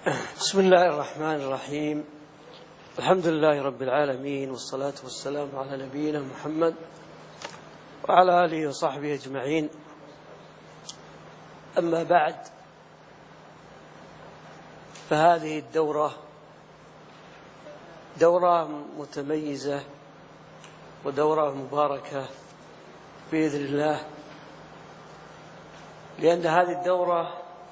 بسم الله الرحمن الرحيم. الحمد لله رب العالمين، والصلاة والسلام على نبينا محمد وعلى آله وصحبه أجمعين. أما بعد، فهذه الدورة دورة متميزة ودورة مباركة بإذن الله، لأن هذه الدورة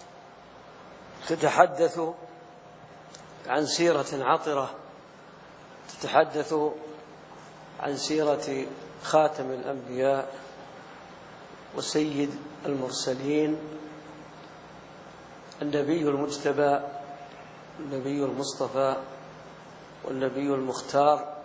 تتحدث عن سيرة عطرة، تتحدث عن سيرة خاتم الأنبياء وسيد المرسلين، النبي المجتبى، النبي المصطفى، والنبي المختار.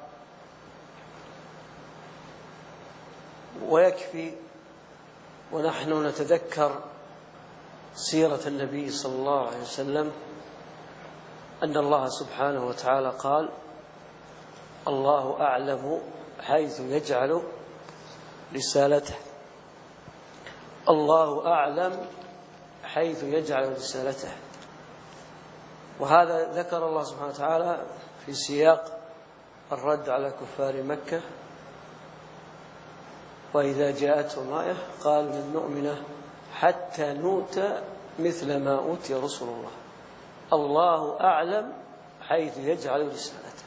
ويكفي ونحن نتذكر سيرة النبي صلى الله عليه وسلم أن الله سبحانه وتعالى قال: الله أعلم حيث يجعل رسالته. الله أعلم حيث يجعل رسالته. وهذا ذكر الله سبحانه وتعالى في سياق الرد على كفار مكة: وإذا جاءتهم آية قالوا لن نؤمن حتى نؤتى مثل ما أوتي رسل الله. الله أعلم حيث يجعل رسالته.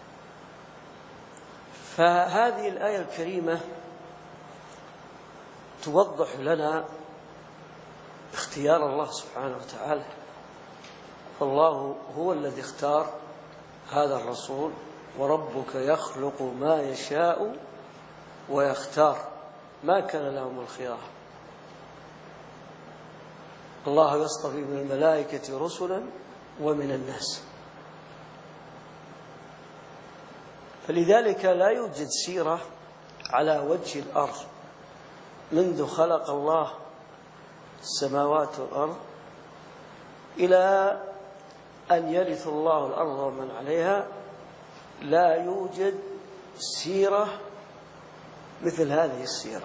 فهذه الآية الكريمة توضح لنا اختيار الله سبحانه وتعالى. فالله هو الذي اختار هذا الرسول: وربك يخلق ما يشاء ويختار، ما كان لهم الخيار. الله يصطفي من الملائكة رسلا ومن الناس. فلذلك لا يوجد سيرة على وجه الأرض منذ خلق الله السماوات والأرض إلى أن يرث الله الأرض ومن عليها، لا يوجد سيرة مثل هذه السيرة.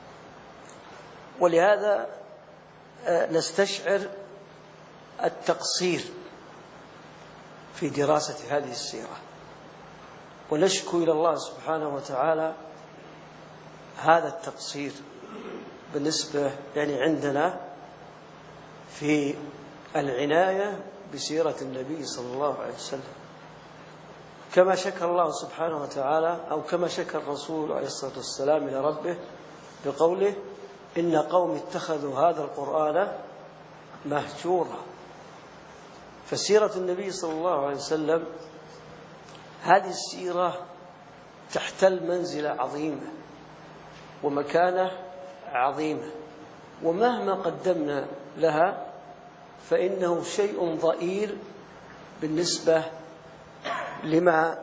ولهذا نستشعر التقصير في دراسة هذه السيرة، ونشكو إلى الله سبحانه وتعالى هذا التقصير بالنسبة عندنا في العناية بسيرة النبي صلى الله عليه وسلم، كما شكر الله سبحانه وتعالى أو كما شكر الرسول عليه الصلاة والسلام إلى ربه بقوله: إن قوم اتخذوا هذا القرآن مهجورا. فسيرة النبي صلى الله عليه وسلم هذه السيرة تحتل منزلة عظيمة ومكانة عظيمة، ومهما قدمنا لها فإنه شيء ضئيل بالنسبة لما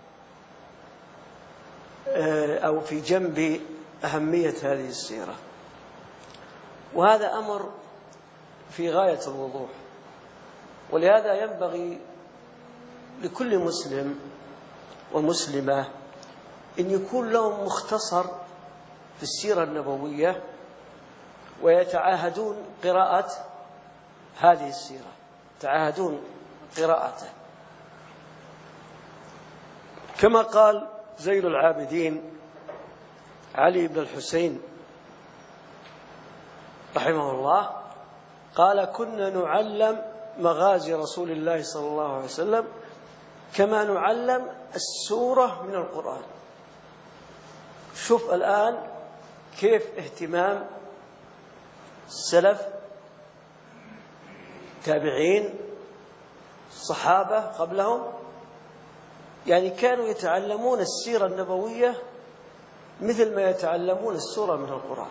أو في جنب أهمية هذه السيرة. وهذا أمر في غاية الوضوح. ولهذا ينبغي لكل مسلم ومسلمة أن يكون لهم مختصر في السيرة النبوية، ويتعاهدون قراءة هذه السيرة، يتعاهدون قراءته. كما قال زين العابدين علي بن الحسين رحمه الله، قال: كنا نعلم مغازي رسول الله صلى الله عليه وسلم كما نعلم السورة من القرآن. شوف الآن كيف اهتمام السلف، تابعين، الصحابة قبلهم، كانوا يتعلمون السيرة النبوية مثل ما يتعلمون السورة من القرآن.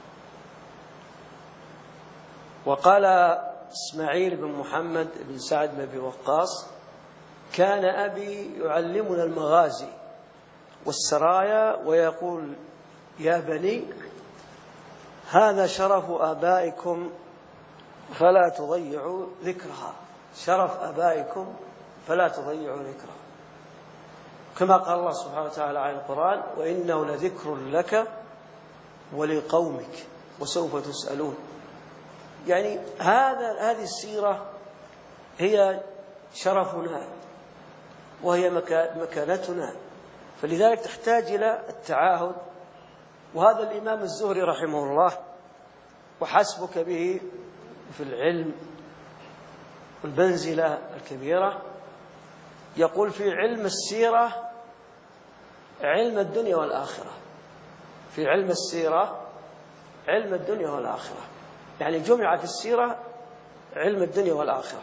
وقال إسماعيل بن محمد بن سعد بن أبي وقاص: كان أبي يعلمنا المغازي والسرايا ويقول: يا بني، هذا شرف آبائكم فلا تضيعوا ذكرها. شرف آبائكم فلا تضيعوا ذكرها. كما قال الله سبحانه وتعالى عن القرآن: وإنه لذكر لك ولقومك وسوف تسألون. هذه السيرة هي شرفنا وهي مكانتنا، فلذلك تحتاج إلى التعاهد. وهذا الإمام الزهري رحمه الله وحسبك به في العلم والمنزلة الكبيرة يقول في علم السيرة علم الدنيا والآخرة، في علم السيرة علم الدنيا والآخرة، يعني جمع في السيرة علم الدنيا والآخرة.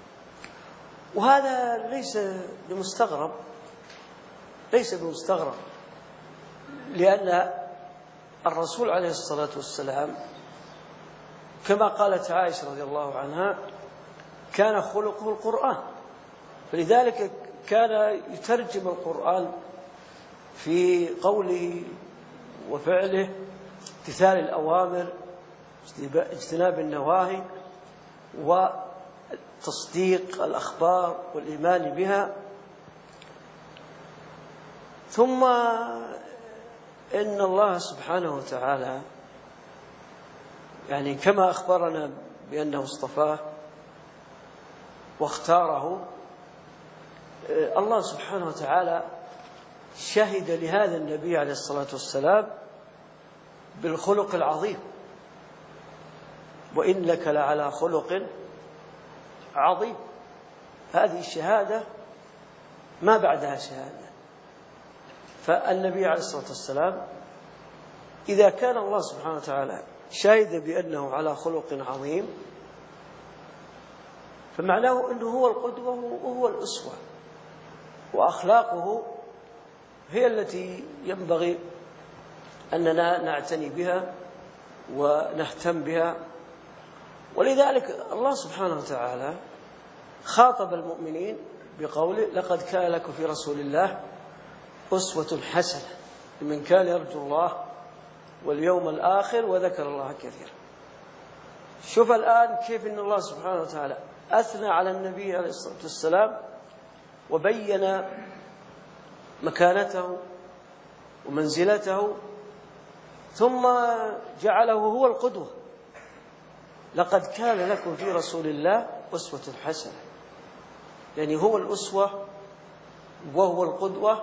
وهذا ليس بمستغرب، ليس بمستغرب، لأن الرسول عليه الصلاة والسلام كما قالت عائشة رضي الله عنها كان خلقه القرآن، فلذلك كان يترجم القرآن في قوله وفعله، امتثال الأوامر، اجتناب النواهي، وتصديق الأخبار والإيمان بها. ثم إن الله سبحانه وتعالى يعني كما أخبرنا بأنه اصطفاه واختاره، الله سبحانه وتعالى شهد لهذا النبي عليه الصلاة والسلام بالخلق العظيم، وإنك لعلى خلق عظيم. هذه الشهادة ما بعدها شهادة. فالنبي عليه الصلاة والسلام إذا كان الله سبحانه وتعالى شهد بأنه على خلق عظيم فمعناه أنه هو القدوة وهو الأسوة، وأخلاقه هي التي ينبغي أننا نعتني بها ونهتم بها. ولذلك الله سبحانه وتعالى خاطب المؤمنين بقوله لقد كان لكم في رسول الله أسوة حسنة لمن كان يرجو الله واليوم الآخر وذكر الله كثيرا. شوف الآن كيف أن الله سبحانه وتعالى أثنى على النبي عليه الصلاة والسلام وبين مكانته ومنزلته، ثم جعله هو القدوة. لقد كان لكم في رسول الله أسوة حسنة، يعني هو الأسوة وهو القدوة.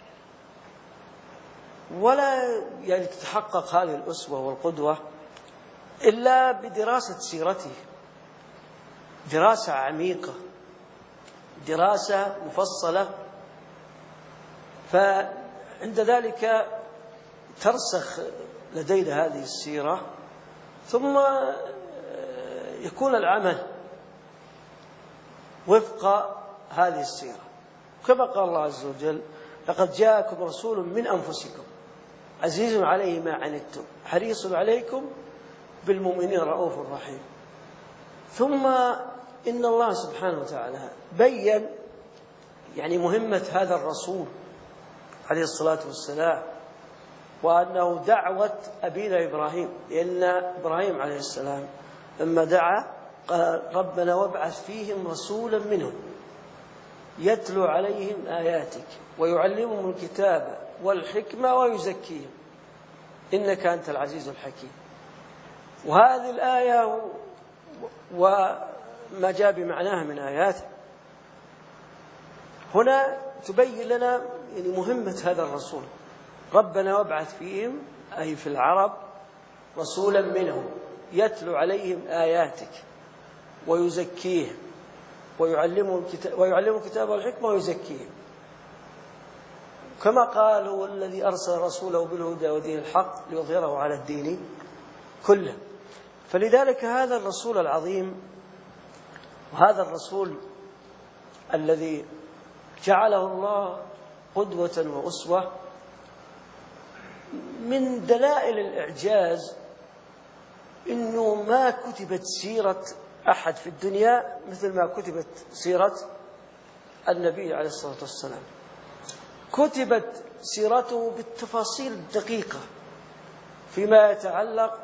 ولا يعني تتحقق هذه الأسوة والقدوة إلا بدراسة سيرته، دراسة عميقة، دراسة مفصلة. فعند ذلك ترسخ لدينا هذه السيرة، ثم يكون العمل وفق هذه السيرة، كما قال الله عز وجل لقد جاءكم رسول من أنفسكم عزيز عليه ما عنتم حريص عليكم بالمؤمنين رؤوف رحيم. ثم إن الله سبحانه وتعالى بيّن يعني مهمة هذا الرسول عليه الصلاة والسلام، وأنه دعوة أبينا إبراهيم، لأن إبراهيم عليه السلام لما دعا قال ربنا وابعث فيهم رسولا منهم يتلو عليهم آياتك ويعلمهم الكتاب والحكمة ويزكيهم إنك أنت العزيز الحكيم. وهذه الآية وما جاء بمعناها من آيات هنا تبين لنا يعني مهمة هذا الرسول. ربنا وابعث فيهم أي في العرب رسولا منهم يتلو عليهم آياتك ويزكيهم ويعلمهم الكتاب والحكمة ويزكيهم، كما قال هو الذي أرسل رسوله بالهدى ودين الحق ليظهره على الدين كله. فلذلك هذا الرسول العظيم وهذا الرسول الذي جعله الله قدوة وأسوة، من دلائل الإعجاز إنه ما كتبت سيرة أحد في الدنيا مثل ما كتبت سيرة النبي عليه الصلاة والسلام. كتبت سيرته بالتفاصيل الدقيقة فيما يتعلق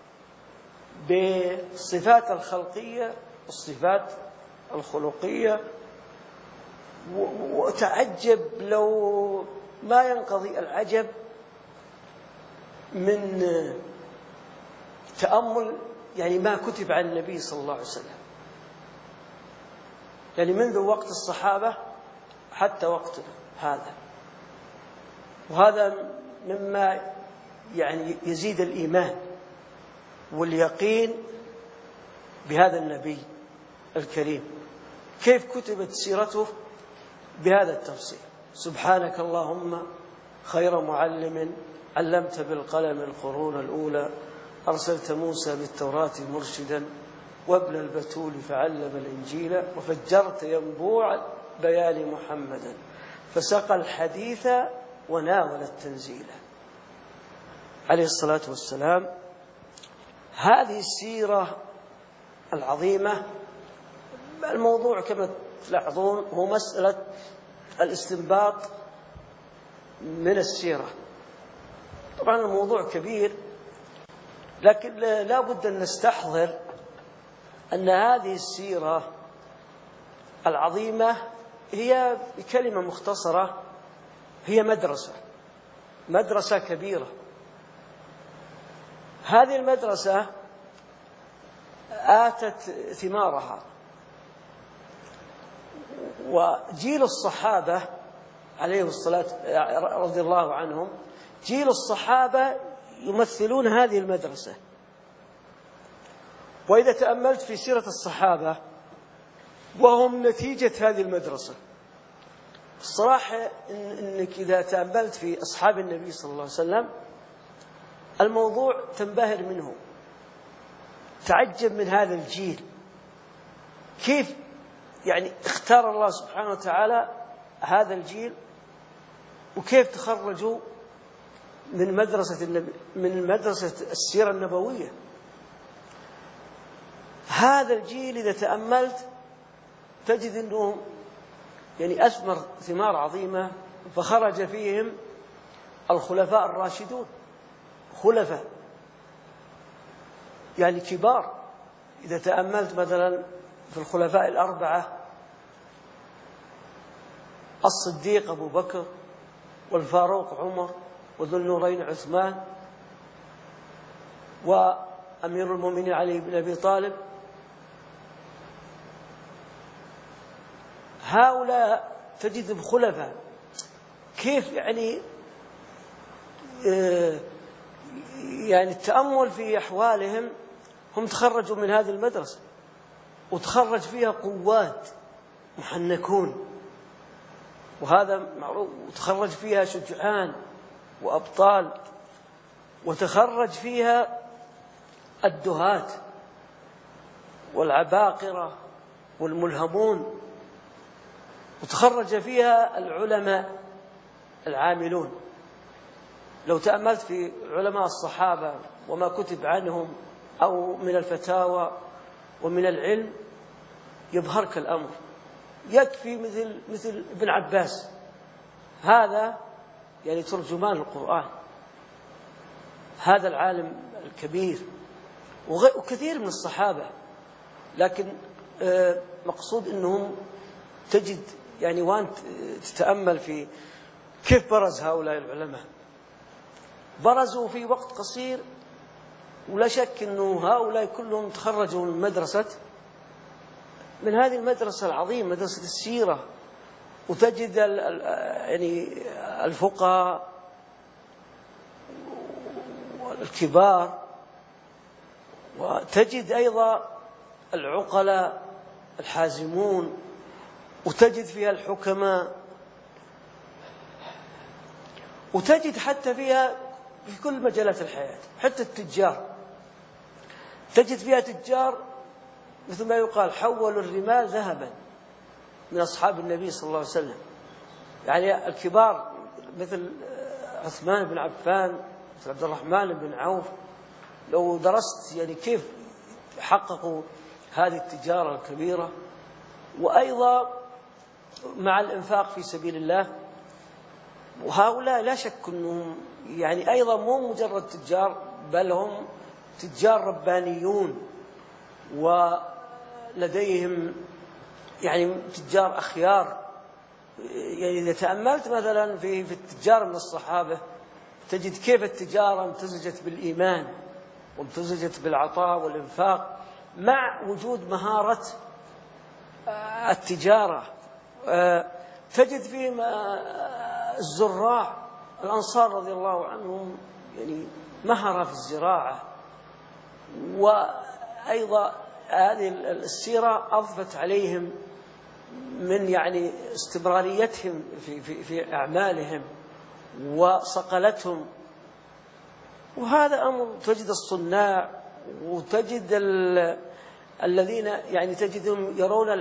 بالصفات الخلقية والصفات الخلقية، وتعجب لو ما ينقضي العجب من تأمل يعني ما كتب عن النبي صلى الله عليه وسلم. يعني منذ وقت الصحابة حتى وقتنا هذا. وهذا مما يعني يزيد الإيمان واليقين بهذا النبي الكريم. كيف كتبت سيرته بهذا التفصيل؟ سبحانك اللهم خير معلم علمت بالقلم القرون الأولى، أرسلت موسى بالتوراة مرشدا، وابن البتول فعلم الإنجيل، وفجرت ينبوع بيان محمدا، فسقى الحديث وناول التنزيل عليه الصلاة والسلام. هذه السيرة العظيمة، الموضوع كما تلاحظون هو مسألة الاستنباط من السيرة. طبعا الموضوع كبير، لكن لا بد أن نستحضر أن هذه السيرة العظيمة هي بكلمة مختصرة هي مدرسة كبيرة. هذه المدرسة آتت ثمارها، وجيل الصحابة عليه الصلاة رضي الله عنهم، جيل الصحابة يمثلون هذه المدرسة. وإذا تأملت في سيرة الصحابة وهم نتيجة هذه المدرسة، الصراحة إنك إذا تأملت في أصحاب النبي صلى الله عليه وسلم الموضوع تنبهر منه، تعجب من هذا الجيل، كيف يعني اختار الله سبحانه وتعالى هذا الجيل، وكيف تخرجوا من مدرسة السيرة النبوية. هذا الجيل إذا تأملت تجد أنه يعني أثمر ثمار عظيمة، فخرج فيهم الخلفاء الراشدون، خلفاء يعني كبار. إذا تأملت مثلا في الخلفاء الأربعة، الصديق أبو بكر، والفاروق عمر، وذو النورين عثمان، وأمير المؤمنين علي بن أبي طالب، هؤلاء تجدهم خلفاء. كيف يعني التأمل في أحوالهم، هم تخرجوا من هذه المدرسة وتخرج فيها قوات محنكون، وهذا معروف، وتخرج فيها شجعان وأبطال، وتخرج فيها الدهاة والعباقرة والملهمون، وتخرج فيها العلماء العاملون. لو تأملت في علماء الصحابة وما كتب عنهم أو من الفتاوى ومن العلم يبهرك الأمر. يكفي مثل ابن عباس، هذا يعني ترجمان القرآن، هذا العالم الكبير، وكثير من الصحابة. لكن مقصود أنهم تجد يعني وانت تتأمل في كيف برز هؤلاء العلماء، برزوا في وقت قصير، ولا شك أنه هؤلاء كلهم تخرجوا من هذه المدرسة العظيمة، مدرسة السيرة. وتجد يعني الفقهاء والكبار، وتجد أيضا العقلاء الحازمون، وتجد فيها الحكماء، وتجد حتى فيها في كل مجالات الحياة، حتى التجار تجد فيها تجار مثل ما يقال حولوا الرمال ذهبا من أصحاب النبي صلى الله عليه وسلم. يعني الكبار مثل عثمان بن عفان، مثل عبد الرحمن بن عوف، لو درست يعني كيف حققوا هذه التجارة الكبيرة. وأيضا مع الإنفاق في سبيل الله، وهؤلاء لا شك أنهم يعني أيضا مو مجرد تجار، بل هم تجار ربانيون، ولديهم يعني تجار أخيار. يعني إذا تأملت مثلا في التجار من الصحابة تجد كيف التجارة امتزجت بالإيمان وامتزجت بالعطاء والإنفاق، مع وجود مهارة التجارة، تجد فيهم الزراع. الأنصار رضي الله عنهم يعني مهرة في الزراعة. وأيضا هذه السيرة أضفت عليهم من يعني استمراريتهم في أعمالهم وصقلتهم. وهذا أمر تجد الصناع وتجد الذين يعني تجدهم يرون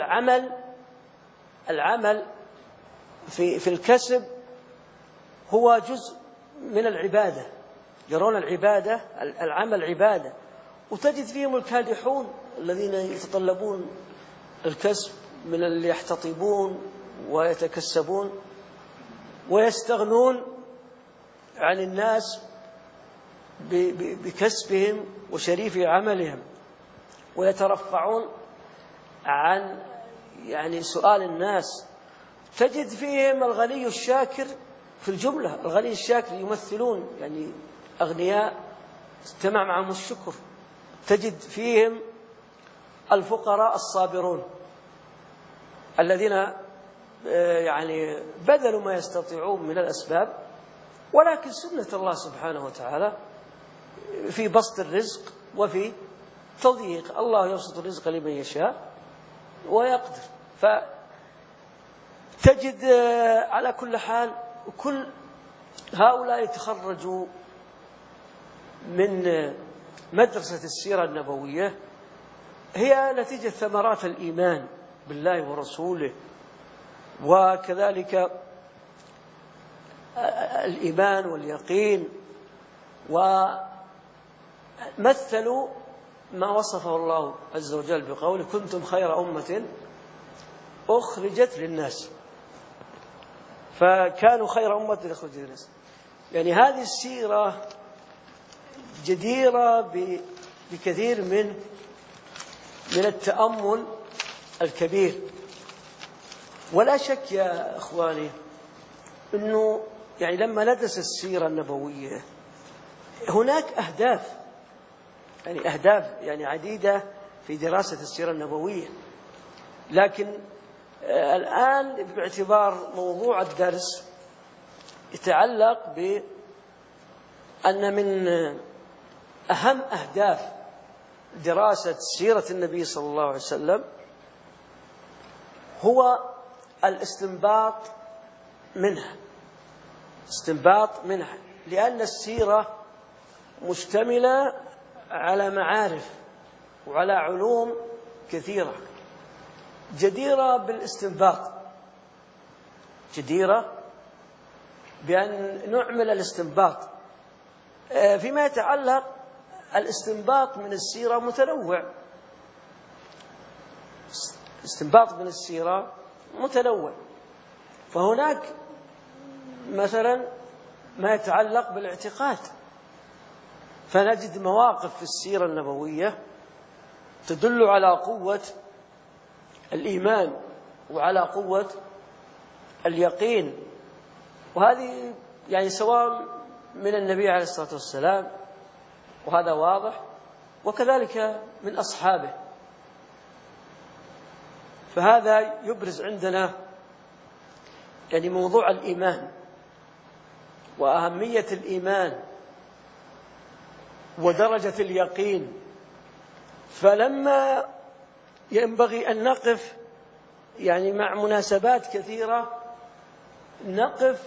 العمل في الكسب هو جزء من العبادة، يرون العمل عبادة. وتجد فيهم الكادحون الذين يتطلبون الكسب من اللي يحتطبون ويتكسبون ويستغنون عن الناس بكسبهم وشريف عملهم، ويترفعون عن يعني سؤال الناس. تجد فيهم الغني الشاكر في الجملة، الغني الشاكر يمثلون يعني أغنياء اجتمع معهم الشكر. تجد فيهم الفقراء الصابرون الذين يعني بذلوا ما يستطيعون من الأسباب، ولكن سنة الله سبحانه وتعالى في بسط الرزق وفي تضييق. الله يبسط الرزق لمن يشاء ويقدر. فتجد على كل حال كل هؤلاء يتخرجوا من مدرسة السيرة النبوية هي نتيجة ثمرات الإيمان بالله ورسوله، وكذلك الإيمان واليقين. ومثلوا ما وصفه الله عز وجل بقوله كنتم خير أمة أخرجت للناس، فكانوا خير أمة أخرجت للناس. يعني هذه السيرة جديرة بكثير من التأمل الكبير. ولا شك يا إخواني أنه يعني لما ندرس السيرة النبوية هناك أهداف يعني عديدة في دراسة السيرة النبوية، لكن الآن باعتبار موضوع الدرس يتعلق بأن من أهم أهداف دراسة سيرة النبي صلى الله عليه وسلم هو الاستنباط منها، لأن السيرة مشتملة على معارف وعلى علوم كثيرة جديرة بالاستنباط، جديرة بأن نعمل الاستنباط. فيما يتعلق الاستنباط من السيرة متنوع، استنباط من السيرة متنوع. فهناك مثلا ما يتعلق بالاعتقاد، فنجد مواقف في السيرة النبوية تدل على قوة الإيمان وعلى قوة اليقين، وهذه يعني سواء من النبي عليه الصلاة والسلام وهذا واضح، وكذلك من أصحابه. فهذا يبرز عندنا يعني موضوع الإيمان وأهمية الإيمان ودرجة اليقين. فلما ينبغي أن نقف يعني مع مناسبات كثيرة نقف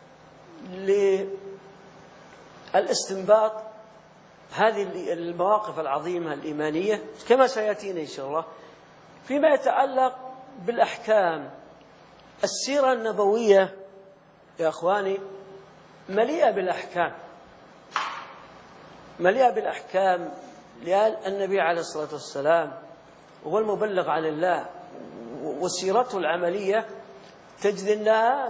للاستنباط هذه المواقف العظيمة الإيمانية كما سيأتينا إن شاء الله. فيما يتعلق بالأحكام، السيرة النبوية يا أخواني مليئة بالأحكام، لأن النبي عليه الصلاة والسلام هو المبلغ عن الله، وسيرته العملية تجد أنها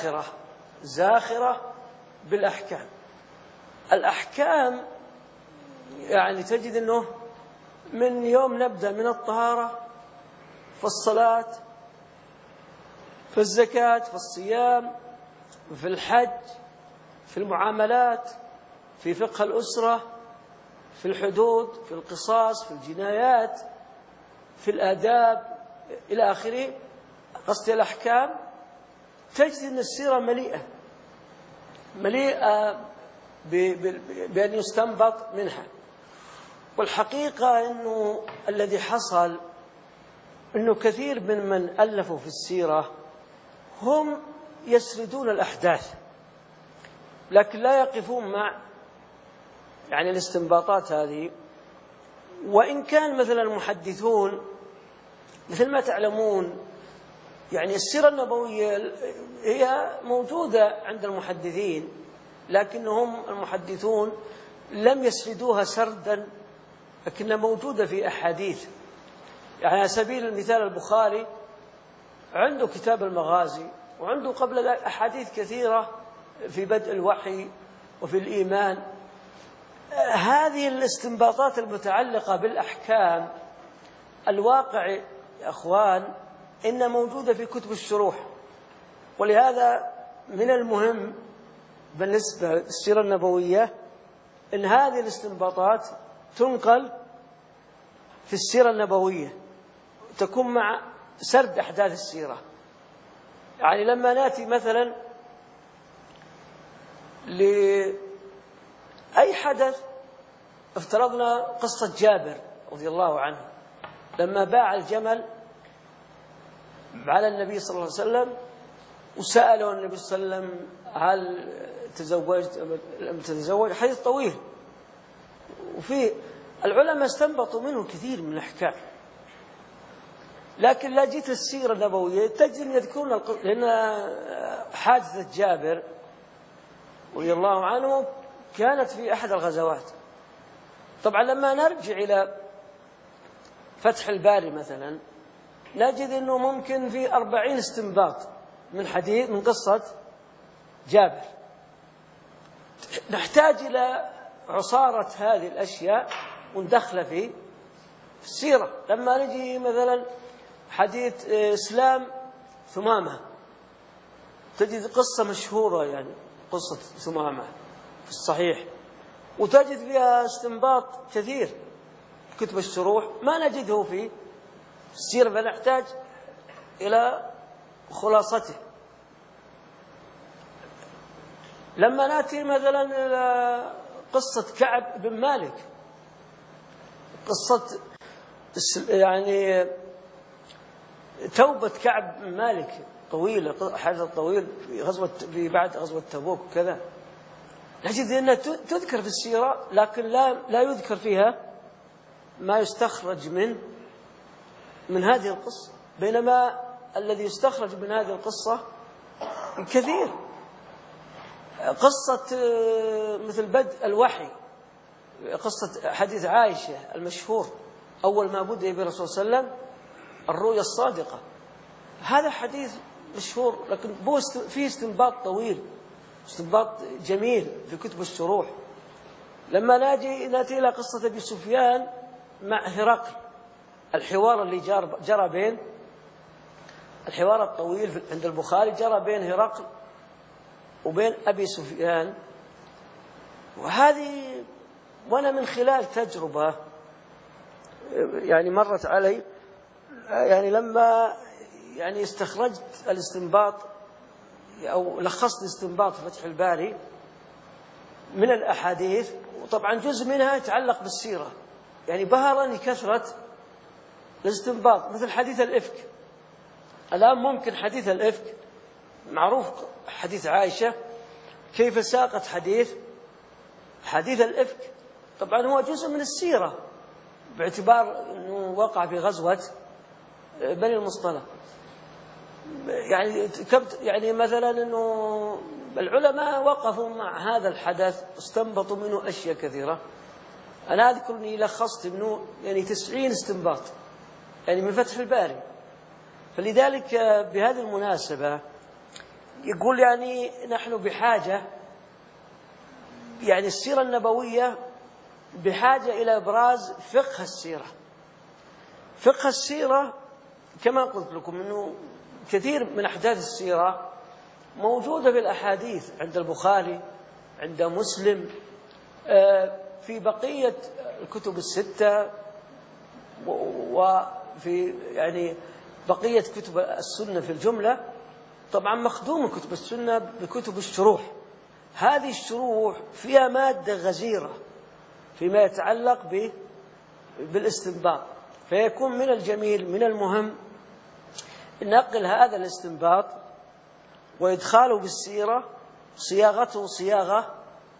زاخرة بالأحكام. الأحكام يعني تجد أنه من يوم نبدأ من الطهارة في الصلاة، في الزكاة، في الصيام، في الحج، في المعاملات، في فقه الأسرة، في الحدود، في القصاص، في الجنايات، في الآداب، إلى آخره، قصد الأحكام، تجد أن السيرة مليئة بأن يستنبط منها. والحقيقة أنه الذي حصل أنه كثير من ألفوا في السيرة هم يسردون الأحداث، لكن لا يقفون مع يعني الاستنباطات هذه. وإن كان مثلا المحدثون مثل ما تعلمون يعني السيرة النبوية هي موجودة عند المحدثين، لكنهم المحدثون لم يسردوها سردا، لكنها موجودة في أحاديث. يعني على سبيل المثال البخاري عنده كتاب المغازي، وعنده قبل ذلك أحاديث كثيرة في بدء الوحي وفي الإيمان. هذه الاستنباطات المتعلقة بالأحكام الواقع يا أخوان إن موجودة في كتب الشروح، ولهذا من المهم بالنسبة للسيرة النبوية إن هذه الاستنباطات تنقل في السيرة النبوية، تكون مع سرد أحداث السيرة. يعني لما نأتي مثلا لأي حدث، افترضنا قصة جابر رضي الله عنه لما باع الجمل على النبي صلى الله عليه وسلم، وسأله النبي صلى الله عليه وسلم هل تزوجت أم لم تتزوج، حديث طويل، وفي العلماء استنبطوا منه كثير من الأحكام. لكن لا جيت السيرة النبوية تجد أن يذكرون لأن حادثة جابر رضي الله عنه كانت في أحد الغزوات. طبعا لما نرجع إلى فتح الباري مثلا نجد أنه ممكن في 40 استنباط من حديث من قصة جابر. نحتاج إلى عصارة هذه الأشياء وندخل في السيرة. لما نجي مثلا حديث إسلام ثمامة، تجد قصة مشهورة يعني قصة ثمامة في الصحيح، وتجد فيها استنباط كثير في كتب الشروح ما نجده في السيرة، فنحتاج إلى خلاصته. لما نأتي مثلا إلى قصة كعب بن مالك، قصة يعني توبة كعب بن مالك طويلة، حدث طويل في بعد غزوة تبوك وكذا، نجد أنها تذكر في السيرة لكن لا يذكر فيها ما يستخرج من هذه القصة، بينما الذي يستخرج من هذه القصة كثير. قصة مثل بدء الوحي، قصة حديث عائشة المشهور أول ما بدأ بالرسول صلى الله عليه وسلم الرؤيا الصادقة، هذا حديث مشهور لكن فيه استنباط طويل، استنباط جميل في كتب الشروح. لما نأتي إلى قصة أبي سفيان مع هرقل، الحوار اللي جرى بين الحوار الطويل عند البخاري جرى بين هرقل وبين أبي سفيان. وهذه وأنا من خلال تجربة يعني مرت علي، يعني لما يعني استخرجت الاستنباط أو لخصت الاستنباط في فتح الباري من الأحاديث، وطبعا جزء منها يتعلق بالسيرة، يعني بهرني كثرة الاستنباط. مثل حديث الإفك، الآن ممكن حديث الإفك معروف حديث عائشة كيف ساقت حديث الإفك، طبعا هو جزء من السيرة باعتبار أنه وقع في غزوة بني المصطلق. يعني مثلا أنه العلماء وقفوا مع هذا الحدث واستنبطوا منه أشياء كثيرة. أنا أذكر أني لخصت منه يعني 90 استنباط يعني من فتح الباري. فلذلك بهذه المناسبة يقول يعني نحن بحاجة، يعني السيرة النبوية بحاجة إلى إبراز فقه السيرة. فقه السيرة كما قلت لكم أنه كثير من أحداث السيرة موجودة في الأحاديث عند البخاري، عند مسلم، في بقية الكتب الستة، وفي يعني بقية كتب السنة في الجملة طبعا مخدوم كتب السنة بكتب الشروح. هذه الشروح فيها مادة غزيرة فيما يتعلق بالاستنباط، فيكون من الجميل من المهم نقل هذا الاستنباط وإدخاله بالسيرة، صياغته صياغة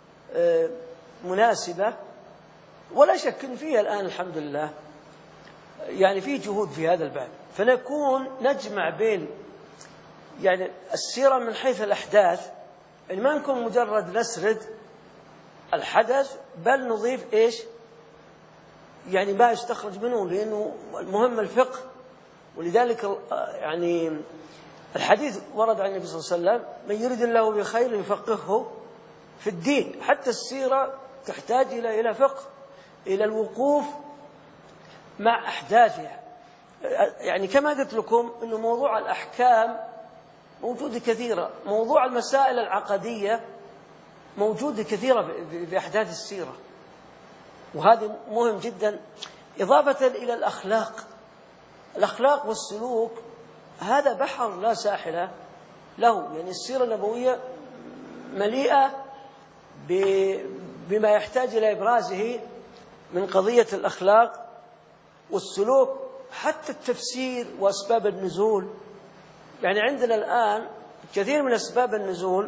مناسبة. ولا شك إن فيها الآن الحمد لله يعني في جهود في هذا الباب، فنكون نجمع بين يعني السيرة من حيث الأحداث، يعني ما نكون مجرد نسرد الحدث، بل نضيف إيش يعني ما يستخرج منه، لأنه المهم الفقه. ولذلك يعني الحديث ورد عن النبي صلى الله عليه وسلم: من يريد الله بخير يفقهه في الدين. حتى السيرة تحتاج إلى فقه، إلى الوقوف مع أحداثها. يعني كما قلت لكم أنه موضوع الأحكام موجودة كثيرة، موضوع المسائل العقدية موجودة كثيرة في أحداث السيرة، وهذا مهم جدا. إضافة إلى الأخلاق والسلوك، هذا بحر لا ساحل له. يعني السيرة النبوية مليئة بما يحتاج إلى إبرازه من قضية الأخلاق والسلوك، حتى التفسير وأسباب النزول. يعني عندنا الآن كثير من أسباب النزول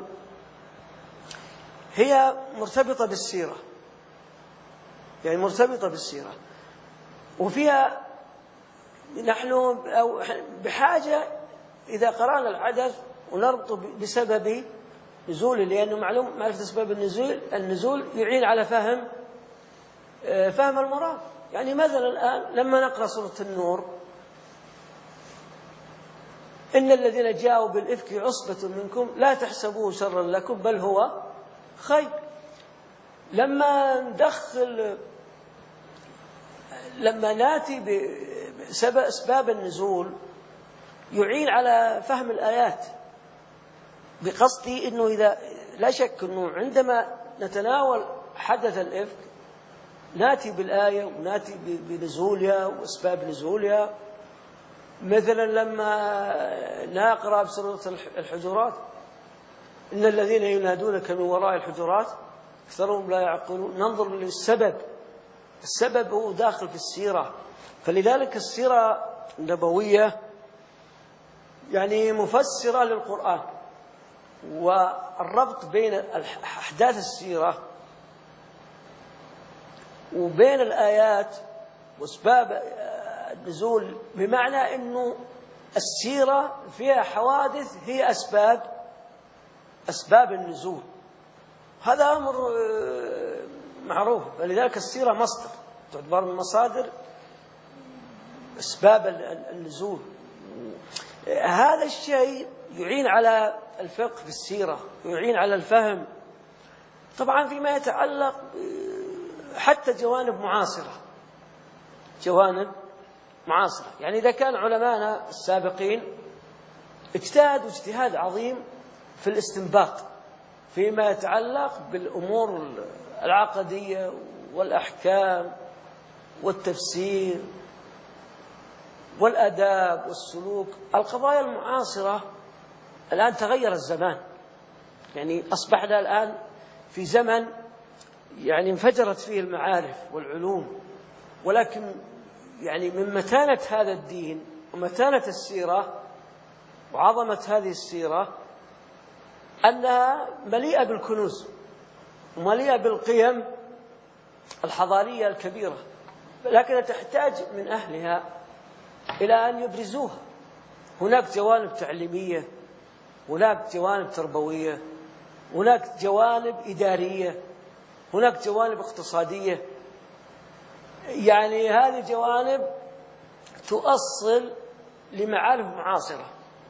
هي مرتبطة بالسيرة، يعني مرتبطة بالسيرة، وفيها نحن بحاجة إذا قرأنا الحدث ونربط بسبب نزوله، لأنه معلوم معرفة أسباب النزول يعين على فهم المراد. يعني مثلا الآن لما نقرأ سورة النور: إن الذين جاءوا بالإفك عصبة منكم لا تحسبوه شرا لكم بل هو خير. لما ناتي بأسباب النزول يعين على فهم الآيات، بقصدي أنه إذا لا شك أنه عندما نتناول حدث الإفك ناتي بالآية وناتي بنزولها وأسباب نزولها. مثلا لما نقرأ بسورة الحجرات: إن الذين ينادونك من وراء الحجرات أكثرهم لا يعقلون. ننظر للسبب، السبب هو داخل في السيرة. فلذلك السيرة النبوية يعني مفسرة للقرآن، والربط بين أحداث السيرة وبين الآيات وأسباب النزول، بمعنى أنه السيرة فيها حوادث هي أسباب النزول. هذا أمر معروف. فلذلك السيرة مصدر تعتبر من مصادر أسباب النزول. هذا الشيء يعين على الفقه في السيرة، يعين على الفهم. طبعا فيما يتعلق حتى جوانب معاصرة، يعني إذا كان علماءنا السابقين اجتهدوا اجتهاد عظيم في الاستنباط فيما يتعلق بالأمور العقدية والأحكام والتفسير والأداب والسلوك، القضايا المعاصرة الآن تغير الزمان. يعني أصبحنا الآن في زمن يعني انفجرت فيه المعارف والعلوم، ولكن يعني من متانة هذا الدين ومتانة السيرة وعظمة هذه السيرة أنها مليئة بالكنوز ومليئة بالقيم الحضارية الكبيرة، لكن تحتاج من أهلها إلى أن يبرزوها. هناك جوانب تعليمية، هناك جوانب تربوية، هناك جوانب إدارية، هناك جوانب اقتصادية. يعني هذه جوانب تؤصل لمعارف معاصرة،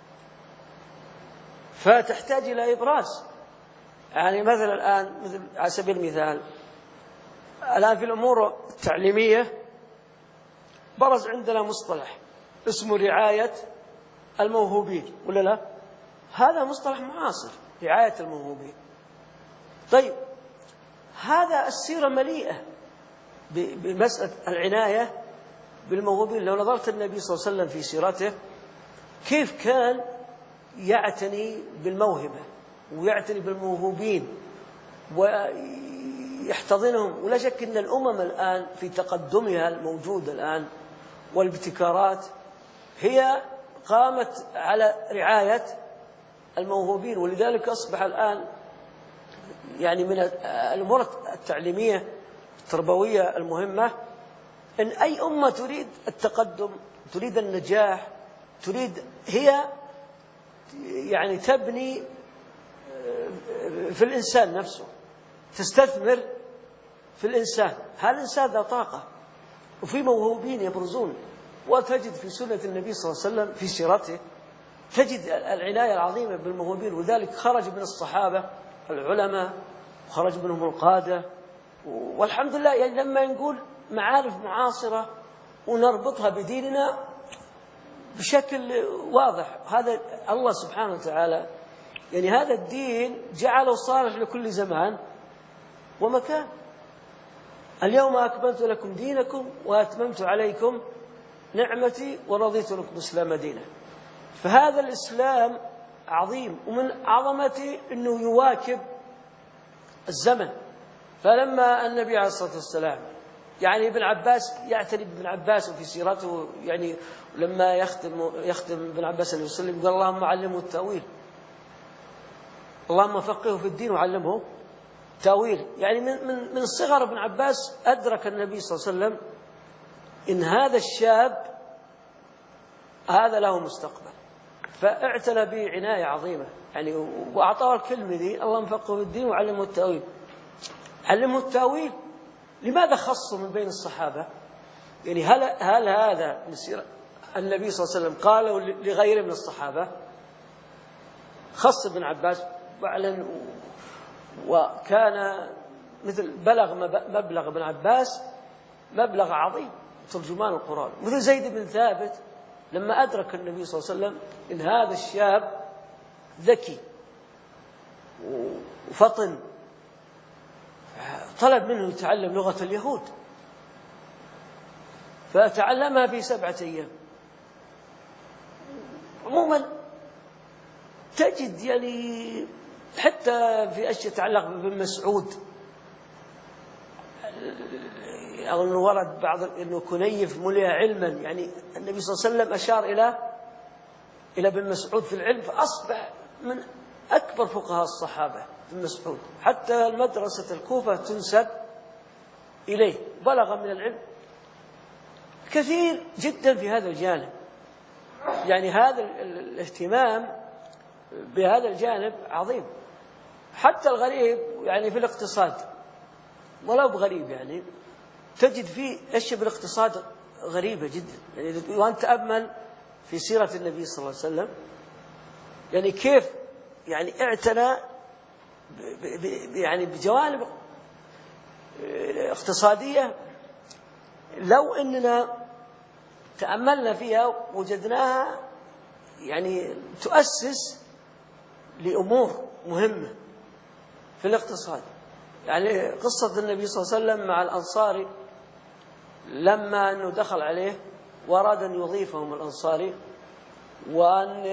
فتحتاج إلى إبراز. يعني مثلا الآن مثل على سبيل المثال الآن في الأمور التعليمية برز عندنا مصطلح اسمه رعاية الموهوبين، ولا لا؟ هذا مصطلح معاصر، رعاية الموهوبين. طيب هذا السيرة مليئة بمسألة العناية بالموهوبين. لو نظرت النبي صلى الله عليه وسلم في سيرته كيف كان يعتني بالموهبة ويعتني بالموهوبين ويحتضنهم. ولا شك أن الأمم الآن في تقدمها الموجود الآن والابتكارات هي قامت على رعاية الموهوبين، ولذلك أصبح الآن يعني من الأمور التعليمية التربوية المهمة أن أي أمة تريد التقدم، تريد النجاح، تريد هي يعني تبني في الإنسان نفسه، تستثمر في الإنسان. هذا الإنسان ذا طاقة وفي موهوبين يبرزون، وتجد في سنة النبي صلى الله عليه وسلم في سيرته تجد العناية العظيمة بالموهوبين. وذلك خرج من الصحابة العلماء وخرج منهم القادة. والحمد لله يعني لما نقول معارف معاصرة ونربطها بديننا بشكل واضح، هذا الله سبحانه وتعالى يعني هذا الدين جعله صالح لكل زمان ومكان. اليوم أكملت لكم دينكم وأتممت عليكم نعمتي ورضيت لكم الإسلام دينا. فهذا الإسلام عظيم، ومن عظمته أنه يواكب الزمن. فلما النبي عليه الصلاة والسلام يعني ابن عباس يعتني بابن عباس وفي سيرته، يعني لما يختم ابن عباس عليه وسلم قال اللهم علمه التأويل، اللهم فقهه في الدين وعلمه تأويل. يعني من صغر ابن عباس أدرك النبي صلى الله عليه وسلم إن هذا الشاب هذا له مستقبل، فاعتنى به عناية عظيمة يعني، وأعطاه الكلمة دي اللهم فقهه في الدين وعلمه التأويل. علمه التأويل، لماذا خصه من بين الصحابة؟ يعني هل هذا النبي صلى الله عليه وسلم قاله لغيره من الصحابة؟ خص ابن عباس فعلا، وكان مثل بلغ مبلغ ابن عباس مبلغ عظيم ترجمان القرآن. مثل زيد بن ثابت لما أدرك النبي صلى الله عليه وسلم إن هذا الشاب ذكي وفطن، طلب منه يتعلم لغة اليهود فتعلمها في 7 أيام. عموما تجد يعني حتى في أشياء تتعلق بابن مسعود، أو أنه ورد بعض أنه كنيف ملئ علما، يعني النبي صلى الله عليه وسلم أشار إلى ابن مسعود في العلم، فأصبح من أكبر فقهاء الصحابة ابن مسعود، حتى المدرسة الكوفة تنسب إليه، بلغ من العلم كثير جدا في هذا الجانب. يعني هذا الاهتمام بهذا الجانب عظيم. حتى الغريب يعني في الاقتصاد، ولو بغريب يعني تجد فيه أشياء بالاقتصاد غريبة جدا. يعني وأنت تأمل في سيرة النبي صلى الله عليه وسلم يعني كيف يعني اعتنى يعني بجوانب اقتصادية لو أننا تأملنا فيها وجدناها يعني تؤسس لأمور مهمة في الاقتصاد. يعني قصة النبي صلى الله عليه وسلم مع الأنصاري لما أنه دخل عليه وأراد أن يضيفهم الأنصاري، وأن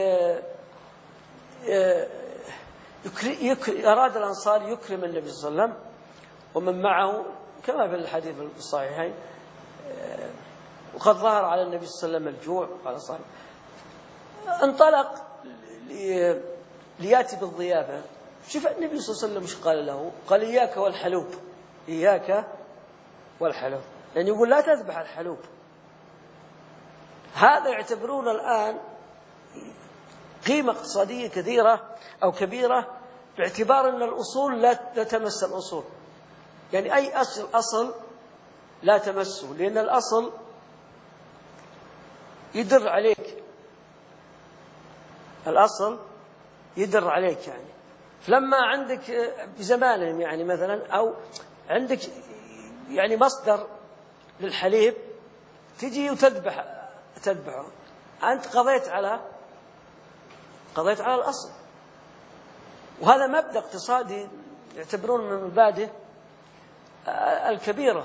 أراد الأنصار يكرم النبي صلى الله عليه وسلم ومن معه كما في الحديث الصحيحين، وقد ظهر على النبي صلى الله عليه وسلم الجوع على صار انطلق ليأتي بالضيافة. شوف النبي صلى الله عليه وسلم مش قال له؟ قال إياك والحلوب، إياك والحلوب، يعني يقول لا تذبح الحلوب. هذا يعتبرون الآن قيمة اقتصادية كثيرة أو كبيرة، باعتبار أن الأصول لا تمس الأصول. يعني أي أصل لا تمسه، لأن الأصل يدر عليك، الأصل يدر عليك. يعني فلما عندك بزمانهم يعني مثلا أو عندك يعني مصدر للحليب تجي وتذبحه، أنت قضيت على الأصل. وهذا مبدأ اقتصادي يعتبرون من المبادئ الكبيرة.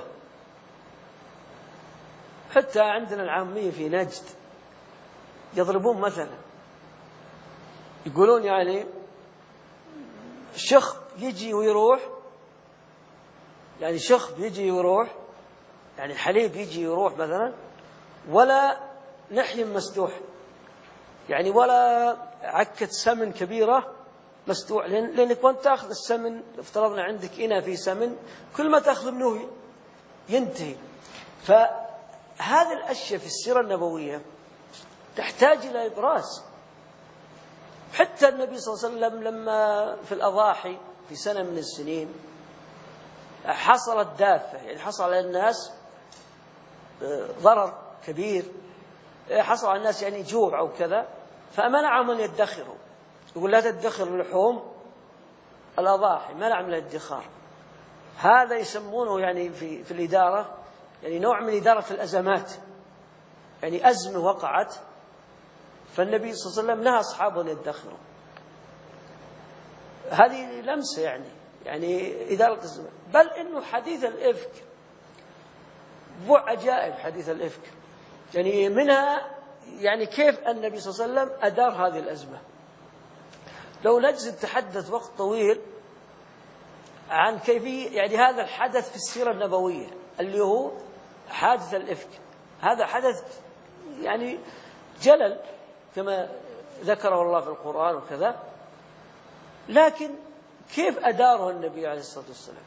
حتى عندنا العامية في نجد يضربون مثلا يقولون يعني شخب يجي ويروح، يعني شخب يجي ويروح، يعني حليب يجي ويروح مثلا، ولا نحيم مسدوح، يعني ولا عكة سمن كبيرة مسدوح، لأنك وانت تأخذ السمن، افترضنا عندك إناء في سمن، كل ما تأخذ منه ينتهي. فهذه الأشياء في السيرة النبوية تحتاج إلى إبراز. حتى النبي صلى الله عليه وسلم لما في الأضاحي في سنة من السنين حصلت دافة، يعني حصل على الناس ضرر كبير، حصل على الناس يعني جوع أو كذا، فمنعهم أن يدخروا، يقول لا تدخروا لحوم الأضاحي، منع من الادخار. هذا يسمونه يعني في الإدارة يعني نوع من إدارة الأزمات، يعني أزمة وقعت فالنبي صلى الله عليه وسلم نهى أصحابه أن يدخروا. هذه لمسة يعني إدارة الأزمات. بل إنه حديث الإفك عجائب، حديث الإفك يعني منها يعني كيف النبي صلى الله عليه وسلم أدار هذه الأزمة. لو نجلس نتحدث وقت طويل عن كيفية يعني هذا الحدث في السيرة النبوية اللي هو حادث الإفك. هذا حدث يعني جلل كما ذكره الله في القرآن وكذا، لكن كيف أداره النبي عليه الصلاة والسلام،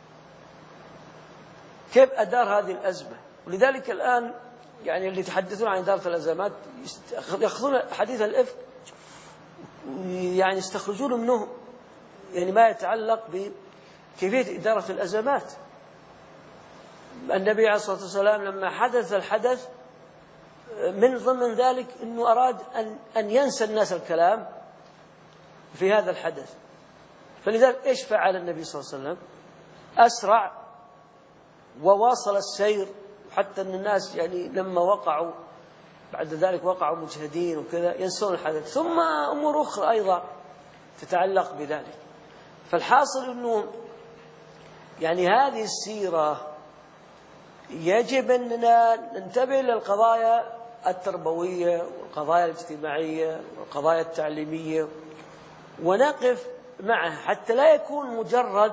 كيف أدار هذه الأزمة. ولذلك الآن يعني اللي يتحدثون عن إدارة الأزمات يأخذون حديث الإفك يعني يستخرجون منه يعني ما يتعلق بكيفية إدارة الأزمات. النبي عليه الصلاة والسلام لما حدث الحدث من ضمن ذلك أنه أراد أن ينسى الناس الكلام في هذا الحدث، فلذلك إيش فعل النبي صلى الله عليه وسلم؟ أسرع وواصل السير، حتى أن الناس يعني لما وقعوا بعد ذلك وقعوا مجهدين وكذا ينسون الحدث. ثم أمور أخرى أيضا تتعلق بذلك. فالحاصل أنه يعني هذه السيرة يجب أننا ننتبه للقضايا التربوية والقضايا الاجتماعية والقضايا التعليمية ونقف معه حتى لا يكون مجرد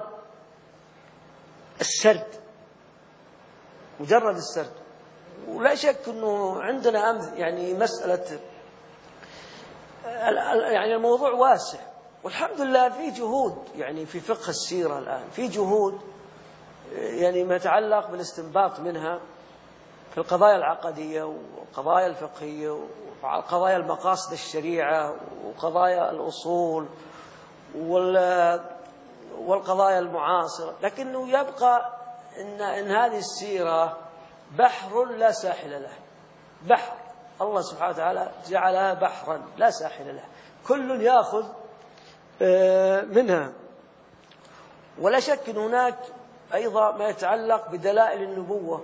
السرد، مجرد السرد. ولا شك أنه عندنا يعني مسألة يعني الموضوع واسع، والحمد لله في جهود يعني في فقه السيرة الآن، في جهود يعني ما يتعلق بالاستنباط منها في القضايا العقدية والقضايا الفقهية وقضايا المقاصد الشريعة وقضايا الأصول والقضايا المعاصرة. لكنه يبقى إن هذه السيرة بحر لا ساحل له، بحر الله سبحانه وتعالى جعلها بحرا لا ساحل له، كل يأخذ منها. ولا شك أن هناك أيضا ما يتعلق بدلائل النبوة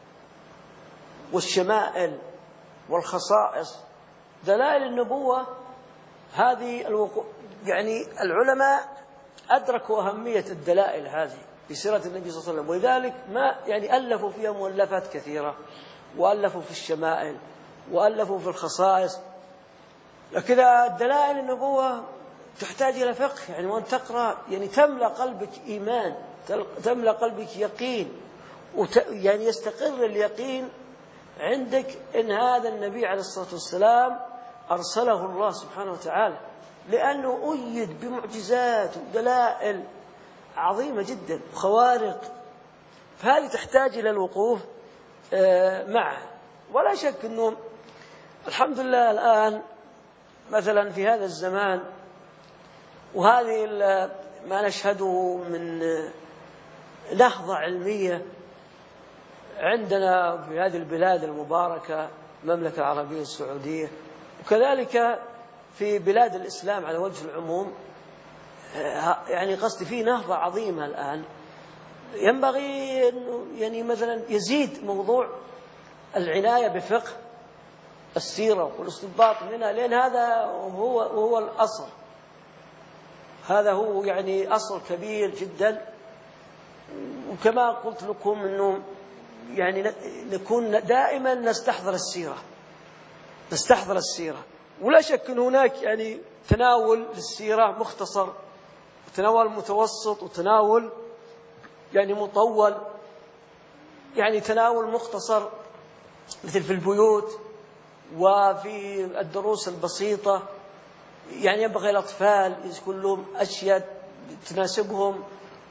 والشمائل والخصائص. دلائل النبوة هذه يعني العلماء أدركوا أهمية الدلائل هذه في سيرة النبي صلى الله عليه وسلم، ولذلك ما يعني ألفوا فيها مؤلفات كثيرة، وألفوا في الشمائل وألفوا في الخصائص. لكن دلائل النبوة تحتاج إلى فقه، يعني وأن تقرأ يعني تملأ قلبك إيمان، تملأ قلبك يقين، يعني يستقر اليقين عندك إن هذا النبي عليه الصلاة والسلام أرسله الله سبحانه وتعالى، لأنه أيد بمعجزات ودلائل عظيمة جدا وخوارق. فهذه تحتاج إلى الوقوف معه. ولا شك أنه الحمد لله الآن مثلا في هذا الزمان وهذه ما نشهده من نهضة علمية عندنا في هذه البلاد المباركة، المملكة العربية السعودية، وكذلك في بلاد الإسلام على وجه العموم، يعني قصدي في نهضة عظيمة الآن. ينبغي أنه يعني مثلا يزيد موضوع العناية بفقه السيرة والاستنباط منها، لأن هذا هو الأصل، هذا هو يعني أصل كبير جدا. وكما قلت لكم أنه يعني نكون دائما نستحضر السيرة، نستحضر السيرة. ولا شك أن هناك يعني تناول للسيرة مختصر، وتناول متوسط، وتناول يعني مطول، يعني تناول مختصر مثل في البيوت وفي الدروس البسيطة، يعني ينبغي الأطفال يكون لهم أشياء تناسبهم،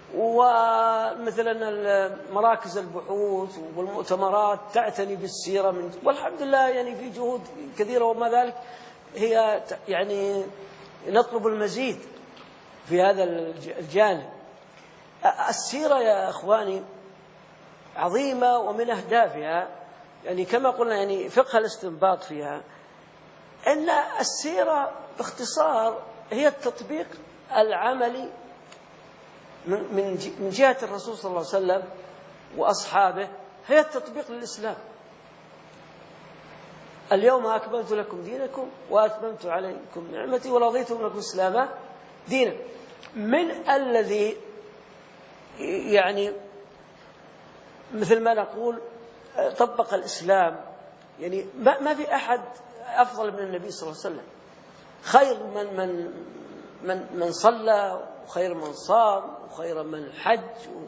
ومثلا مراكز البحوث والمؤتمرات تعتني بالسيرة والحمد لله يعني في جهود كثيرة، وما ذلك هي يعني نطلب المزيد في هذا الجانب. السيرة يا أخواني عظيمة، ومن أهدافها يعني كما قلنا يعني فقه الاستنباط فيها أن السيرة باختصار هي التطبيق العملي من جهة الرسول صلى الله عليه وسلم وأصحابه، هي التطبيق للإسلام. اليوم أكملت لكم دينكم وأتممت عليكم نعمتي ورضيت لكم الإسلام دينا. من الذي يعني مثل ما نقول طبق الإسلام، يعني ما في أحد أفضل من النبي صلى الله عليه وسلم. خير من صلى، وخير من صام، وخير من حج،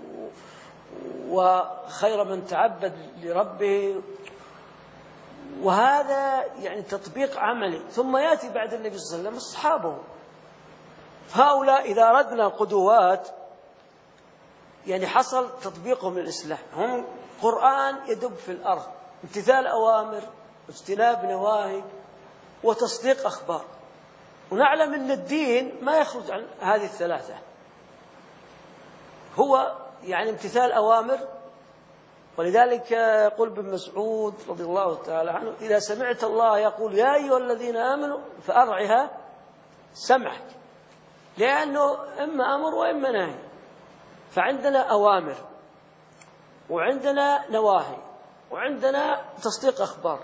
وخير من تعبد لربه، وهذا يعني تطبيق عملي. ثم يأتي بعد النبي صلى الله عليه وسلم أصحابه، فهؤلاء إذا أردنا قدوات يعني حصل تطبيقهم للإسلام. هم قرآن يدب في الأرض، امتثال أوامر واجتناب نواهي وتصديق أخبار. ونعلم أن الدين ما يخرج عن هذه الثلاثة، هو يعني امتثال أوامر. ولذلك يقول ابن مسعود رضي الله تعالى عنه: إذا سمعت الله يقول يا أيها الذين آمنوا فأرعها سمعك، لأنه إما أمر وإما نهي. فعندنا أوامر، وعندنا نواهي، وعندنا تصديق أخبار.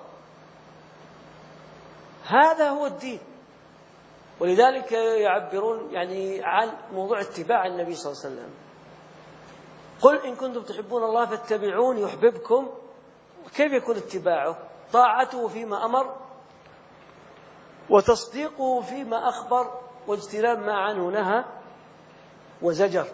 هذا هو الدين. ولذلك يعبرون يعني عن موضوع اتباع النبي صلى الله عليه وسلم: قل إن كنتم تحبون الله فاتبعون يحببكم. كيف يكون اتباعه؟ طاعته فيما أمر، وتصديقه فيما أخبر، واجتناب ما عنه نهى وزجر.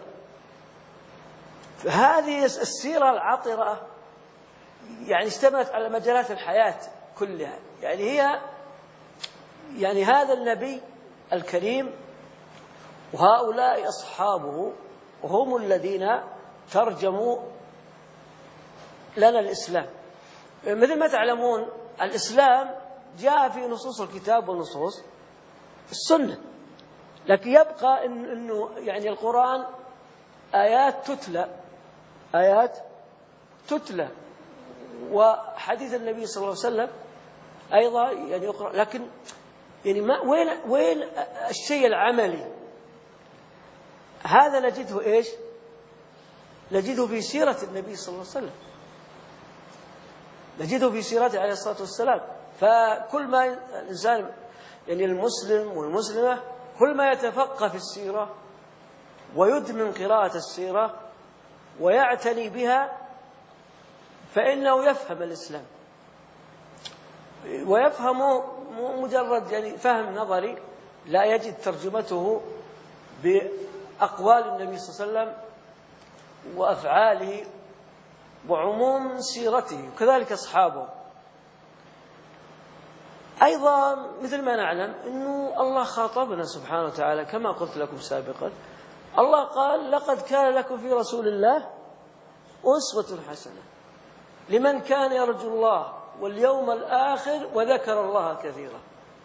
فهذه السيرة العطرة يعني اشتملت على مجالات الحياة كلها. يعني هي يعني هذا النبي الكريم وهؤلاء أصحابه هم الذين ترجموا لنا الإسلام. مثل ما تعلمون الإسلام جاء في نصوص الكتاب ونصوص السنة، لكن يبقى إنه يعني القرآن آيات تتلى، وحديث النبي صلى الله عليه وسلم أيضا يعني يقرأ. لكن يعني وين الشيء العملي؟ هذا نجده إيش؟ نجده في سيرة النبي صلى الله عليه وسلم، نجده في سيرته عليه الصلاة والسلام. فكل ما الإنسان يعني المسلم والمسلمة كل ما يتفقه في السيرة ويدمن قراءة السيرة ويعتني بها، فإنه يفهم الإسلام، ويفهم مجرد يعني فهم نظري لا يجد ترجمته بأقوال النبي صلى الله عليه وسلم وأفعاله وعموم سيرته، وكذلك أصحابه. أيضا مثل ما نعلم أنه الله خاطبنا سبحانه وتعالى كما قلت لكم سابقا. الله قال: لقد كان لكم في رسول الله أسوة حسنة لمن كان يرجو الله واليوم الآخر وذكر الله كثيرا.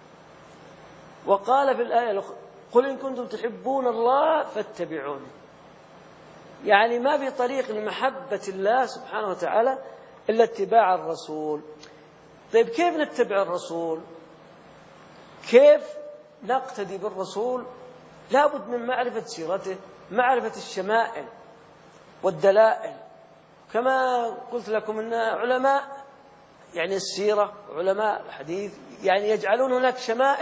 وقال في الآية الأخرى: قل إن كنتم تحبون الله فاتبعوني. يعني ما في طريق لمحبة الله سبحانه وتعالى إلا اتباع الرسول. طيب كيف نتبع الرسول؟ كيف نقتدي بالرسول؟ لا بد من معرفة سيرته، معرفة الشمائل والدلائل. كما قلت لكم أن علماء يعني السيرة علماء الحديث يعني يجعلون هناك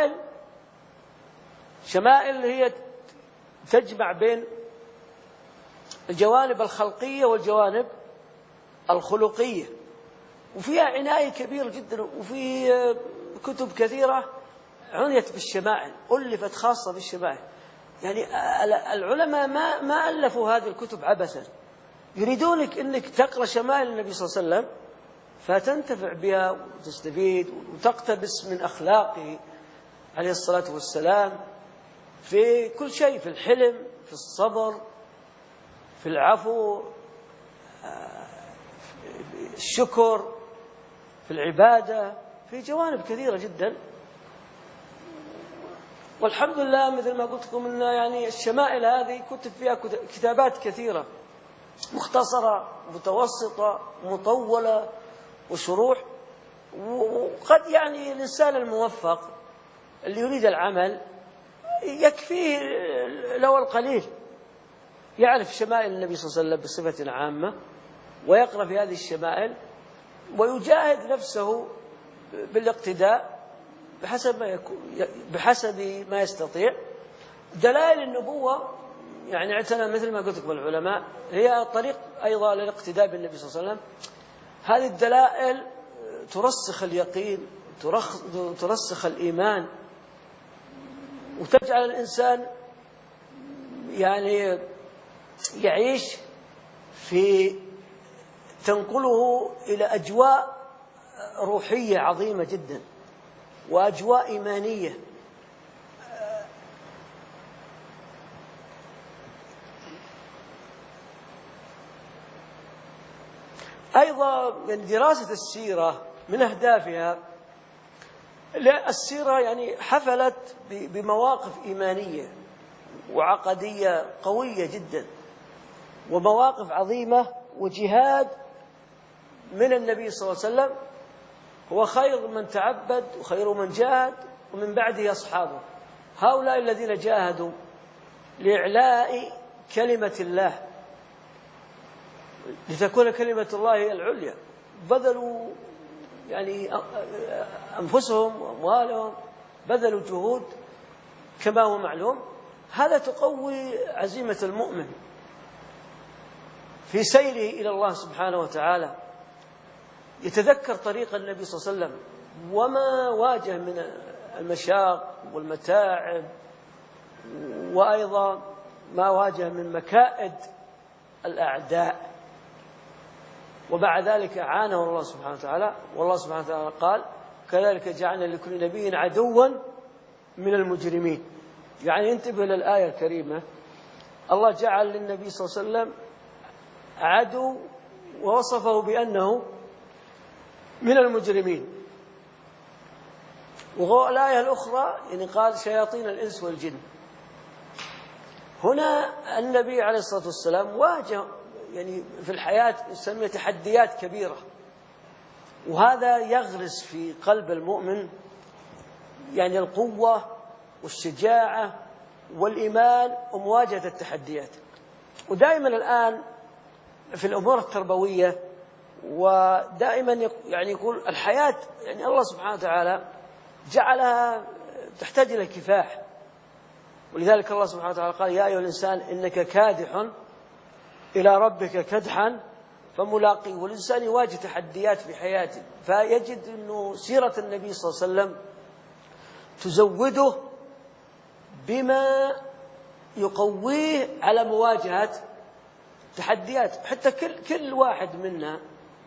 شمائل هي تجمع بين الجوانب الخلقية والجوانب الخلقية، وفيها عناية كبيرة جدا. وفي كتب كثيرة عنيت بالشمائل، ألفت خاصة بالشمائل. يعني العلماء ما ألفوا هذه الكتب عبثا، يريدونك أنك تقرأ شمائل النبي صلى الله عليه وسلم فتنتفع بها وتستفيد وتقتبس من أخلاقه عليه الصلاة والسلام في كل شيء، في الحلم، في الصبر، في العفو، في الشكر، في العبادة، في جوانب كثيرة جدا. والحمد لله مثل ما قلت لكم أن يعني الشمائل هذه كتب فيها كتابات كثيرة مختصرة متوسطة مطولة وشروح. وقد يعني الإنسان الموفق اللي يريد العمل يكفيه لو القليل يعرف شمائل النبي صلى الله عليه وسلم بصفة عامة ويقرأ في هذه الشمائل ويجاهد نفسه بالاقتداء بحسب ما يستطيع. دلائل النبوة يعني اعتنى مثل ما قلت لكم العلماء هي طريق أيضا للاقتداء بالنبي صلى الله عليه وسلم. هذه الدلائل ترسخ اليقين، ترسخ الإيمان، وتجعل الإنسان يعني يعيش تنقله إلى أجواء روحية عظيمة جدا وأجواء إيمانية. أيضا من دراسة السيرة من أهدافها، السيرة يعني حفلت بمواقف إيمانية وعقدية قوية جدا ومواقف عظيمة وجهاد من النبي صلى الله عليه وسلم. هو خير من تعبد وخير من جاهد ومن بعده أصحابه، هؤلاء الذين جاهدوا لإعلاء كلمة الله لتكون كلمة الله هي العليا، بذلوا يعني أنفسهم وأموالهم، بذلوا جهود كما هو معلوم. هذا تقوي عزيمة المؤمن في سيره إلى الله سبحانه وتعالى، يتذكر طريق النبي صلى الله عليه وسلم وما واجه من المشاق والمتاعب، وأيضا ما واجه من مكائد الأعداء، وبعد ذلك أعانه الله سبحانه وتعالى. والله سبحانه وتعالى قال: كذلك جعلنا لكل نبي عدوا من المجرمين. يعني انتبه للآية الكريمة، الله جعل للنبي صلى الله عليه وسلم عدو ووصفه بأنه من المجرمين. والآية الأخرى يعني قال: شياطين الإنس والجن. هنا النبي عليه الصلاة والسلام واجه يعني في الحياة يسمى تحديات كبيرة، وهذا يغرس في قلب المؤمن يعني القوة والشجاعة والإيمان ومواجهة التحديات. ودائما الآن في الأمور التربوية ودائما يعني يقول الحياة يعني الله سبحانه وتعالى جعلها تحتاج إلى كفاح، ولذلك الله سبحانه وتعالى قال: يا أيها الإنسان إنك كادح إلى ربك كدحا فملاقيه. والإنسان يواجه تحديات في حياته، فيجد أنه سيرة النبي صلى الله عليه وسلم تزوده بما يقويه على مواجهة تحديات. حتى كل واحد منا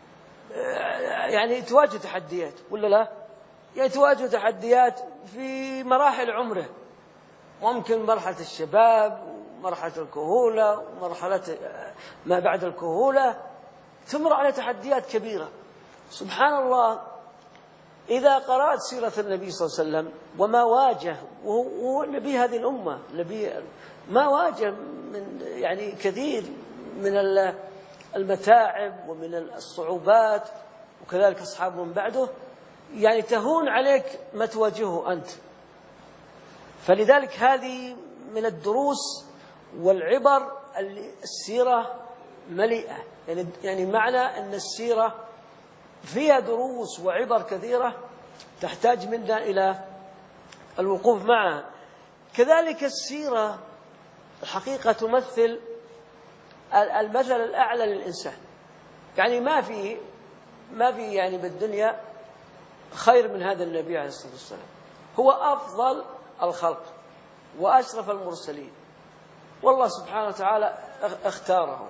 يعني تواجه تحديات ولا لا؟ يعني تواجه تحديات في مراحل عمره، ممكن مرحلة الشباب ومرحلة الكهولة ومرحلة ما بعد الكهولة تمر على تحديات كبيرة. سبحان الله، إذا قرأت سيرة النبي صلى الله عليه وسلم وما واجه، وهو نبي هذه الأمة، نبي ما واجه من يعني كثير من المتاعب ومن الصعوبات، وكذلك أصحابه من بعده، يعني تهون عليك ما تواجهه أنت. فلذلك هذه من الدروس والعبر السيرة مليئة، يعني معنى أن السيرة فيها دروس وعبر كثيرة تحتاج منا إلى الوقوف معها. كذلك السيرة الحقيقة تمثل المثل الأعلى للإنسان. يعني ما في يعني بالدنيا خير من هذا النبي عليه الصلاة والسلام. هو أفضل الخلق وأشرف المرسلين، والله سبحانه وتعالى اختاره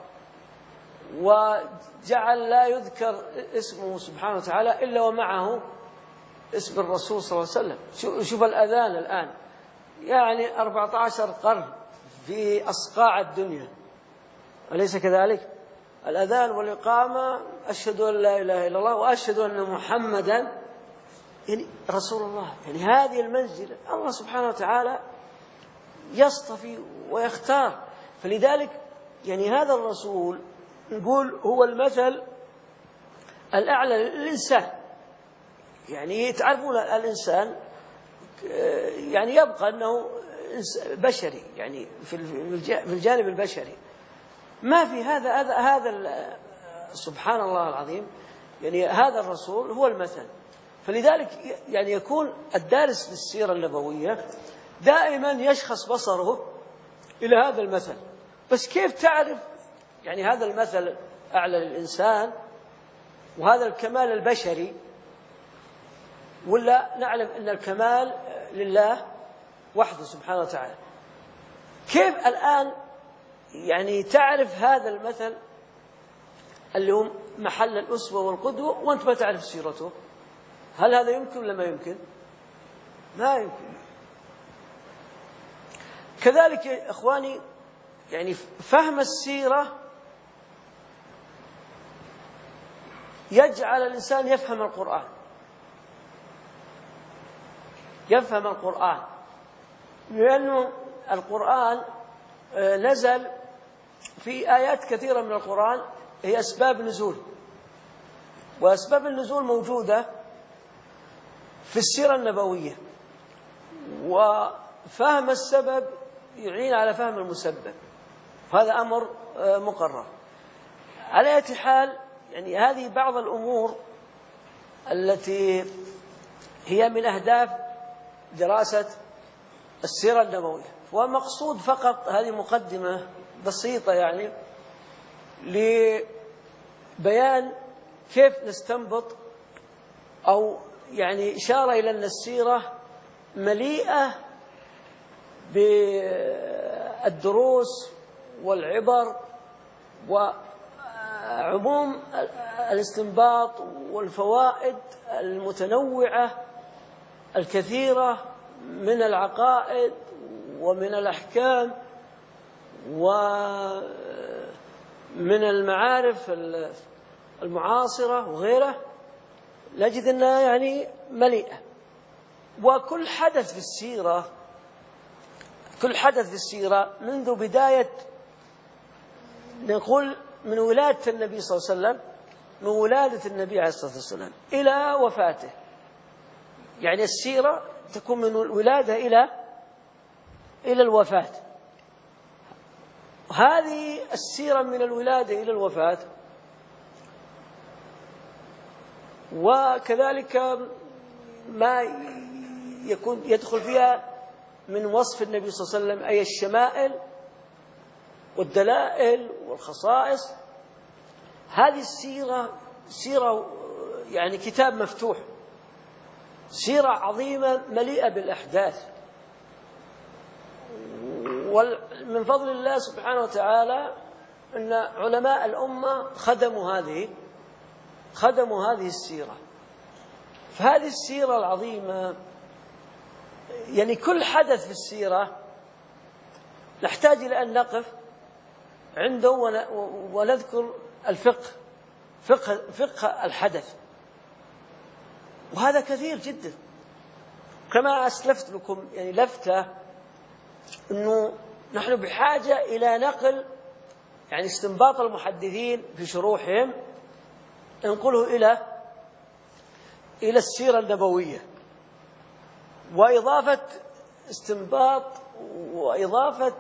وجعل لا يذكر اسمه سبحانه وتعالى إلا ومعه اسم الرسول صلى الله عليه وسلم. شوف الأذان الآن يعني 14 قرن في أصقاع الدنيا، أليس كذلك؟ الأذان والإقامة أشهد أن لا إله إلا الله وأشهد أن محمدا يعني رسول الله. يعني هذه المنزلة الله سبحانه وتعالى يصطفي ويختار. فلذلك يعني هذا الرسول نقول هو المثل الأعلى للإنسان. يعني تعرفون الإنسان يعني يبقى أنه بشري، يعني في الجانب البشري ما في هذا سبحان الله العظيم. يعني هذا الرسول هو المثل. فلذلك يعني يكون الدارس للسيرة النبوية دائما يشخص بصره إلى هذا المثل. بس كيف تعرف يعني هذا المثل أعلى للإنسان وهذا الكمال البشري، ولا نعلم أن الكمال لله وحده سبحانه وتعالى؟ كيف الآن يعني تعرف هذا المثل اللي هو محل الأسوة والقدوة وأنت ما تعرف سيرته؟ هل هذا يمكن ولا ما يمكن؟ ما يمكن. كذلك يا إخواني يعني فهم السيرة يجعل الإنسان يفهم القرآن، يفهم القرآن، لأنه القرآن نزل في آيات كثيرة من القرآن هي أسباب نزول، وأسباب النزول موجودة في السيرة النبوية، وفهم السبب يعين على فهم المسبب، وهذا أمر مقرر. على أي حال يعني هذه بعض الأمور التي هي من أهداف دراسة السيرة النبوية. ومقصود فقط هذه مقدمة بسيطة يعني لبيان كيف نستنبط أو يعني إشارة إلى أن السيرة مليئة بالدروس والعبر وعموم الاستنباط والفوائد المتنوعة الكثيرة من العقائد ومن الأحكام ومن المعارف المعاصرة وغيره. نجد أنها يعني مليئة. وكل حدث في السيرة، كل حدث في السيرة منذ بداية نقول من ولادة النبي صلى الله عليه وسلم، من ولادة النبي عليه الصلاة والسلام إلى وفاته، يعني السيرة تكون من الولادة إلى الوفاة. هذه السيرة من الولادة إلى الوفاة. وكذلك ما يكون يدخل فيها من وصف النبي صلى الله عليه وسلم أي الشمائل والدلائل والخصائص. هذه السيرة سيرة يعني كتاب مفتوح، سيرة عظيمة مليئة بالأحداث. ومن فضل الله سبحانه وتعالى أن علماء الأمة خدموا هذه السيرة. فهذه السيرة العظيمة يعني كل حدث في السيرة نحتاج إلى أن نقف عنده ونذكر فقه الحدث، وهذا كثير جدا. كما أسلفت لكم يعني لفتة أنه نحن بحاجة إلى نقل يعني استنباط المحدثين في شروحهم ننقله إلى السيرة النبوية، وإضافة استنباط وإضافة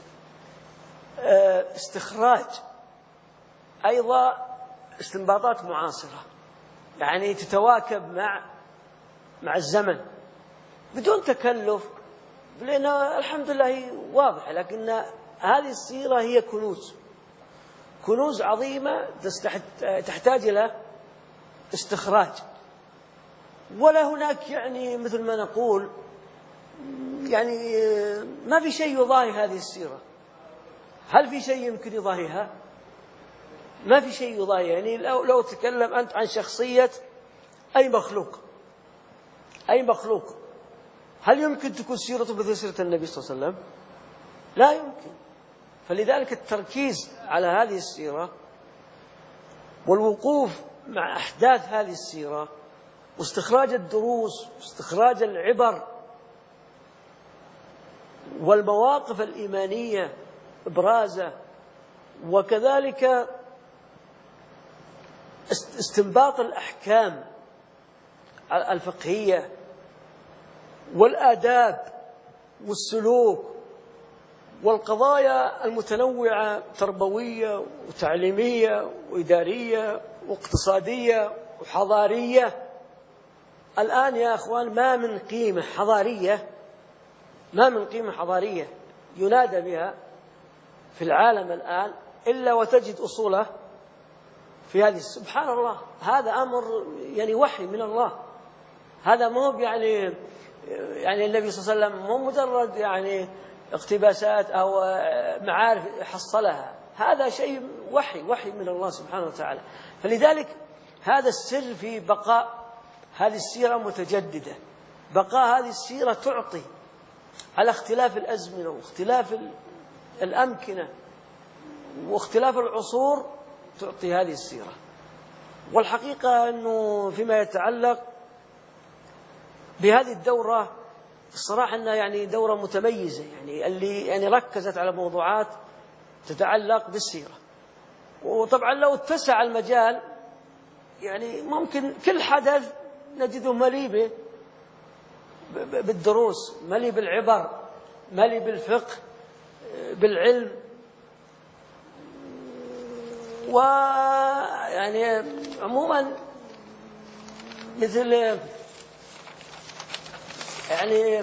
استخراج أيضا استنباطات معاصرة يعني تتواكب مع الزمن بدون تكلف، لأن الحمد لله هي واضحة. لكن هذه السيرة هي كنوز عظيمة تحتاج إلى استخراج. ولا هناك يعني مثل ما نقول يعني ما في شيء يضاهي هذه السيرة. هل في شيء يمكن يضاهيها؟ ما في شيء يضاهي. يعني لو تكلم أنت عن شخصية أي مخلوق، هل يمكن تكون سيرته مثل سيرة النبي صلى الله عليه وسلم؟ لا يمكن. فلذلك التركيز على هذه السيرة والوقوف مع أحداث هذه السيرة واستخراج الدروس واستخراج العبر والمواقف الإيمانية إبرازه، وكذلك استنباط الأحكام الفقهية والآداب والسلوك والقضايا المتنوعة تربوية وتعليمية وإدارية واقتصادية وحضارية. الآن يا أخوان ما من قيمة حضارية ينادى بها في العالم الآن إلا وتجد أصوله في هذه. سبحان الله، هذا أمر يعني وحي من الله. هذا مو يعني النبي صلى الله عليه وسلم مو مجرد يعني اقتباسات أو معارف حصلها، هذا شيء وحي من الله سبحانه وتعالى. فلذلك هذا السر في بقاء هذه السيرة متجددة. بقاء هذه السيرة تعطي على اختلاف الأزمنة واختلاف الأمكنة واختلاف العصور، تعطي هذه السيرة. والحقيقة أنه فيما يتعلق بهذه الدورة الصراحة أنها يعني دورة متميزة، يعني اللي يعني ركزت على موضوعات تتعلق بالسيرة. وطبعا لو اتسع المجال يعني ممكن كل حدث نجده مليء بالدروس، مليء بالعبر، مليء بالفقه، بالعلم. ويعني عموما مثل يعني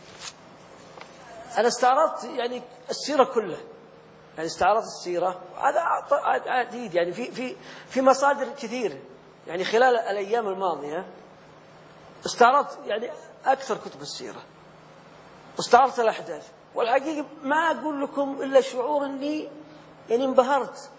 أنا استعرضت يعني السيرة كلها، يعني استعرضت السيرة، هذا عديد يعني في مصادر كثيرة. يعني خلال الأيام الماضية استعرضت يعني أكثر كتب السيرة واستعرضت الأحداث. والحقيقة ما أقول لكم إلا شعور أني يعني انبهرت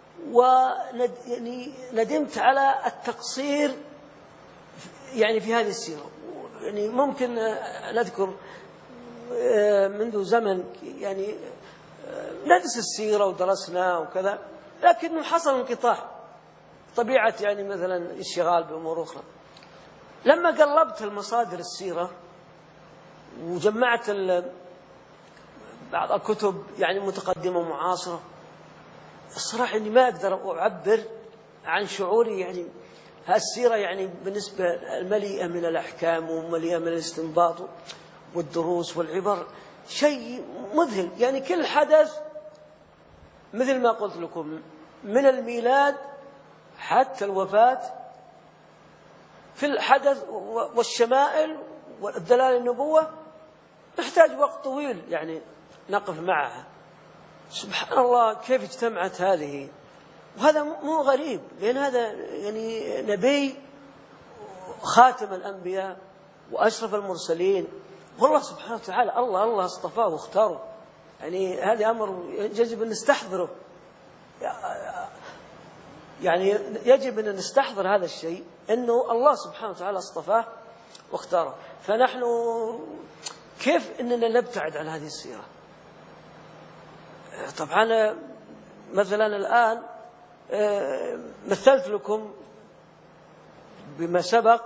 يعني ندمت على التقصير يعني في هذه السيرة. يعني ممكن نذكر منذ زمن يعني ندرس السيرة ودرسنا وكذا، لكن حصل انقطاع طبيعة يعني مثلا الاشتغال بأمور أخرى. لما قلبت المصادر السيرة وجمعت بعض الكتب يعني متقدمة ومعاصرة، الصراحة إني ما أقدر أعبر عن شعوري. يعني هالسيرة يعني بالنسبة المليئة من الأحكام ومليئة من الاستنباط والدروس والعبر شيء مذهل. يعني كل حدث مثل ما قلت لكم من الميلاد حتى الوفاة، كل حدث والشمائل والدلالة النبوة نحتاج وقت طويل يعني نقف معها. سبحان الله كيف اجتمعت هذه. وهذا مو غريب، لأن هذا يعني نبي خاتم الأنبياء وأشرف المرسلين، والله سبحانه وتعالى الله اصطفاه واختاره. يعني هذا أمر يجب أن نستحضره، يعني يجب أن نستحضر هذا الشيء، أنه الله سبحانه وتعالى اصطفاه واختاره. فنحن كيف أننا نبتعد عن هذه السيرة؟ طبعا مثلا الآن مثلت لكم بما سبق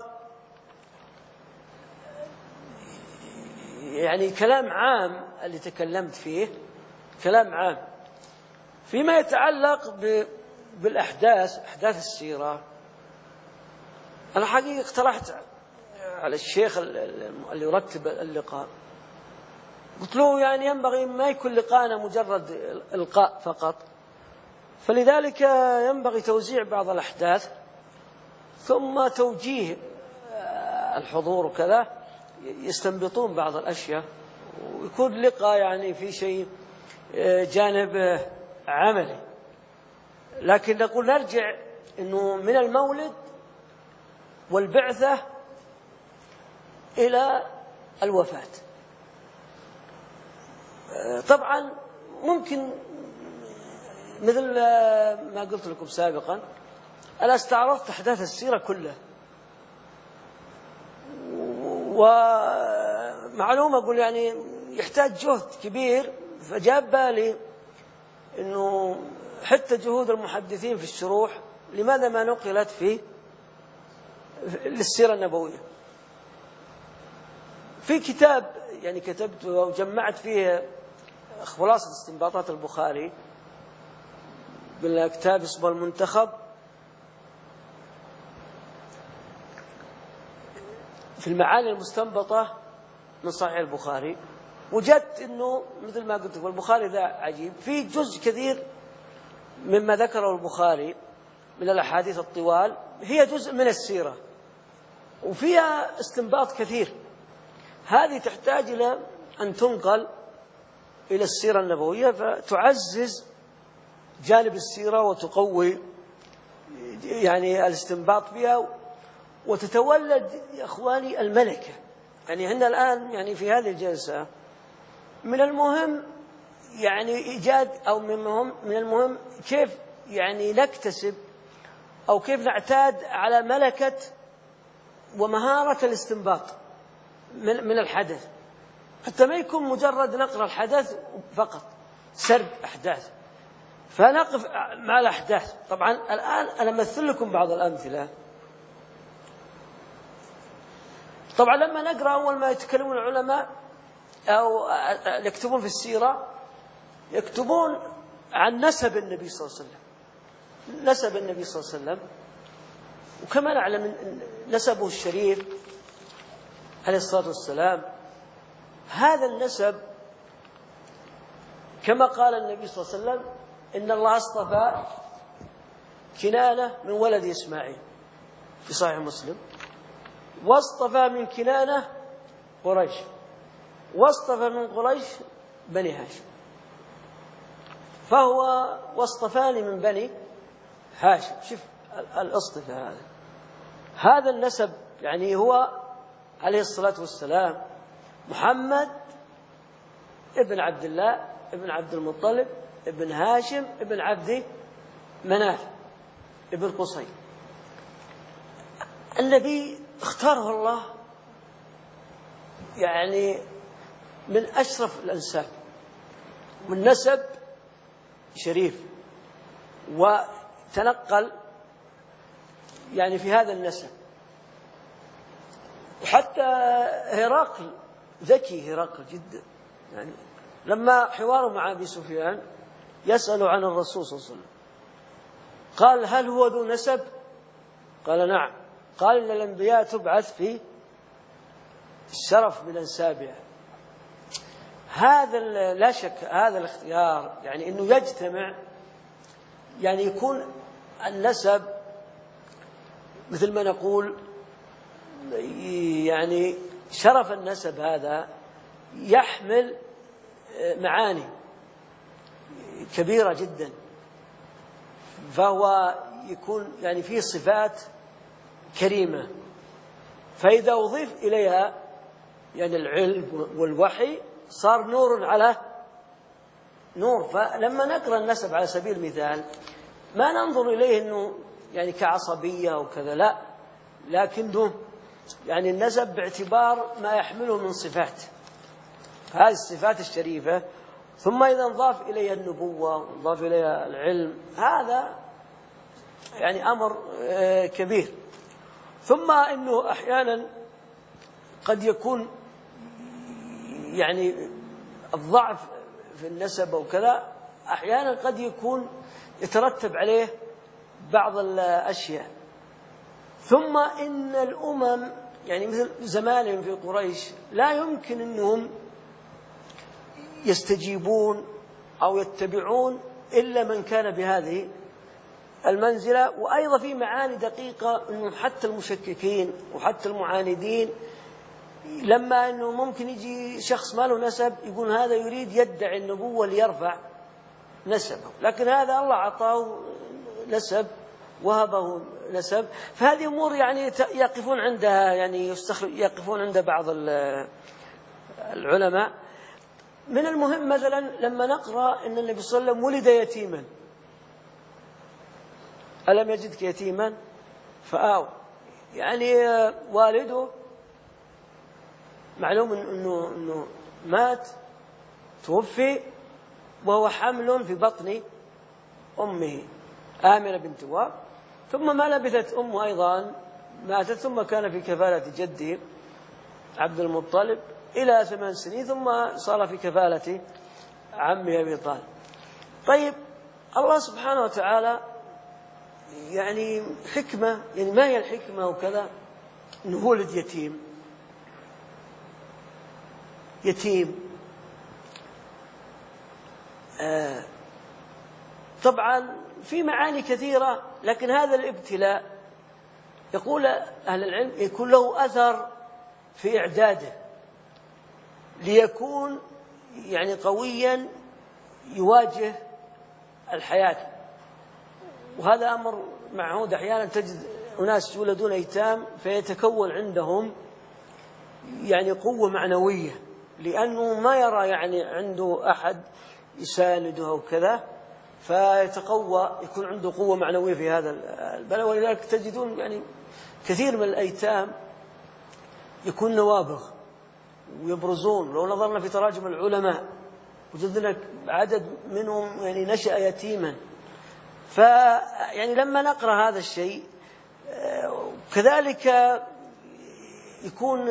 يعني كلام عام اللي تكلمت فيه، كلام عام فيما يتعلق بالأحداث، أحداث السيرة. أنا حقيقة اقترحت على الشيخ اللي يرتب اللقاء، قلت له يعني ينبغي ما يكون لقاءنا مجرد إلقاء فقط، فلذلك ينبغي توزيع بعض الأحداث ثم توجيه الحضور وكذا يستنبطون بعض الأشياء، ويكون لقاء يعني في شيء جانب عملي. لكن نقول نرجع أنه من المولد والبعثة إلى الوفاة، طبعا ممكن مثل ما قلت لكم سابقا، أنا استعرضت أحداث السيرة كلها، ومعلومة أقول يعني يحتاج جهد كبير، فجاب بالي أنه حتى جهود المحدثين في الشروح لماذا ما نقلت في للسيرة النبوية. في كتاب يعني كتبته وجمعت فيه خلاصة استنباطات البخاري بالكتاب اسمه المنتخب، في المعاني المستنبطة من صحيح البخاري، وجدت أنه مثل ما قلت البخاري ذا عجيب، في جزء كثير مما ذكره البخاري من الأحاديث الطوال هي جزء من السيرة وفيها استنباط كثير، هذه تحتاج إلى أن تنقل إلى السيرة النبوية فتعزز جانب السيرة وتقوي يعني الاستنباط بها، وتتولد يا إخواني الملكة. يعني هنا الآن يعني في هذه الجلسة من المهم يعني إيجاد أو من المهم كيف يعني نكتسب أو كيف نعتاد على ملكة ومهارة الاستنباط من الحدث، حتى ما يكون مجرد نقرأ الحدث فقط سرد أحداث، فنقف مع الأحداث. طبعا الآن أنا أمثل لكم بعض الأمثلة. طبعا لما نقرأ أول ما يتكلمون العلماء أو يكتبون في السيرة يكتبون عن نسب النبي صلى الله عليه وسلم، نسب النبي صلى الله عليه وسلم، وكما نعلم نسبه الشريف عليه الصلاة والسلام. هذا النسب كما قال النبي صلى الله عليه وسلم إن الله اصطفى كنانة من ولد إسماعيل في صحيح مسلم، واصطفى من كنانة قريش، واصطفى من قريش بني هاشم، فهو واصطفاني من بني هاشم. شوف الاصطفاء هذا النسب، يعني هو عليه الصلاة والسلام محمد ابن عبد الله ابن عبد المطلب ابن هاشم ابن عبد مناف ابن قصي. النبي اختاره الله يعني من أشرف الأنساب، والنسب شريف، وتنقل يعني في هذا النسب. وحتى هرقل ذكي، هرقل جدا، يعني لما حواره مع أبي سفيان يسأل عن الرسول صلى الله عليه وسلم قال هل هو ذو نسب؟ قال نعم. قال إن الأنبياء تبعث في الشرف من أنسابها. هذا لا شك هذا الاختيار يعني أنه يجتمع، يعني يكون النسب مثل ما نقول يعني شرف النسب هذا يحمل معاني كبيرة جدا، فهو يكون يعني فيه صفات كريمة، فإذا أضيف إليها يعني العلم والوحي صار نور على نور. فلما نقرأ النسب على سبيل المثال ما ننظر إليه أنه يعني كعصبية أو كذا، لا، لكنه يعني النسب باعتبار ما يحمله من صفات، هذه الصفات الشريفة، ثم إذا نضاف إليها النبوة ونضاف إليها العلم، هذا يعني أمر كبير. ثم إنه أحيانا قد يكون يعني الضعف في النسب أو كذا، أحيانا قد يكون يترتب عليه بعض الأشياء. ثم إن الأمم يعني مثل زمانهم في قريش لا يمكن أنهم يستجيبون أو يتبعون إلا من كان بهذه المنزلة. وأيضا في معاني دقيقة أنه حتى المشككين وحتى المعاندين لما أنه ممكن يجي شخص ما له نسب يقول هذا يريد يدعي النبوة ليرفع نسبه، لكن هذا الله أعطاه نسب وهبه نسب. فهذه أمور يعني يقفون عندها، يعني يقفون عند بعض العلماء. من المهم مثلا لما نقرأ أن النبي صلى الله عليه وسلم ولد يتيما، ألم يجدك يتيما فآوى، يعني والده معلوم أنه مات توفي وهو حمل في بطن أمه آمنة بنت وهب، ثم ما لبثت أمه أيضا ماتت، ثم كان في كفالة جده عبد المطلب إلى 8 سنين، ثم صار في كفالة عمه أبي طالب. طيب الله سبحانه وتعالى يعني حكمة، يعني ما هي الحكمة وكذا أنه ولد يتيم طبعا في معاني كثيرة، لكن هذا الابتلاء يقول أهل العلم يكون له أثر في إعداده ليكون يعني قويا يواجه الحياة. وهذا أمر معهود، أحيانا تجد أناس يولدون أيتام فيتكون عندهم يعني قوة معنوية، لأنه ما يرى يعني عنده أحد يسانده وكذا، فيتقوى، يكون عنده قوة معنوية في هذا البلاء. ولذلك تجدون يعني كثير من الأيتام يكون نوابغ ويبرزون. لو نظرنا في تراجم العلماء وجدنا عدد منهم يعني نشأ يتيما. فيعني لما نقرأ هذا الشيء كذلك يكون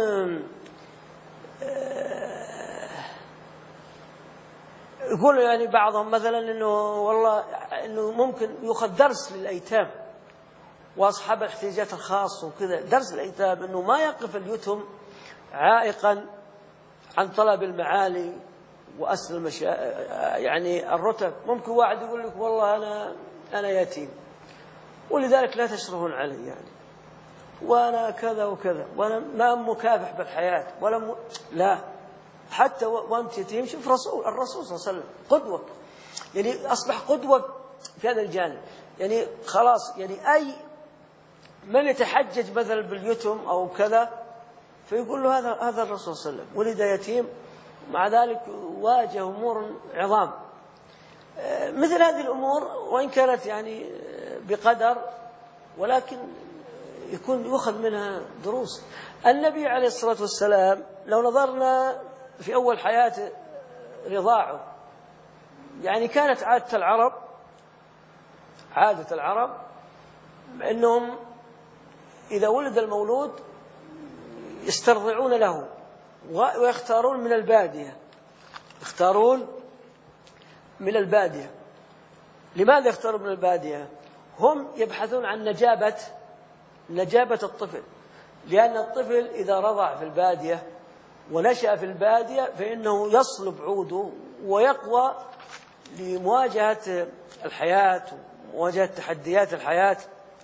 يقول يعني بعضهم مثلا إنه والله إنه ممكن يأخذ درس للأيتام وأصحاب الاحتياجات الخاصة وكذا، درس الأيتام إنه ما يقف اليتم عائقا عن طلب المعالي وأسل يعني الرتب. ممكن واحد يقول لك والله أنا يتيم ولذلك لا تشرفون علي، يعني وأنا كذا وكذا وأنا ما مكافح بالحياة ولا لا، حتى وأنت يتيم. شوف الرسول صلى الله عليه وسلم قدوة، يعني أصبح قدوة في هذا الجانب. يعني خلاص يعني أي من يتحجج مثلا باليتم أو كذا فيقول له هذا الرسول صلى الله عليه وسلم ولد يتيم، مع ذلك واجه أمور عظام. مثل هذه الأمور وإن كانت يعني بقدر، ولكن يكون يؤخذ منها دروس. النبي عليه الصلاة والسلام لو نظرنا في أول حياته رضاعه، يعني كانت عادة العرب أنهم إذا ولد المولود يسترضعون له ويختارون من البادية. لماذا يختارون من البادية؟ هم يبحثون عن نجابة الطفل، لأن الطفل إذا رضع في البادية ونشأ في البادية فإنه يصلب عوده ويقوى لمواجهة الحياة ومواجهة تحديات الحياة،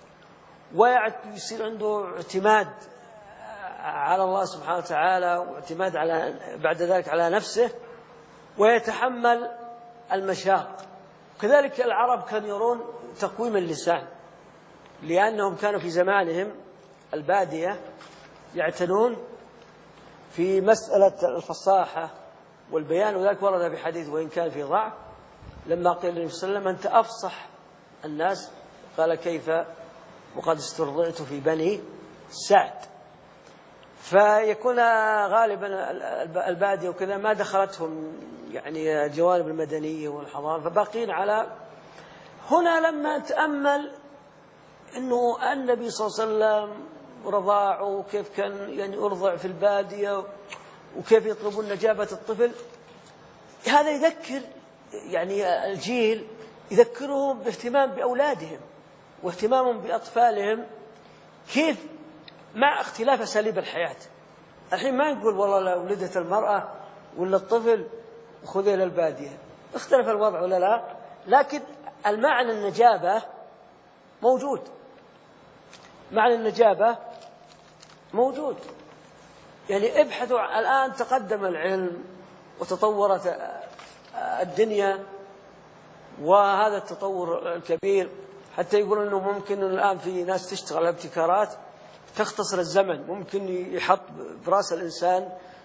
ويصير عنده اعتماد على الله سبحانه وتعالى واعتماد بعد ذلك على نفسه، ويتحمل المشاق. كذلك العرب كانوا يرون تقويم اللسان، لأنهم كانوا في زمانهم البادية يعتنون في مسألة الفصاحة والبيان. وذلك ورد بحديث وإن كان في ضعف لما قيل للنبي صلى الله عليه وسلم أنت أفصح الناس، قال كيف وقد استرضعت في بني سعد. فيكون غالبا البادية وكذا ما دخلتهم يعني جوانب المدنية والحضارة، فباقين على هنا. لما تأمل أنه النبي صلى الله عليه وسلم رضاعه وكيف كان يعني أرضع في البادية وكيف يطلبون نجابة الطفل، هذا يذكر يعني الجيل، يذكرهم باهتمام بأولادهم واهتمامهم بأطفالهم، كيف مع اختلاف أساليب الحياة. الحين ما نقول والله لو ولدت المرأة ولا الطفل خذ إلى البادية، اختلف الوضع ولا لا، لكن المعنى النجابة موجود، معنى النجابة موجود. يعني ابحثوا، الآن تقدم العلم وتطورت الدنيا وهذا التطور الكبير، حتى يقولون أنه ممكن الآن في ناس تشتغل ابتكارات تختصر الزمن، ممكن يحط براس الإنسان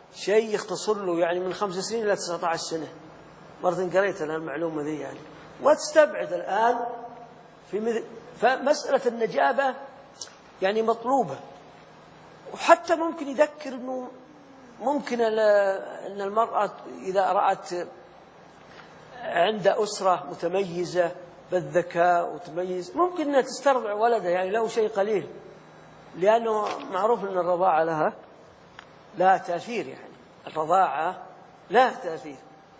شيء يختصر له يعني من 5 سنين إلى 19 سنة. مرة قريت أنا المعلومة ذي يعني. وتستبعد الآن في مثل فمسألة النجابة يعني مطلوبة. وحتى ممكن يذكر أنه ممكن أن المرأة إذا رأت عند أسرة متميزة بالذكاء وتميز ممكن أنها تسترضع ولدها يعني له شيء قليل، لأنه معروف أن الرضاعة لها تأثير، يعني الرضاعة لها تأثير.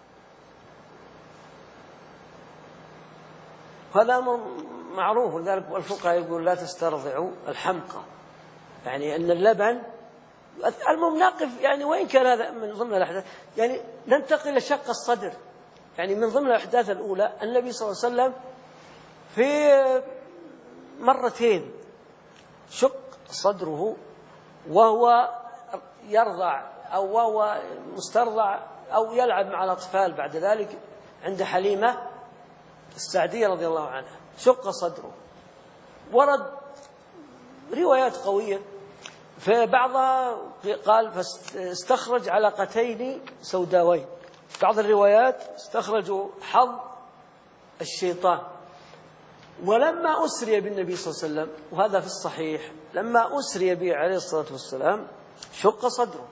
هذا معروف، ولذلك الفقهاء يقول لا تسترضعوا الحمقى، يعني أن اللبن. المهم نقف يعني وإن كان هذا من ضمن الأحداث، يعني ننتقل إلى شق الصدر. يعني من ضمن الأحداث الأولى النبي صلى الله عليه وسلم في مرتين شق صدره وهو يرضع أو وهو مسترضع أو يلعب مع الأطفال بعد ذلك عند حليمة السعدية رضي الله عنها، شق صدره. ورد روايات قوية، فبعضها قال فاستخرج علقتين سوداوين، بعض الروايات استخرجوا حظ الشيطان. ولما أسري بالنبي صلى الله عليه وسلم، وهذا في الصحيح، لما أسري به عليه الصلاة والسلام شق صدره.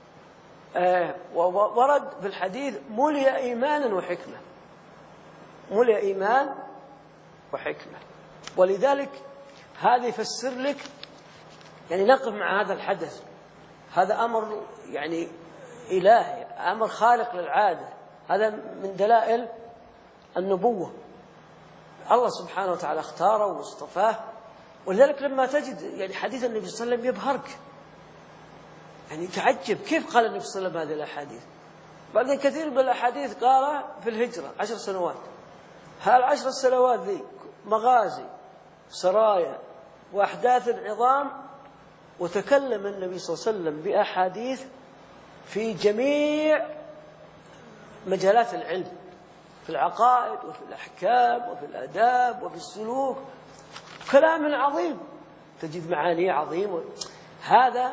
ورد في الحديث ملئ إيمانا وحكمة، ملئ إيمان وحكمة. ولذلك هذا يفسر لك يعني نقف مع هذا الحدث، هذا أمر يعني إلهي، أمر خارق للعادة، هذا من دلائل النبوة. الله سبحانه وتعالى اختاره واصطفاه. ولذلك لما تجد يعني حديث النبي صلى الله عليه وسلم يبهرك، يعني تعجب كيف قال النبي صلى الله عليه وسلم هذه الأحاديث. بعدين كثير من الأحاديث قال في الهجرة 10 سنوات، هال10 سنوات ذي مغازي سرايا وأحداث عظام، وتكلم النبي صلى الله عليه وسلم بأحاديث في جميع مجالات العلم، في العقائد وفي الأحكام وفي الآداب وفي السلوك، كلام عظيم تجد معاني عظيمة. هذا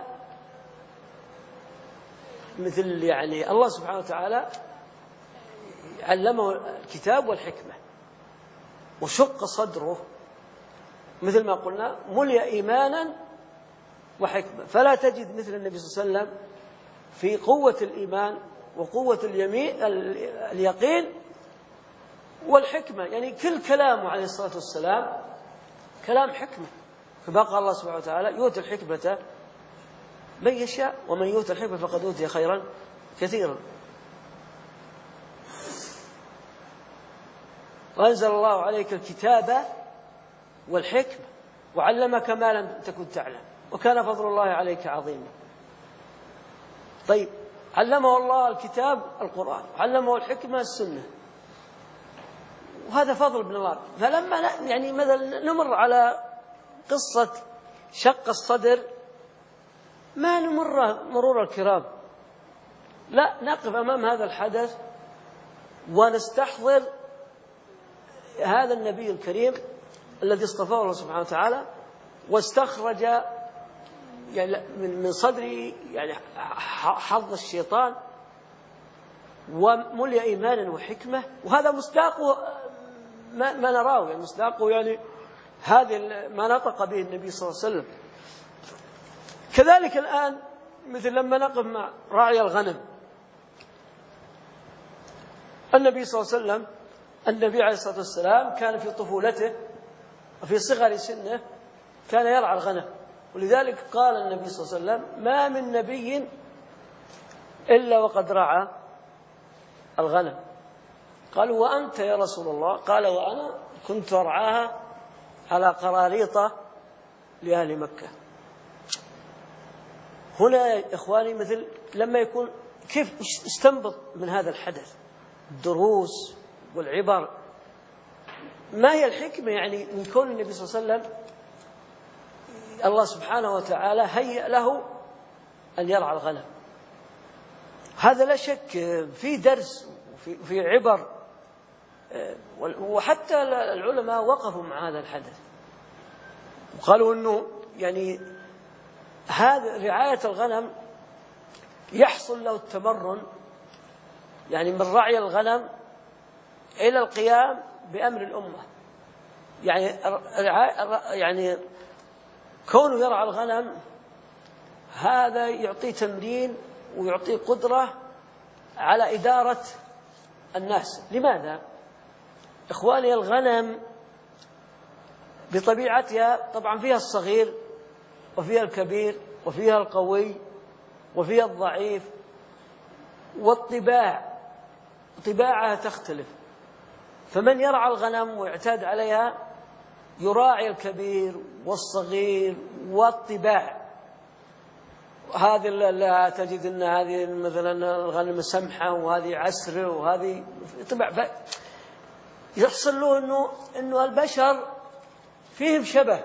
مثل يعني الله سبحانه وتعالى علمه الكتاب والحكمة، وشق صدره مثل ما قلنا ملئ إيمانا وحكمة. فلا تجد مثل النبي صلى الله عليه وسلم في قوة الإيمان وقوة اليقين والحكمة، يعني كل كلامه عليه الصلاة والسلام كلام حكمة. كما قال الله سبحانه وتعالى يؤتي الحكمة من يشاء ومن يؤتى الحكمة فقد أوتي خيرا كثيرا. وأنزل الله عليك الكتاب والحكمة وعلمك ما لم تكن تعلم وكان فضل الله عليك عظيما. طيب، علمه الله الكتاب القرآن، علمه الحكمة السنة، وهذا فضل من الله. فلما يعني مثلا نمر على قصة شق الصدر ما نمر مرور الكرام، لا، نقف أمام هذا الحدث ونستحضر هذا النبي الكريم الذي اصطفاه الله سبحانه وتعالى واستخرج يعني من صدره يعني حظ الشيطان وملئ إيمانا وحكمة. وهذا مصداقه ما نراه، يعني مصداقه يعني هذا ما نطق به النبي صلى الله عليه وسلم. كذلك الآن مثل لما نقف مع راعي الغنم، النبي صلى الله عليه وسلم، النبي عليه الصلاة والسلام كان في طفولته وفي صغر سنه كان يرعى الغنم. ولذلك قال النبي صلى الله عليه وسلم ما من نبي إلا وقد رعى الغنم. قالوا وأنت يا رسول الله؟ قال وأنا كنت أرعاها على قراريط لأهل مكة. هنا يا إخواني مثل لما يكون كيف استنبط من هذا الحدث الدروس والعبر. ما هي الحكمة يعني من كون النبي صلى الله عليه وسلم الله سبحانه وتعالى هيأ له أن يرعى الغنم؟ هذا لا شك في درس وفي عبر، وحتى العلماء وقفوا مع هذا الحدث وقالوا أنه يعني هذا رعاية الغنم يحصل له التمرن يعني من رعي الغنم إلى القيام بأمر الأمة. يعني كونه يرعى الغنم هذا يعطيه تمرين ويعطيه قدرة على إدارة الناس. لماذا؟ إخواني، الغنم بطبيعتها طبعا فيها الصغير وفيها الكبير وفيها القوي وفيها الضعيف، طباعها تختلف. فمن يرعى الغنم ويعتاد عليها يراعي الكبير والصغير والطباع. هذه لا تجد أن هذه مثلا الغنم سمحة وهذه عسر وهذه طباع. يحصل له إنه البشر فيهم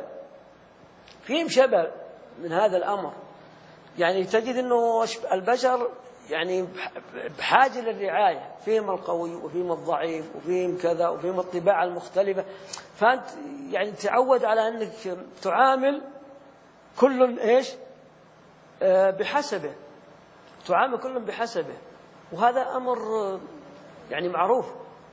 شبه من هذا الأمر. يعني تجد إنه البشر يعني بحاجة للرعاية، فيهم القوي وفيهم الضعيف وفيهم كذا وفيهم الطباع المختلفة. فأنت يعني تعود على أنك تعامل كل بحسبه، وهذا أمر يعني معروف.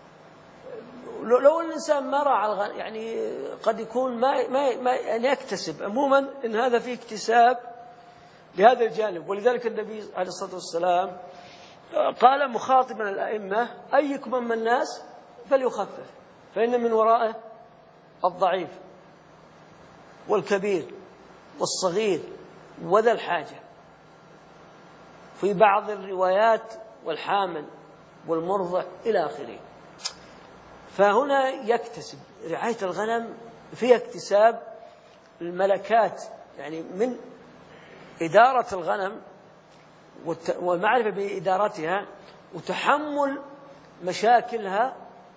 لو الإنسان ما راعى الغنم يعني قد يكون ما يكتسب. عموما إن هذا فيه اكتساب لهذا الجانب. ولذلك النبي عليه الصلاة والسلام قال مخاطبا الأئمة: أيكم أما الناس فليخفف فإن من ورائه الضعيف والكبير والصغير وذا الحاجة. في بعض الروايات والحامل والمرضع إلى آخره. فهنا يكتسب رعاية الغنم فيها اكتساب الملكات، يعني من إدارة الغنم والمعرفة بإدارتها وتحمل مشاكلها.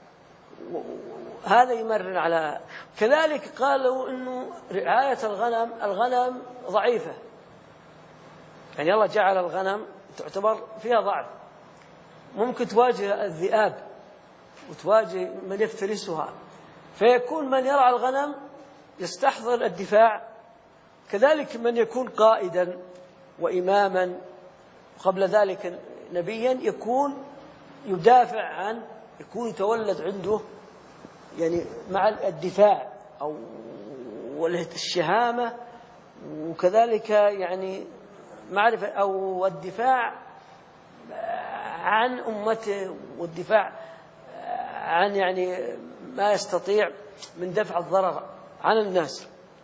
هذا يمرن على. كذلك قالوا إنه رعاية الغنم ضعيفة، يعني الله جعل الغنم تعتبر فيها ضعف، ممكن تواجه الذئاب وتواجه من يفترسها، فيكون من يرعى الغنم يستحضر الدفاع. كذلك من يكون قائدا وإماما قبل ذلك نبيا يكون يدافع عن، يكون يتولد عنده يعني مع الدفاع أو الشهامة، وكذلك يعني معرفة أو الدفاع عن أمته والدفاع عن يعني ما يستطيع من دفع الضرر عن الناس.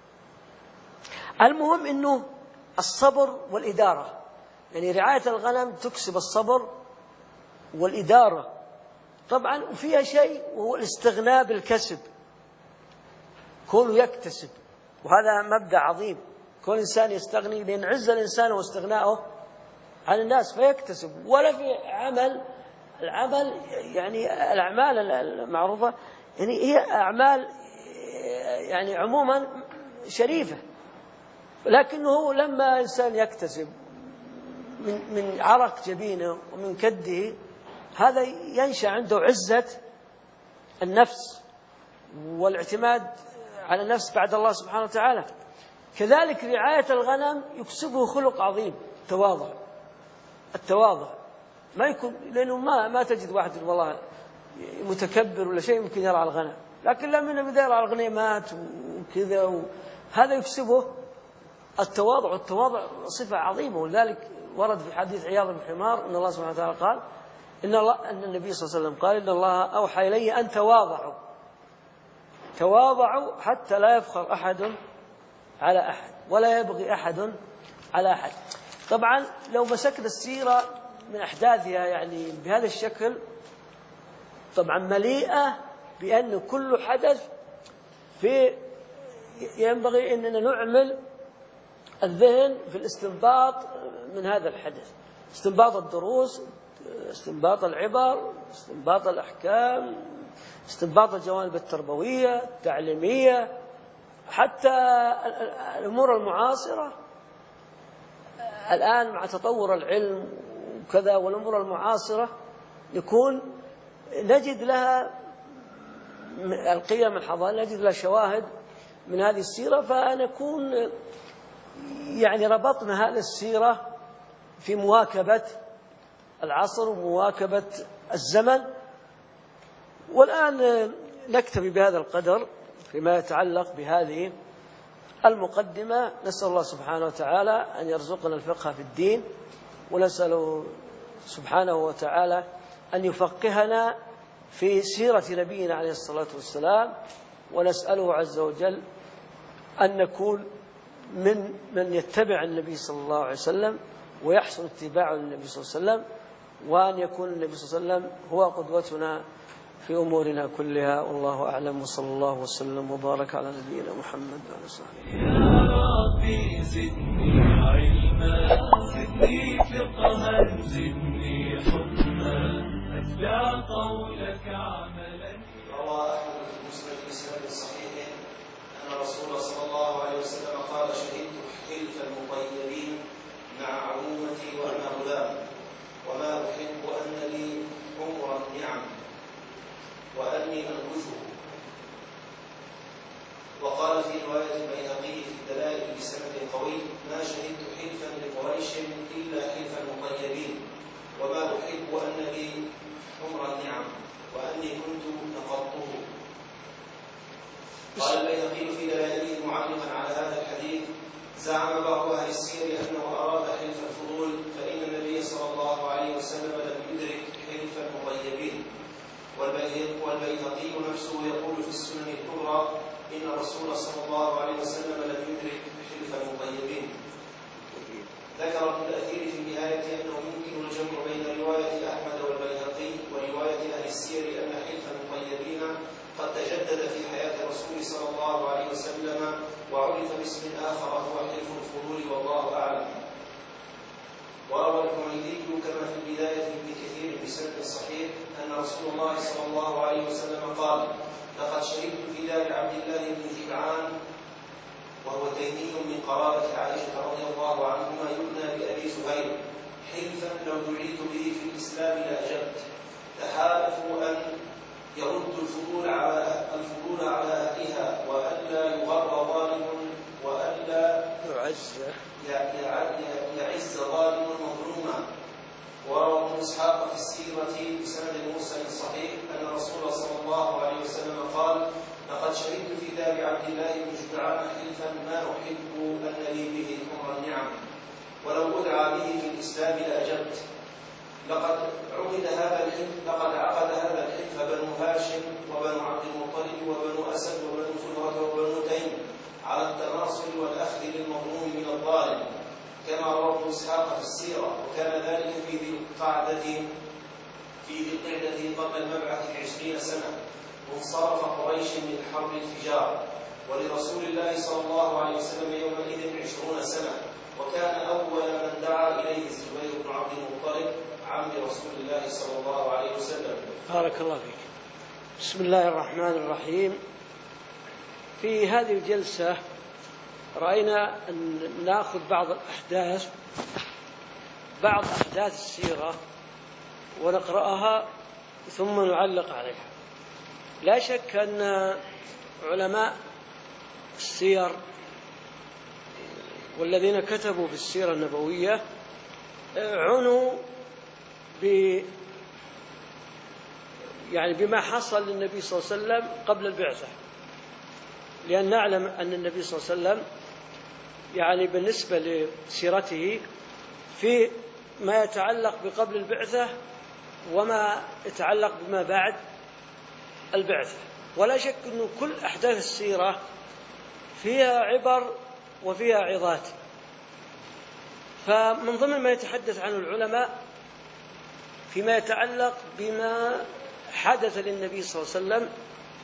المهم إنه الصبر والإدارة، يعني رعاية الغنم تكسب الصبر والإدارة طبعا. وفيها شيء وهو الاستغناء بالكسب، كونه يكتسب، وهذا مبدأ عظيم. كل إنسان يستغني، لأن عز الإنسان واستغناءه عن الناس فيكتسب. ولا في العمل يعني الأعمال المعروفة يعني هي أعمال يعني عموما شريفة، لكنه لما إنسان يكتسب من عرق جبينه ومن كده، هذا ينشأ عنده عزة النفس والاعتماد على النفس بعد الله سبحانه وتعالى. كذلك رعاية الغنم يكسبه خلق عظيم، التواضع. ما يكون، لأنه ما تجد واحد والله متكبر ولا شيء ممكن يرعى الغنم، لكن لما بدأ يرعى الغنيمات وكذا هذا يكسبه التواضع. والتواضع صفة عظيمة. ولذلك ورد في حديث عياض بن حمار أن الله سبحانه وتعالى قال أن النبي صلى الله عليه وسلم قال: إن الله أوحى إلي أن تواضعوا حتى لا يفخر أحد على أحد ولا يبغي أحد على أحد. طبعا لو مسكنا السيرة من أحداثها يعني بهذا الشكل، طبعا مليئة بأن كل حدث ينبغي أننا نعمل الذهن في الاستنباط من هذا الحدث، استنباط الدروس، استنباط العبر، استنباط الأحكام، استنباط الجوانب التربوية التعليمية، حتى الأمور المعاصرة الآن مع تطور العلم وكذا، والأمور المعاصرة نجد لها القيم الحضارية، نجد لها شواهد من هذه السيرة. فنكون يعني ربطنا هذه السيرة في مواكبة العصر ومواكبة الزمن. والآن نكتفي بهذا القدر فيما يتعلق بهذه المقدمة. نسأل الله سبحانه وتعالى أن يرزقنا الفقه في الدين، ونسأله سبحانه وتعالى أن يفقهنا في سيرة نبينا عليه الصلاة والسلام، ونسأله عز وجل أن نكون من يتبع النبي صلى الله عليه وسلم ويحسن اتباعه للنبي صلى الله عليه وسلم، وأن يكون النبي صلى الله عليه وسلم هو قدوتنا في أمورنا كلها. والله أعلم، وصلى الله وسلم وبارك على نبينا محمد وعلى آله وصحبه. يا ربي زدني علما، زدني فقها، زدني حكما، أتبع قولك عملا. روى أحمد في مسند بسند صحيح أن الرسول صلى الله عليه وسلم قال: شهدت حلف المطيبين مع عمومتي وأنا غلام، وما أحب أن لي عمر النعم وأني أنكثه. وقال في رواية البيهقي في الدلائل بسند قوي: ما شهدت حلفا لقريش إلا حلف المطيبين، وما أحب أن لي عمر النعم وأني كنت نقضته. قال البيهقي في دلائله معلقا على هذا الحديث: زعم بعض أهل السير أنه أراد حلف الفضول، فإن النبي صلى الله عليه وسلم لم يدرك حلف المطيبين. والبيهقي نفسه يقول في السنن الكبرى: إن الرسول صلى الله عليه وسلم لم يدرك حلف المطيبين. ذكر ابن الأثير في النهاية أنه يمكن الجمع بين رواية أحمد والبيهقي ورواية أهل السير أن حلف المطيبين قد تجدد في حياة الرسول صلى الله عليه وسلم، وعرف باسم آخر هو حلف الفضول، والله أعلم. وروى الحميدي كما في البداية ابن كثير بسند صحيح أن رسول الله صلى الله عليه وسلم قال: لقد شهدت في دار عبد الله بن جدعان، وهو تيمي من قرابة عائشة رضي الله عنهما، يبنى بأبي زهير، حلفا لو دعيت به في الإسلام لأجبت. تحالفوا أن يردوا الفضول على أهلها، وألا يغر ظالم، وألا يعز ظالم مظلوما. وروى ابن إسحاق في السيرة بسند مرسل صحيح أن الرسول صلى الله عليه وسلم قال: لقد شهدت في دار عبد الله بن جدعان حلفا ما أحب أن لي به حمر النعم، ولو أدعى به في الإسلام لأجبت. لقد عقد هذا الحلف بنو هاشم وبنو عبد المطلب وبنو أسد وبنو زهرة وبنو تيم على التناصر والأخذ للمظلوم من الظالم، كما روى ابن إسحاق في السيرة. وكان ذلك في ذي القعدة قبل المبعث ب20 سنة، وانصرف قريش من حرب الفجار، ولرسول الله صلى الله عليه وسلم يومئذ 20 سنة. وكان أول من دعا إليه الزبير بن عبد المطلب عم رسول الله صلى الله عليه وسلم. بارك الله فيك. بسم الله الرحمن الرحيم. في هذه الجلسة رأينا أن نأخذ بعض أحداث السيرة ونقرأها ثم نعلق عليها. لا شك أن علماء السير والذين كتبوا في السيرة النبوية عنوا بما حصل للنبي صلى الله عليه وسلم قبل البعثة، لأن نعلم أن النبي صلى الله عليه وسلم بالنسبة لسيرته في ما يتعلق بقبل البعثة وما يتعلق بما بعد البعثة. ولا شك أن كل أحداث السيرة فيها عبر وفيها عظات. فمن ضمن ما يتحدث عنه العلماء فيما يتعلق بما حدث للنبي صلى الله عليه وسلم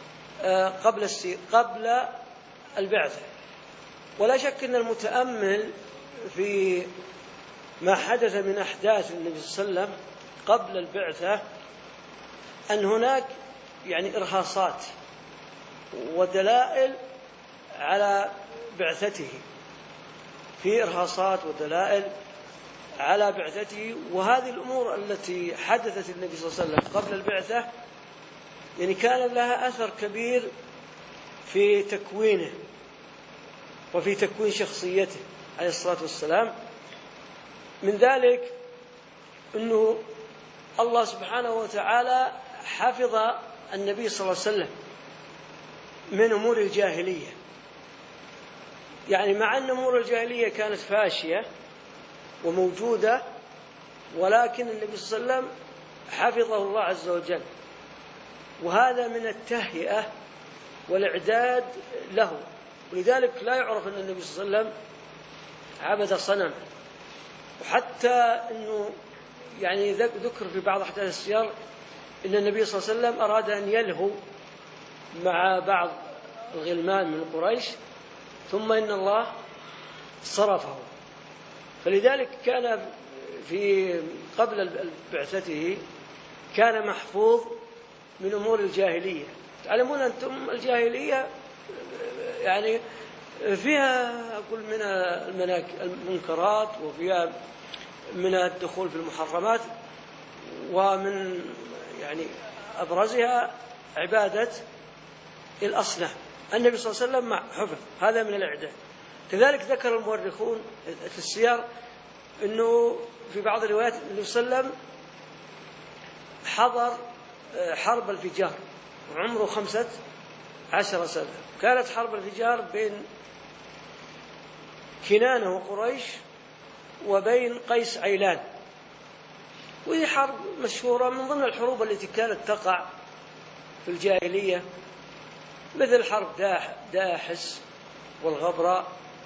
قبل البعثة. ولا شك أن المتأمل في ما حدث من أحداث النبي صلى الله عليه وسلم قبل البعثة أن هناك إرهاصات ودلائل على بعثته، في إرهاصات ودلائل على بعثته. وهذه الأمور التي حدثت النبي صلى الله عليه وسلم قبل البعثة كان لها أثر كبير في تكوينه وفي تكوين شخصيته عليه الصلاة والسلام. من ذلك أنه الله سبحانه وتعالى حفظ النبي صلى الله عليه وسلم من أمور الجاهلية، يعني مع أن أمور الجاهلية كانت فاشية وموجودة، ولكن النبي صلى الله عليه وسلم حفظه الله عز وجل، وهذا من التهيئة والإعداد له. ولذلك لا يعرف أن النبي صلى الله عليه وسلم عبد صنم. وحتى أنه يعني ذكر في بعض أحداث السير أن النبي صلى الله عليه وسلم أراد أن يلهو مع بعض الغلمان من قريش، ثم إن الله صرفه. فلذلك كان في قبل بعثته كان محفوظ من أمور الجاهلية. تعلمون أنتم الجاهلية يعني فيها أقول من المنكرات، وفيها من الدخول في المحرمات، ومن يعني أبرزها عبادة الأصنام. النبي صلى الله عليه وسلم حفظ هذا من الإعداد. كذلك ذكر المؤرخون في السير أنه في بعض الروايات النبي صلى الله عليه وسلم حضر حرب الفجار وعمره 15 سنة. كانت حرب الفجار بين كنانة وقريش وبين قيس عيلان، وهي حرب مشهورة من ضمن الحروب التي كانت تقع في الجاهلية، مثل حرب داحس والغبراء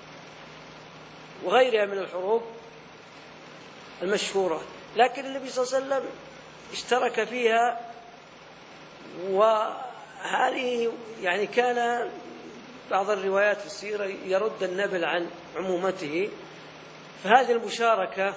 وغيرها من الحروب المشهورة. لكن النبي صلى الله عليه وسلم اشترك فيها، وهذه يعني كان بعض الروايات في السيرة يرد النبل عن عمومته. فهذه المشاركة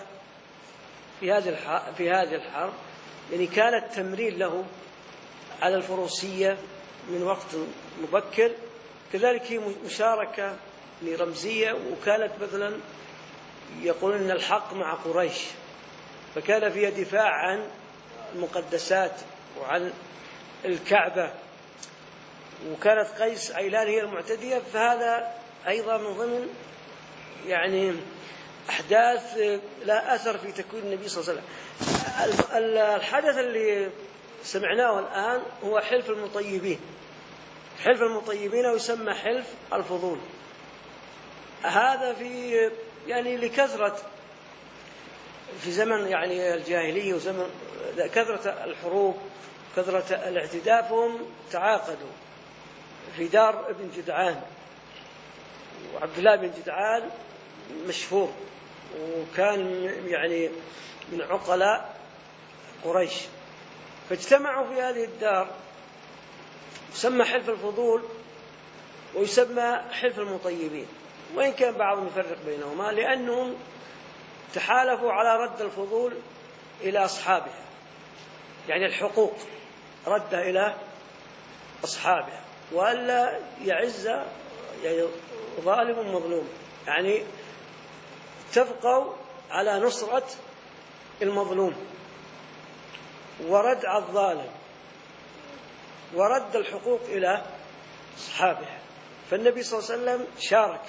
في هذه الحرب يعني كانت تمرين له على الفروسية من وقت مبكر. كذلك هي مشاركة رمزية، وكانت مثلا يقولون أن الحق مع قريش، فكان فيها دفاع عن المقدسات وعن الكعبة، وكانت قيس عيلان هي المعتدية. فهذا أيضا من ضمن يعني أحداث لا أثر في تكوين النبي صلى الله عليه وسلم. الحدث اللي سمعناه الآن هو حلف المطيبين. حلف المطيبين ويسمى حلف الفضول. هذا في يعني لكثرة في زمن يعني الجاهلية وزمن كثرة الحروب كثرة الاعتداء، فهم تعاقدوا في دار ابن جدعان، وعبد الله بن جدعان مشهور وكان يعني من عقلاء قريش، فاجتمعوا في هذه الدار. يسمى حلف الفضول ويسمى حلف المطيبين، وإن كان بعضهم يفرق بينهما، لأنهم تحالفوا على رد الفضول إلى أصحابها، يعني الحقوق ردها إلى أصحابها، وألا يعز يعني ظالم مظلوم، يعني اتفقوا على نصرة المظلوم وردع الظالم ورد الحقوق إلى أصحابها. فالنبي صلى الله عليه وسلم شارك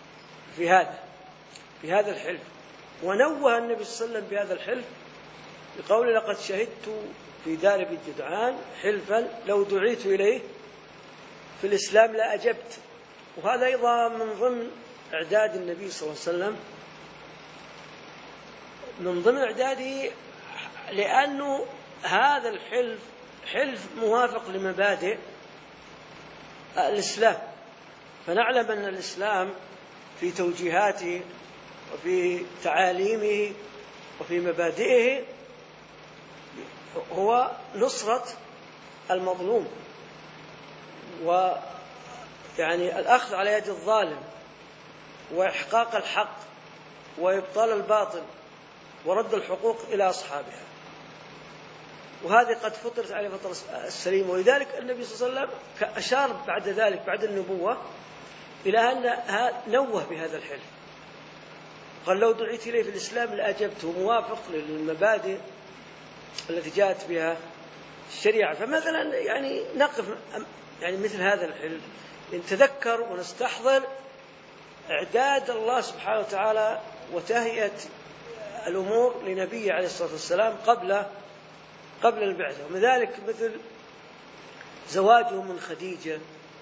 في هذا الحلف، ونوه النبي صلى الله عليه وسلم بهذا الحلف بقول: لقد شهدت في دار ابن جدعان حلفا لو دعيت إليه في الإسلام لأجبت. وهذا أيضا من ضمن إعداد النبي صلى الله عليه وسلم، من ضمن إعداده، لأنه هذا الحلف حلف موافق لمبادئ الإسلام. فنعلم أن الإسلام في توجيهاته وفي تعاليمه وفي مبادئه هو نصرة المظلوم، ويعني الأخذ على يد الظالم، وإحقاق الحق، وإبطال الباطل، ورد الحقوق إلى أصحابها. وهذه قد فطرت على فطرة السليم. ولذلك النبي صلى الله عليه وسلم أشار بعد ذلك بعد النبوة إلى أن نوه بهذا الحلف، قال: لو دعيت إليه في الإسلام لأجبته، موافق للمبادئ التي جاءت بها الشريعة. فمثلا يعني نقف يعني مثل هذا الحلف، نتذكر ونستحضر إعداد الله سبحانه وتعالى وتهيئة الأمور لنبيه عليه الصلاة والسلام قبل البعثة. ومن ذلك مثل زواجه من خديجة،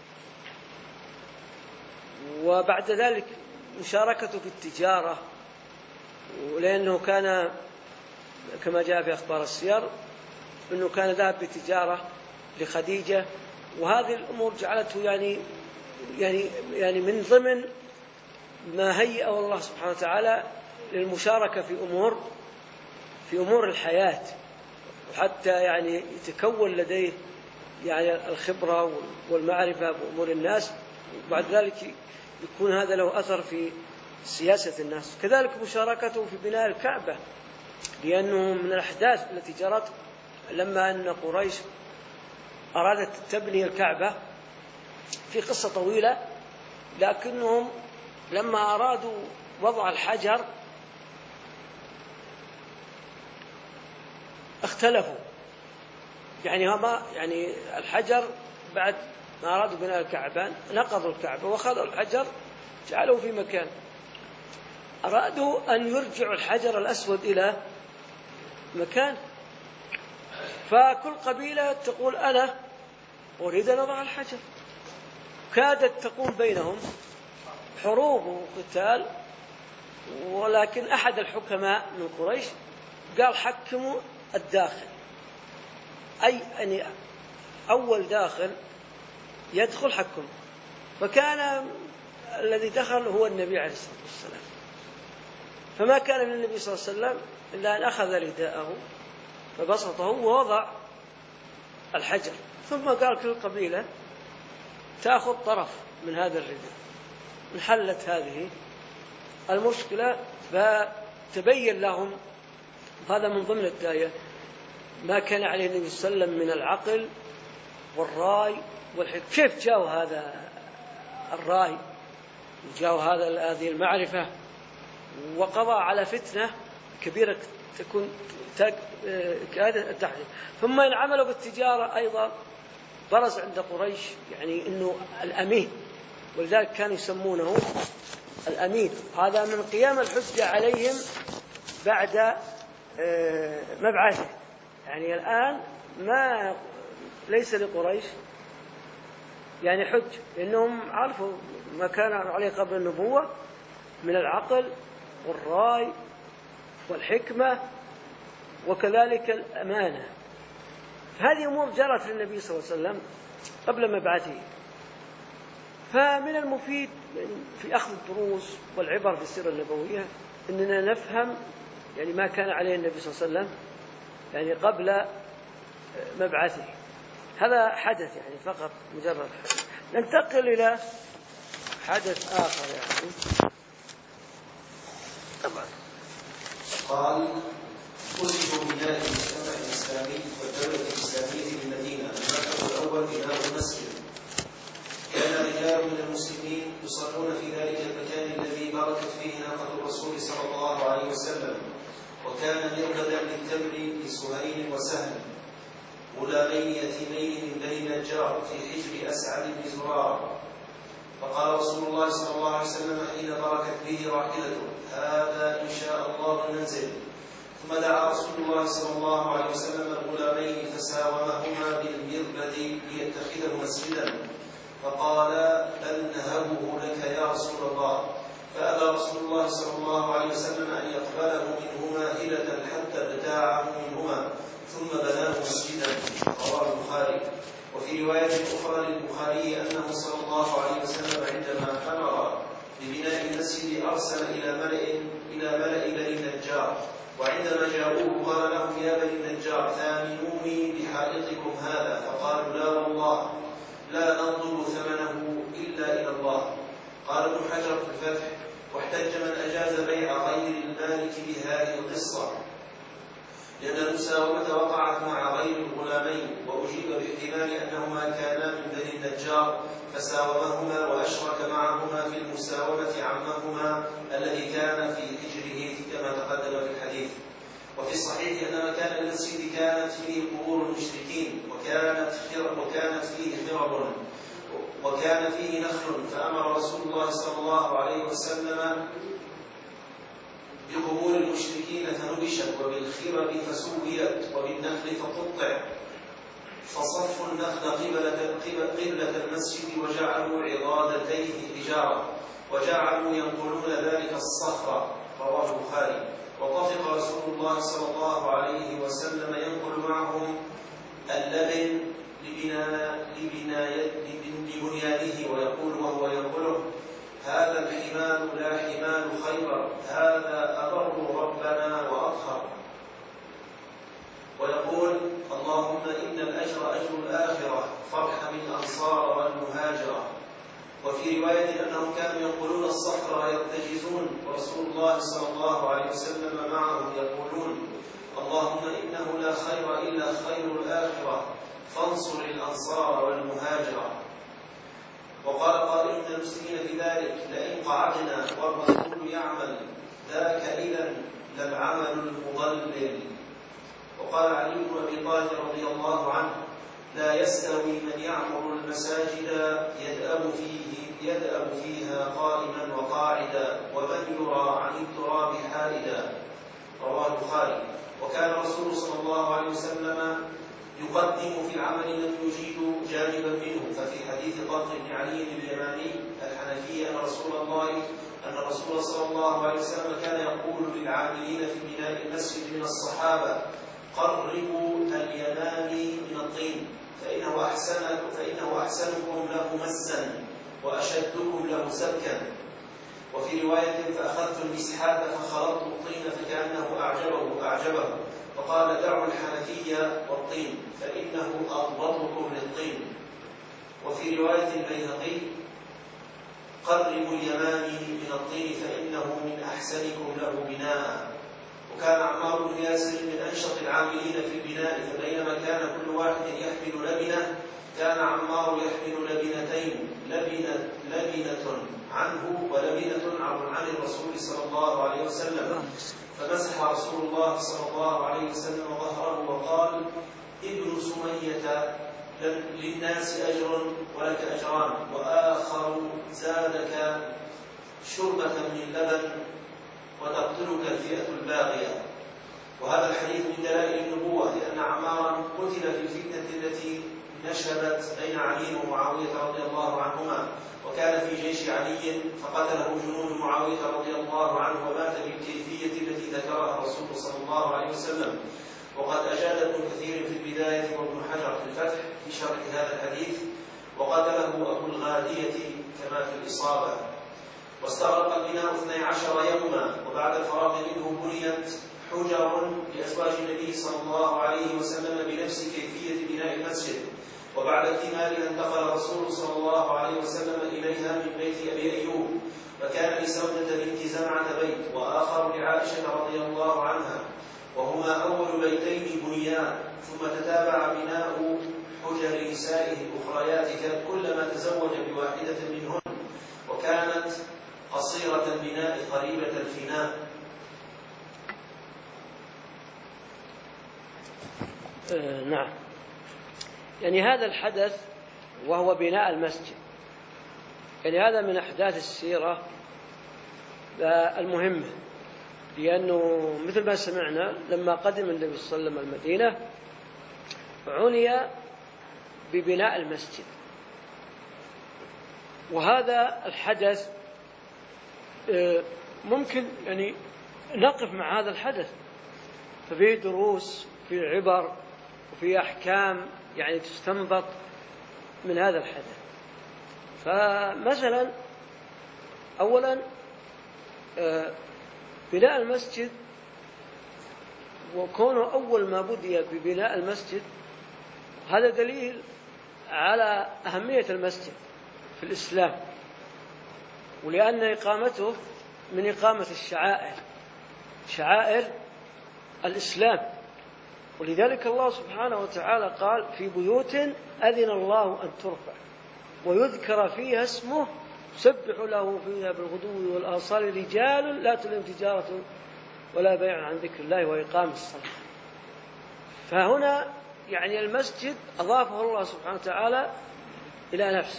وبعد ذلك مشاركته في التجارة، ولأنه كان كما جاء في أخبار السير أنه كان ذهب بتجارة لخديجة، وهذه الأمور جعلته يعني من ضمن ما هيئه الله سبحانه وتعالى للمشاركة في أمور الحياة، وحتى يعني يتكون لديه يعني الخبرة والمعرفة بأمور الناس، وبعد ذلك يكون هذا له أثر في سياسة الناس. كذلك مشاركته في بناء الكعبة، لأنه من الأحداث التي جرت لما أن قريش أرادت تبني الكعبة، في قصة طويلة، لكنهم لما أرادوا وضع الحجر اختلفوا، يعني الحجر بعد ما أرادوا بناء الكعبة نقضوا الكعبة وأخذوا الحجر جعلوه في مكان، أرادوا أن يرجعوا الحجر الأسود إلى مكان، فكل قبيلة تقول أنا أريد أن أضع الحجر، كادت تقوم بينهم حروب وقتال. ولكن أحد الحكماء من قريش قال حكموا الداخل، أي يعني أول داخل يدخل حكم، فكان الذي دخل هو النبي عليه الصلاة والسلام، فما كان للنبي صلى الله عليه وسلم إلا أن أخذ رداءه فبسطه ووضع الحجر، ثم قال كل قبيلة تأخذ طرف من هذا الرداء. انحلت هذه المشكلة، فتبين لهم، هذا من ضمن الآية، ما كان عليه النبي صلى الله عليه وسلم من العقل والرأي والحكمة. كيف جاءوا هذا الرأي وجاءوا هذه المعرفة، وقضى على فتنة كبيرة تكون كادت تحدث. ثم إن عملوا بالتجارة أيضا برز عند قريش يعني إنه الأمين، ولذلك كانوا يسمونه الأمين. هذا من قيام الحجة عليهم بعد مبعثه، يعني الآن ليس لقريش يعني حج، لأنهم عرفوا ما كان عليه قبل النبوة من العقل والرأي والحكمة وكذلك الأمانة. هذه أمور جرت للنبي صلى الله عليه وسلم قبل مبعثه. فمن المفيد في أخذ الدروس والعبر في السيرة النبوية أننا نفهم يعني ما كان عليه النبي صلى الله عليه وسلم يعني قبل مبعثه. هذا حدث يعني فقط مجرد حدث. ننتقل إلى حدث آخر يعني طبعا. قال أسس بناء المجتمع الإسلامي والدولة الإسلامية في المدينة. المركز الأول بناء المسجد. كان رجال من المسلمين يصلون في ذلك المكان الذي باركت فيه ناقة الرسول صلى الله عليه وسلم، وكان مربدا للتمر لسهيل وسهل، غلامين يتيمين من بني نجار في حجر أسعد بن زرار. فقال رسول الله صلى الله عليه وسلم حين بركت به راحلته: هذا إن شاء الله المنزل. ثم دعا رسول الله صلى الله عليه وسلم الغلامين فساومهما بالمربد ليتخذه مسجدا، فقال: بل نهبه لك يا رسول الله. فأبى رسول الله صلى الله عليه وسلم أن يقبله منهما هلة حتى ابتاعه منهما، ثم بناه مسجدا. رواه البخاري. وفي رواية أخرى للبخاري أنه صلى الله عليه وسلم عندما أمر ببناء المسجد أرسل إلى ملأ بني النجار، وعندما جاءوه قال لهم: يا بني النجار ثامنوني بحائطكم هذا. فقالوا: لا والله لا ننظر ثمنه إلا إلى الله. قال ابن حجر في الفتح: واحتج من أجاز بيع غير المالك بهذه القصة، لأن المساومة وقعت مع غير الغلامين، وأجيب باحتمال أنهما كانا من بني النجار فساومهما وأشرك معهما في المساومة عمهما الذي كان في حجره كما تقدم في الحديث. وفي الصحيح أن مكان المسجد كانت فيه قبور المشركين، وكانت فيه خرب، وكان فيه نخل، فأمر رسول الله صلى الله عليه وسلم بقبور المشركين فنبشت، وبالخرب فسويت، وبالنخل فقطع، فصفوا النخل قبلة المسجد وجعلوا عضادتيه حجارة، وجعلوا ينقلون ذلك الصخر. رواه البخاري. وطفق رسول الله صلى الله عليه وسلم ينقل معهم اللبن لبنيانه ويقول وهو ينقله: هذا الحمال لا حمال خيبر، هذا أبر ربنا وأطهر. ويقول: اللهم إن الأجر أجر الآخرة فارحم الأنصار والمهاجرة. وفي رواية أنهم كانوا ينقلون الصخر ويرتجزون، ورسول الله صلى الله عليه وسلم معهم يقولون: اللهم إنه لا خير إلا خير الآخرة فانصر الأنصار والمهاجرة. وقال قائل من المسلمين بذلك: لئن قعدنا والرسول يعمل ذاك إذا للعمل المضلل. وقال علي بن أبي طالب رضي الله عنه: لا يستوي من يعمر المساجد يدأب فيها قائما وقاعدا، ومن يرى عن التراب حائدا. رواه البخاري. وكان الرسول صلى الله عليه وسلم يقدم في العمل من يجيد جانبا منه. ففي حديث طلق بن علي اليماني الحنفي أن الرسول صلى الله عليه وسلم كان يقول للعاملين في بناء المسجد من الصحابة: قربوا اليماني من الطين فإنه أحسنكم له مسا وأشدكم له سبكا. وفي رواية: فأخذت المسحات فخلطت الطين فكأنه أعجبه، فقال: دعوا الحنفية والطين فإنه أضبطكم للطين. وفي رواية البيهقي: قربوا اليماني من الطين فإنه من أحسنكم له بناء. وكان عمار بن ياسر من أنشط العاملين في البناء، فبينما كان كل واحد يحمل لبنة، كان عمار يحمل لبنتين، لبنة عنه ولبنة عن الرسول صلى الله عليه وسلم. فمسح رسول الله صلى الله عليه وسلم ظهره وقال: ابن سمية للناس أجر ولك أجران، وآخر زادك شربة من لبن وتقتلك الفئة الباغية. وهذا الحديث من دلائل النبوة، لأن عمارا قتل في الفتنة التي نشبت بين علي ومعاوية رضي الله عنهما، وكان في جيش علي فقتله جنود معاوية رضي الله عنه، ومات بالكيفية التي ذكرها الرسول صلى الله عليه وسلم. وقد أجاد ابن كثير في البداية وابن حجر في الفتح في شرح هذا الحديث: وقتله أبو الغادية كما في الإصابة. واستغرق البناء 12 يوما، وبعد الفراغ منه بنيت حجر لأزواج النبي صلى الله عليه وسلم بنفس كيفية بناء المسجد. وبعد اكتمالها انتقل الرسول صلى الله عليه وسلم إليها من بيت أبي أيوب، فكان لسودة بنت زمعة بيت، وآخر لعائشة رضي الله عنها، وهما أول بيتين بنيان. ثم تتابع بناء حجر نسائه الأخريات كلما تزوج بواحدة منهن، وكانت قصيرة البناء قريبة الفناء. نعم. يعني هذا الحدث وهو بناء المسجد، يعني هذا من أحداث السيرة المهمة، لأنه مثل ما سمعنا لما قدم النبي صلى الله عليه وسلم المدينة عني ببناء المسجد. وهذا الحدث ممكن يعني نقف مع هذا الحدث، ففيه دروس، في عبر، وفي أحكام يعني تستنبط من هذا الحدث. فمثلا أولا بناء المسجد، وكونه أول ما بدأ ببناء المسجد هذا دليل على أهمية المسجد في الإسلام، ولأن إقامته من إقامة شعائر الإسلام. ولذلك الله سبحانه وتعالى قال: في بيوت أذن الله أن ترفع ويذكر فيها اسمه يسبح له فيها بالغدو والآصال رجال لا تلهم تجارة ولا بيع عن ذكر الله وإقام الصلاة. فهنا يعني المسجد أضافه الله سبحانه وتعالى إلى نفسه،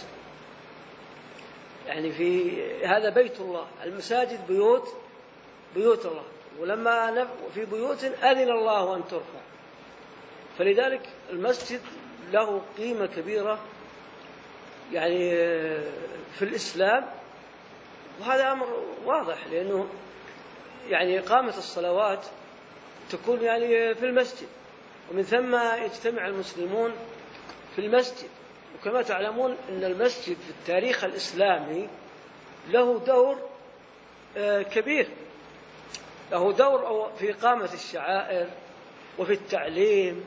يعني في هذا بيت الله، المساجد بيوت الله. ولما في بيوت أذن الله أن ترفع. فلذلك المسجد له قيمة كبيرة يعني في الإسلام، وهذا أمر واضح، لأنه يعني إقامة الصلوات تكون يعني في المسجد، ومن ثم يجتمع المسلمون في المسجد. وكما تعلمون أن المسجد في التاريخ الإسلامي له دور كبير، له دور في إقامة الشعائر وفي التعليم،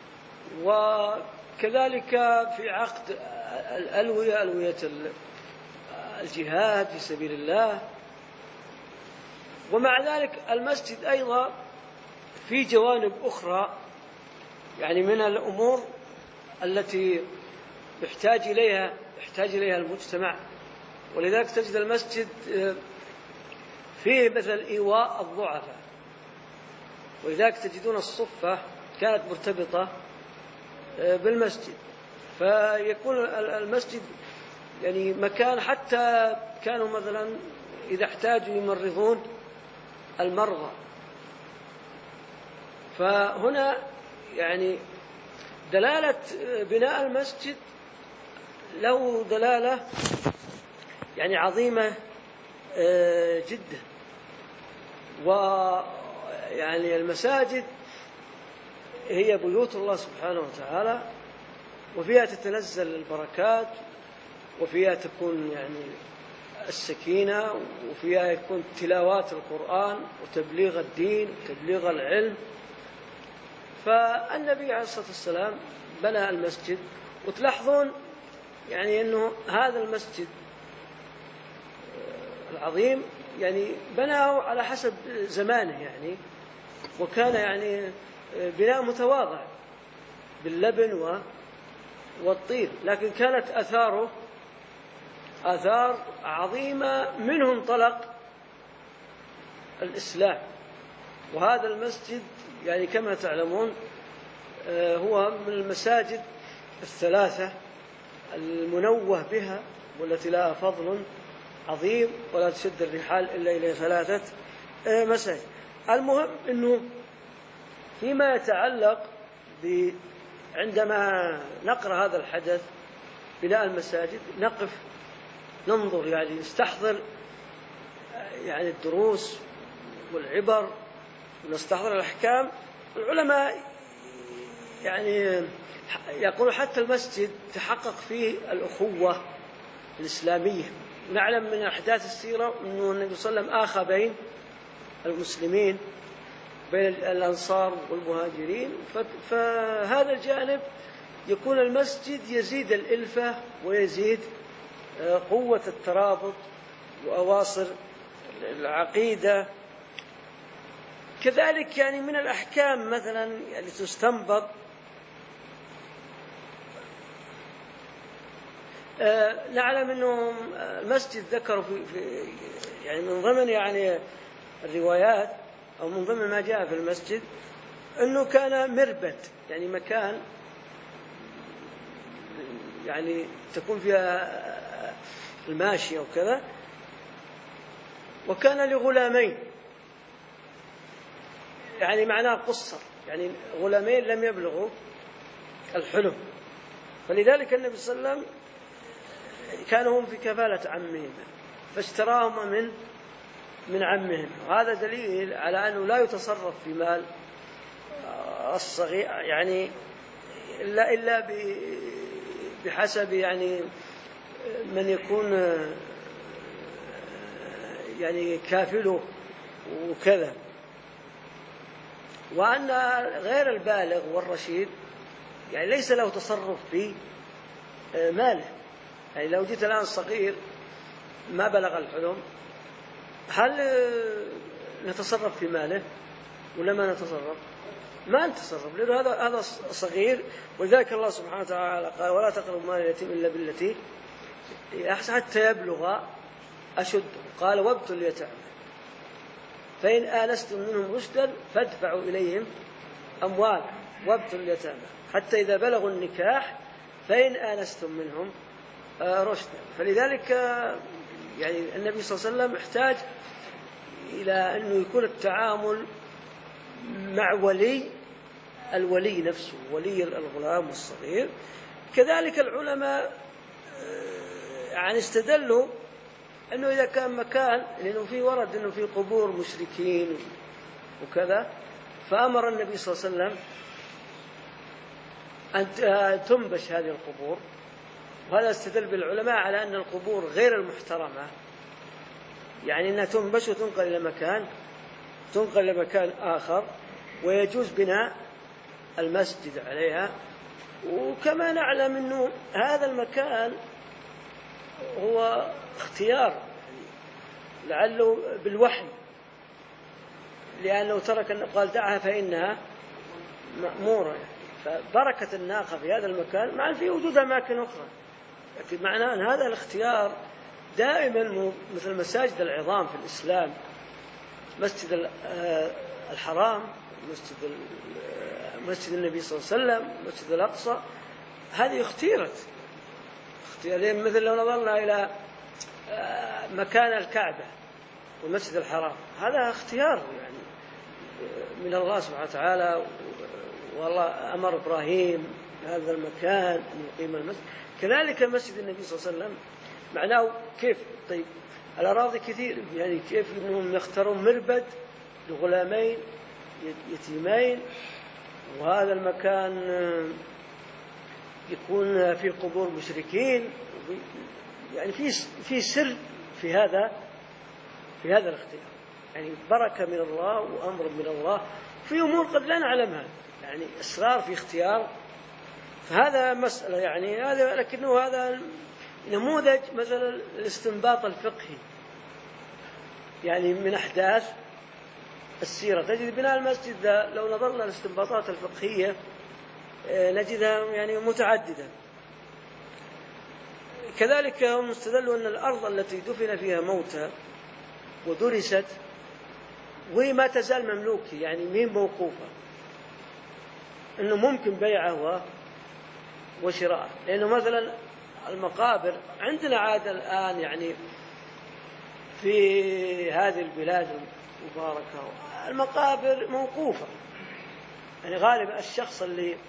وكذلك في عقد ألوية الجهاد في سبيل الله. ومع ذلك المسجد أيضا في جوانب أخرى يعني من الأمور التي يحتاج إليها المجتمع. ولذلك تجد المسجد فيه مثل إيواء الضعفاء، ولذلك تجدون الصفة كانت مرتبطة بالمسجد، فيكون المسجد يعني مكان، حتى كانوا مثلا إذا احتاجوا يمرضون المرضى. فهنا يعني دلالة بناء المسجد له دلالة يعني عظيمة جدا. ويعني المساجد هي بيوت الله سبحانه وتعالى، وفيها تتنزل البركات، وفيها تكون يعني السكينة، وفيها يكون تلاوات القرآن وتبليغ الدين وتبليغ العلم. فالنبي عليه الصلاة والسلام بنى المسجد، وتلاحظون يعني أنه هذا المسجد العظيم يعني بناه على حسب زمانه يعني، وكان يعني بناء متواضع باللبن والطين، لكن كانت آثار عظيمة، منه انطلق الإسلام. وهذا المسجد يعني كما تعلمون هو من المساجد الثلاثة المنوه بها، والتي لها فضل عظيم، ولا تشد الرحال إلا إلى 3 مساجد. المهم أنه فيما يتعلق عندما نقرأ هذا الحدث بناء المساجد نقف ننظر، يعني نستحضر يعني الدروس والعبر ونستحضر الأحكام. العلماء يعني يقولون حتى المسجد تحقق فيه الأخوة الإسلامية. نعلم من أحداث السيرة أنه النبي صلى الله عليه وسلم آخى بين المسلمين، بين الأنصار والمهاجرين. فهذا الجانب يكون المسجد يزيد الإلفة ويزيد قوة الترابط وأواصر العقيدة. كذلك يعني من الأحكام مثلا يعني تستنبط نعلم أنه المسجد ذكروا في يعني من ضمن يعني الروايات أو من ضمن ما جاء في المسجد أنه كان مربد، يعني مكان يعني تكون فيها الماشية وكذا. وكان لغلامين، يعني معناه قصر، يعني غلامين لم يبلغوا الحلم، فلذلك النبي صلى الله عليه وسلم كانوا هم في كفالة عمهم فاشتراهم من عمهم. وهذا دليل على أنه لا يتصرف في مال الصغير يعني إلا بحسب يعني من يكون يعني كافله وكذا. وأن غير البالغ والرشيد يعني ليس له تصرف في ماله. يعني لو جيت الآن صغير ما بلغ الحلم، هل نتصرف في ماله ولا ما نتصرف؟ ما نتصرف، لأنه هذا صغير. ولذلك الله سبحانه وتعالى قال ولا تقربوا مال اليتيم إلا بالتي أحسن حتى يبلغ أشد. قال وابتلوا اليتامى فإن آنستم منهم رشدا فادفعوا إليهم أموالهم وابتلوا اليتامى حتى إذا بلغوا النكاح فإن آنستم منهم رشدا. فلذلك يعني النبي صلى الله عليه وسلم احتاج إلى أنه يكون التعامل مع الولي نفسه، ولي الغلام والصغير. كذلك العلماء يعني استدلوا أنه إذا كان مكان، لأنه في ورد أنه في قبور مشركين وكذا، فأمر النبي صلى الله عليه وسلم أن تنبش هذه القبور، وهذا استدل بالعلماء على أن القبور غير المحترمة، يعني أنها تنبش وتنقل إلى مكان آخر، ويجوز بناء المسجد عليها. وكما نعلم أنه هذا المكان هو اختيار، لعله بالوحي، لأنه ترك أن قال دعها فإنها مأمورة، فبركة الناقة في هذا المكان مع في وجود أماكن أخرى. لكن معناه أن هذا الاختيار دائما مثل مساجد العظام في الإسلام، مسجد الحرام، مسجد النبي صلى الله عليه وسلم، مسجد الأقصى، هذه اختيرت مثل لو نظرنا إلى مكان الكعبة والمسجد الحرام، هذا اختيار يعني من الله سبحانه وتعالى، والله أمر إبراهيم هذا المكان أن يقيم المسجد. كذلك مسجد النبي صلى الله عليه وسلم معناه كيف؟ طيب الأراضي كثير، يعني كيف أنهم يختارون مربد لغلامين يتيمين، وهذا المكان يكون في قبور مشركين، يعني في سر في هذا الاختيار، يعني بركة من الله وأمر من الله في أمور قد لا نعلمها، يعني إصرار في اختيار. فهذا مسألة يعني هذا، لكنه هذا نموذج مثلا الاستنباط الفقهي، يعني من أحداث السيرة. تجد بناء المسجد لو نظرنا الاستنباطات الفقهية نجدها يعني متعددة. كذلك هم استدلوا أن الأرض التي دفن فيها موتى ودرست وهي ما تزال مملوكة، يعني مين موقوفة، أنه ممكن بيعه وشراءه. لأنه مثلا المقابر عندنا عادة الآن يعني في هذه البلاد المباركة المقابر موقوفة، يعني غالبا الشخص اللي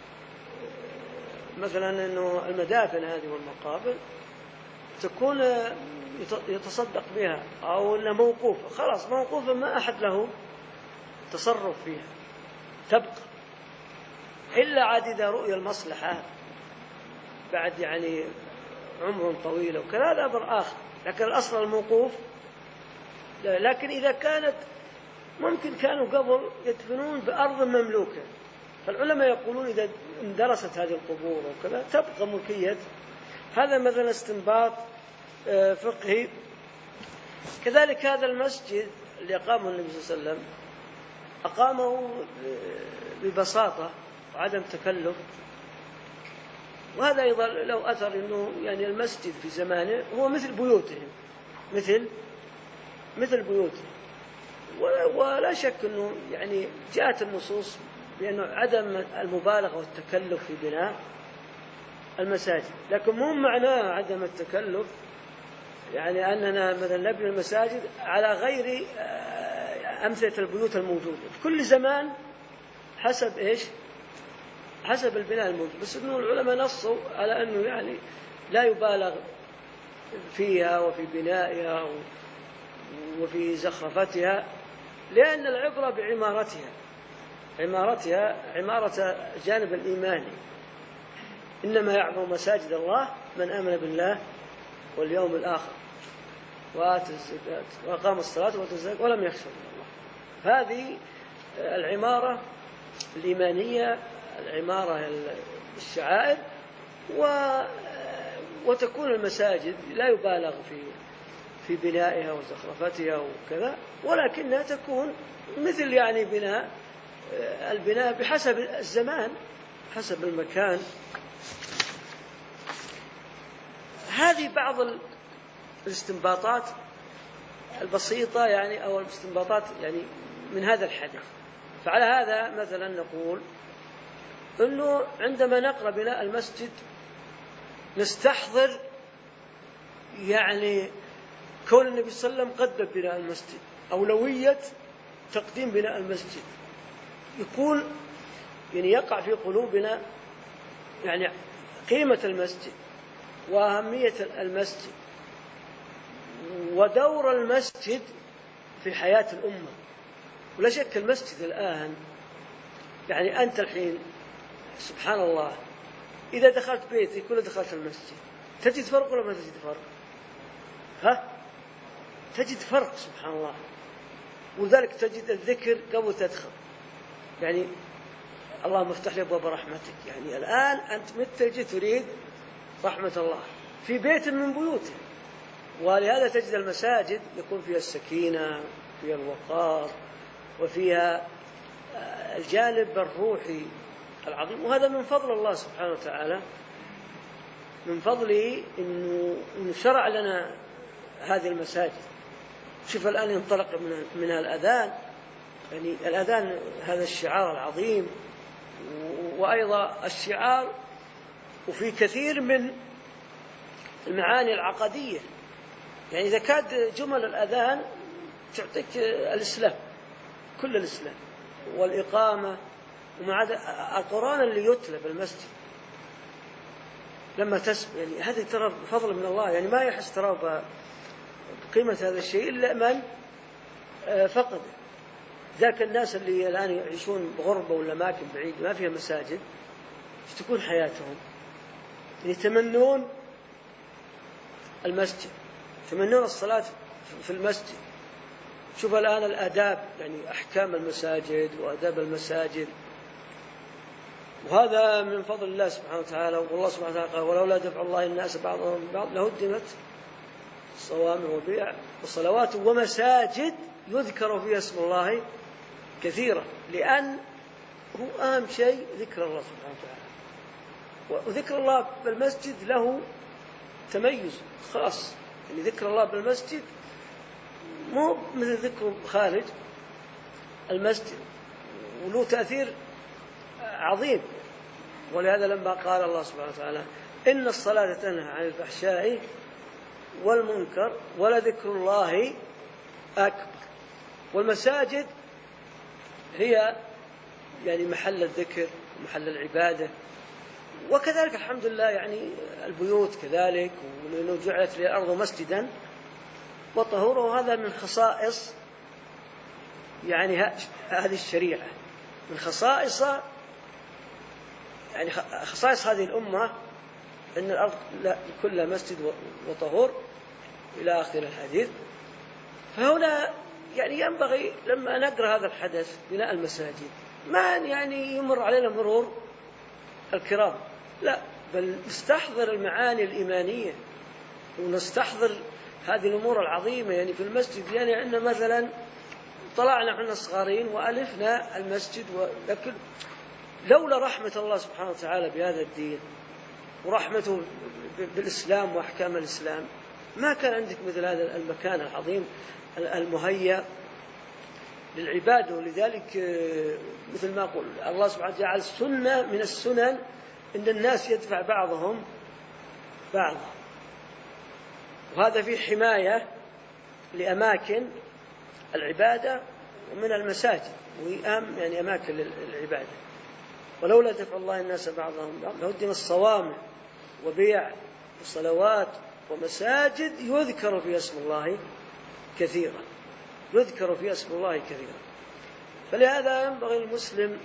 مثلا أنه المدافن هذه والمقابر تكون يتصدق بها أو أنها موقوفة، خلاص موقوفة ما أحد له تصرف فيها تبقى، إلا عاد إذا رؤية المصلحة بعد يعني عمر طويل وكذا هذا أمر آخر، لكن الأصل الموقوف. لكن إذا كانت ممكن كانوا قبل يدفنون بأرض مملوكة، فالعلماء يقولون إذا اندرست هذه القبور وكذا تبقى ملكية. هذا مثلا استنباط فقهي. كذلك هذا المسجد اللي أقامه النبي صلى الله عليه وسلم أقامه ببساطة وعدم تكلف، وهذا أيضا لو أثر أنه يعني المسجد في زمانه هو مثل بيوتهم، مثل بيوتهم، ولا شك أنه يعني جاءت النصوص بأنه عدم المبالغة والتكلف في بناء المساجد، لكن مو معناه عدم التكلف يعني أننا مثلا نبني المساجد على غير أمثلة البيوت الموجودة في كل زمان حسب إيش؟ حسب البناء الموجود، بس إنه العلماء نصوا على أنه يعني لا يبالغ فيها وفي بنائها وفي زخرفتها، لأن العبرة بعمارتها عمارة الجانب الإيماني. إنما يعمر مساجد الله من آمن بالله واليوم الآخر وآتى الزكاة وأقام الصلاة وآتى الزكاة ولم يخشى من الله. هذه العمارة الإيمانية، العمارة الشعائر، وتكون المساجد لا يبالغ في بنائها وزخرفتها وكذا، ولكنها تكون مثل يعني البناء بحسب الزمان حسب المكان. هذه بعض الاستنباطات البسيطة يعني أو الاستنباطات يعني من هذا الحديث. فعلى هذا مثلا نقول أنه عندما نقرأ بناء المسجد نستحضر يعني كون النبي صلى الله عليه وسلم قدم بناء المسجد أولوية تقديم بناء المسجد، يكون يعني يقع في قلوبنا يعني قيمة المسجد وأهمية المسجد ودور المسجد في حياة الأمة. ولا شك المسجد الآن يعني أنت الحين سبحان الله إذا دخلت بيتي كل دخلت المسجد تجد فرق ولا ما تجد فرق؟ تجد فرق سبحان الله. ولذلك تجد الذكر قبل تدخل، يعني اللهم افتح لي أبواب رحمتك، يعني الآن أنت متى تريد رحمة الله في بيت من بيوته. ولهذا تجد المساجد يكون فيها السكينة، فيها الوقار، وفيها الجانب الروحي العظيم. وهذا من فضل الله سبحانه وتعالى، من فضله إنه شرع لنا هذه المساجد. شوف الآن ينطلق منها الأذان، يعني الأذان هذا الشعار العظيم، وأيضا الشعار وفي كثير من المعاني العقدية. يعني إذا كاد جمل الأذان تعطيك الإسلام، كل الإسلام والإقامة، ومع القرآن اللي يتلى بالمسجد لما تسمع، يعني هذه ترى فضل من الله، يعني ما يحس ترى بقيمة هذا الشيء إلا من فقده. ذاك الناس اللي الآن يعيشون بغربة ولا أماكن بعيد ما فيها مساجد، تكون حياتهم يتمنون المسجد، يتمنون الصلاة في المسجد. شوف الآن الآداب، يعني أحكام المساجد وآداب المساجد، وهذا من فضل الله سبحانه وتعالى. والله سبحانه وتعالى قال ولولا دفع الله الناس بعضهم ببعض لهدمت صوامع وبيع وصلوات ومساجد يذكر فيها اسم الله كثيرا، لأن هو أهم شيء ذكر الله سبحانه وتعالى. وذكر الله بالمسجد له تميز خاص، يعني ذكر الله بالمسجد مو مثل ذكره خارج المسجد، وله تأثير عظيم. ولهذا لما قال الله سبحانه وتعالى إن الصلاة تنهى عن الفحشاء والمنكر ولذكر الله أكبر. والمساجد هي يعني محل الذكر ومحل العبادة، وكذلك الحمد لله يعني البيوت كذلك، وأنه جعلت للأرض مسجدا وطهورا. وهذا من خصائص يعني هذه الشريعة، من خصائص يعني خصائص هذه الأمة أن الأرض كلها مسجد وطهور إلى آخر الحديث. فهنا يعني ينبغي لما نقرأ هذا الحدث بناء المساجد ما يعني يمر علينا مرور الكرام، لا، بل نستحضر المعاني الإيمانية ونستحضر هذه الأمور العظيمة. يعني في المسجد يعني عندنا مثلا طلعنا احنا صغارين وألفنا المسجد، ولكن لولا رحمة الله سبحانه وتعالى بهذا الدين ورحمته بالإسلام وأحكام الإسلام ما كان عندك مثل هذا المكان العظيم المهيأ للعبادة. ولذلك مثل ما قل الله سبحانه وتعالى جعل سنة من السنن إن الناس يدفع بعضهم بعضا، وهذا في حماية لأماكن العبادة ومن المساجد، وهي أهم يعني أماكن العبادة. ولولا دفع الله الناس بعضهم بعض لهدمت الصوامع وبيع وصلوات ومساجد يذكر فيها اسم الله كثيرا، يذكر فيها اسم الله كثيرا. فلهذا ينبغي المسلم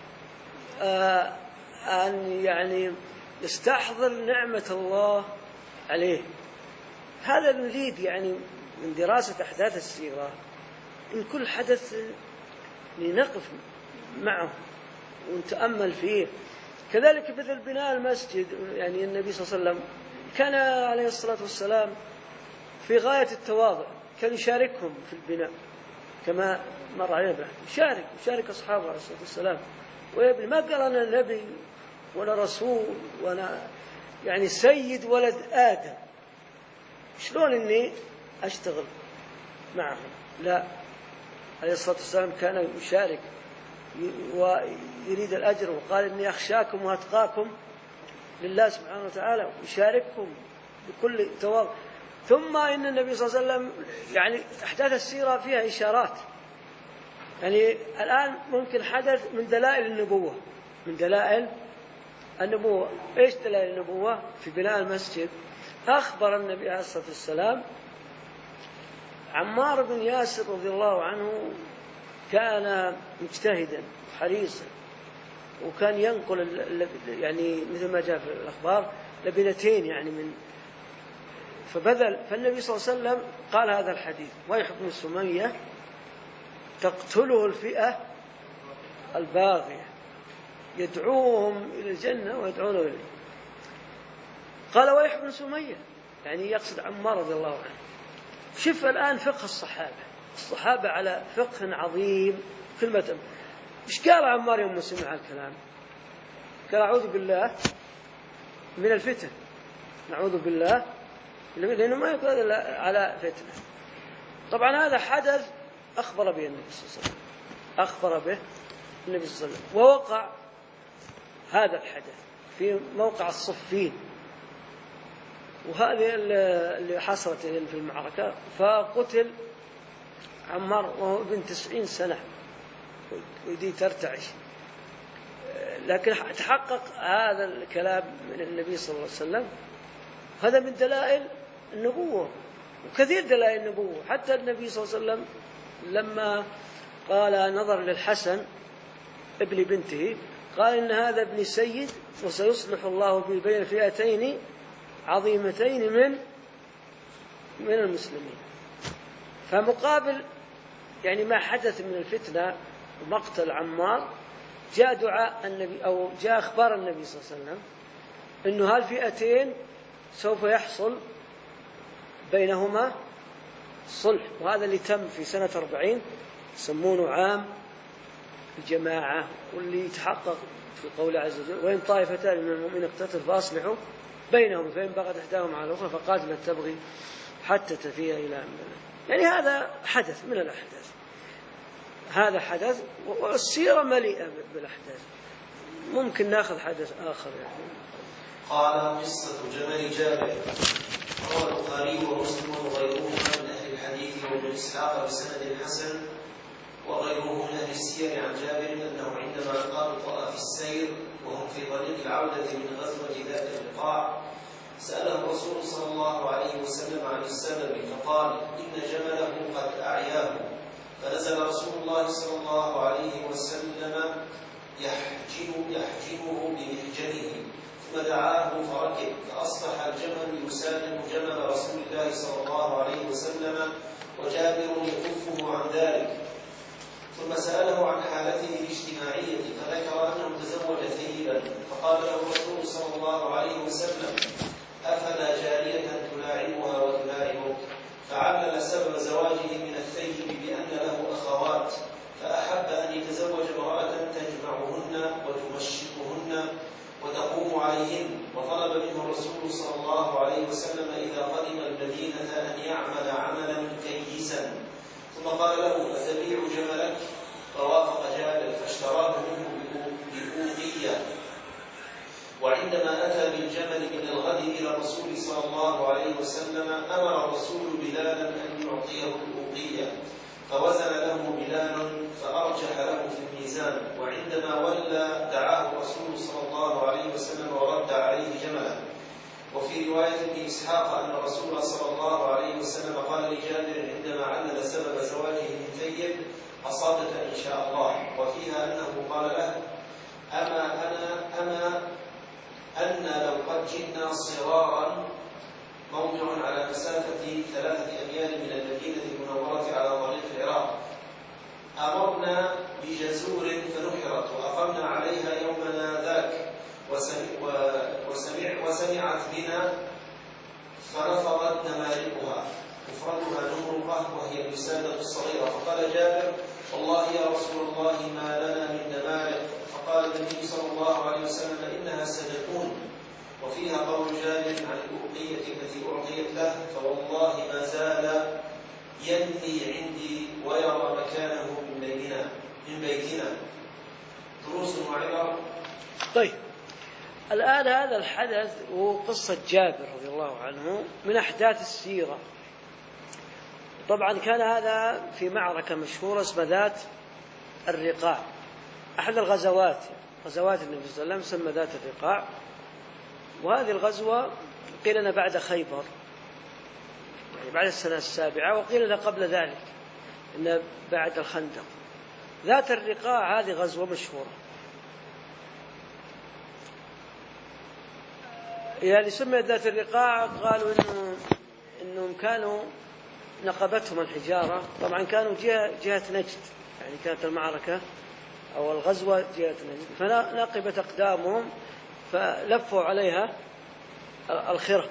أن يعني يستحضر نعمة الله عليه. هذا نريد يعني من دراسة أحداث السيرة، إن كل حدث لنقف معه ونتأمل فيه. كذلك مثل بناء المسجد، يعني النبي صلى الله عليه وسلم كان عليه الصلاة والسلام في غاية التواضع، كان يشاركهم في البناء كما مر علينا يشارك أصحابه عليه الصلاة والسلام ويبني. ما قال أنا نبي ولا رسول وأنا يعني سيد ولد آدم، شلون إني أشتغل معهم؟ لا، عليه الصلاة والسلام كان يشارك ويريد الأجر، وقال إني أخشاكم وأتقاكم لله سبحانه وتعالى، يشاركهم بكل تواضع. ثم إن النبي صلى الله عليه وسلم يعني أحداث السيرة فيها إشارات، يعني الآن ممكن حدث من دلائل النبوة، من دلائل النبوة. إيش دلائل النبوة؟ في بناء المسجد أخبر النبي عليه الصلاة والسلام عمار بن ياسر رضي الله عنه كان مجتهدا حريصا، وكان ينقل يعني مثل ما جاء في الأخبار لبنتين يعني من فبذل. فالنبي صلى الله عليه وسلم قال هذا الحديث: ويح بن سمية تقتله الفئة الباغية يدعوهم إلى الجنة ويدعونه إليه. قال ويح بن سمية يعني يقصد عمار رضي الله عنه. شوف الآن فقه الصحابة على فقه عظيم. كلمة إيش قال عمار يوم سمع الكلام؟ قال أعوذ بالله من الفتن، نعوذ بالله، لأنه ما يقول إلا على فتنة. طبعا هذا حدث أخبر به النبي صلى الله عليه وسلم، أخبر به النبي صلى الله عليه وسلم، ووقع هذا الحدث في موقع الصفين، وهذه اللي حصلت في المعركة. فقتل عمار وهو ابن 90 سنة ويدي ترتعش، لكن تحقق هذا الكلام من النبي صلى الله عليه وسلم. هذا من دلائل النبوة، وكثير دلائل النبوة. حتى النبي صلى الله عليه وسلم لما قال نظر للحسن ابن بنته قال إن هذا ابن سيد وسيصلح الله به بين فئتين عظيمتين من المسلمين. فمقابل يعني ما حدث من الفتنة ومقتل عمار جاء دعاء النبي أو جاء أخبار النبي صلى الله عليه وسلم إنه هالفئتين سوف يحصل بينهما صلح. وهذا اللي تم في سنة 40 يسمونه عام الجماعة، واللي يتحقق في قوله عز وجل: وإن طائفتان من المؤمنين اقتتلوا فأصلحوا بينهم فإن بغت إحداهما على الأخرى فقاتلوا من تبغي حتى تفيء إلى أمر الله. يعني هذا حدث من الأحداث، هذا حدث، والسيرة مليئة بالأحداث. ممكن نأخذ حدث آخر يعني. قال: قصة جمل جابر. روى البخاري ومسلم وغيرهما من أهل الحديث وابن إسحاق بسند حسن وغيره من أهل السير عن جابر أنه عندما أبطأ في السير وهم في طريق العودة من غزوة ذات الرقاع سأله الرسول صلى الله عليه وسلم عن السبب، فقال: إن جمله قد أعياه. فنزل رسول الله صلى الله عليه وسلم يحجمه بمحجنه، ثم دعاه فركب، فأصبح الجمل يسالم جمل رسول الله صلى الله عليه وسلم وجابر يكفه عن ذلك. ثم سأله عن حالته الاجتماعية فذكر أنه تزوج ثيبا، فقال له الرسول صلى الله عليه وسلم: أفلا جارية تلاعبها وتلاعبك؟ فعلل سبب زواجه من الثيب بأن له أخوات، فأحب أن يتزوج امرأة تجمعهن وتمشطهن وتقوم عليهن، وطلب منه الرسول صلى الله عليه وسلم إذا قدم المدينة أن يعمل عملا كيسا. ثم قال له: أتبيع جملك؟ فوافق جابر فاشتراه منه بأوقية. وعندما أتى بالجمل من الغد إلى الرسول صلى الله عليه وسلم أمر الرسول بلالا أن يعطيه الأوقية، فوزن له بلال فأرجح له في الميزان. وعندما ولى دعاه الرسول صلى الله عليه وسلم ورد عليه جمله. وفي رواية ابن إسحاق أن الرسول صلى الله عليه وسلم قال لجابر عندما علل سبب زواجه من ثيب: أصابك إن شاء الله. وفيها أنه قال له: أما أن لو قد جئنا صرارا، موضع على مسافة 3 أميال من المدينة المنورة على طريق العراق، أمرنا بجزور فنحرت وأقمنا عليها يومنا ذاك، وسمعت بنا فنفضت نمارقها، مفردها نمرقة وهي الوسادة الصغيرة. فقال جابر: والله يا رسول الله ما لنا من نمارق. فقال النبي صلى الله عليه وسلم: إنها ستكون. وفيها قول جابر عن الأوقية التي أعطيت له: فوالله ما زال ينمي عندي ويرى مكانه من بيتنا. دروس وعبر. طيب، الآن هذا الحدث هو قصة جابر رضي الله عنه من أحداث السيرة. طبعا كان هذا في معركة مشهورة اسمها ذات الرقاع، أحد الغزوات، غزوات النبي صلى الله عليه وسلم، سمى ذات الرقاع. وهذه الغزوة قيل لنا بعد خيبر، يعني بعد السنة 7، وقيل لنا قبل ذلك إن بعد الخندق. ذات الرقاع هذه غزوة مشهورة، يعني سميت ذات الرقاع قالوا إنهم كانوا نقبتهم الحجارة. طبعا كانوا جهة نجد، يعني كانت المعركة أو الغزوة جهة نجد، فنقبت أقدامهم فلفوا عليها الخرق.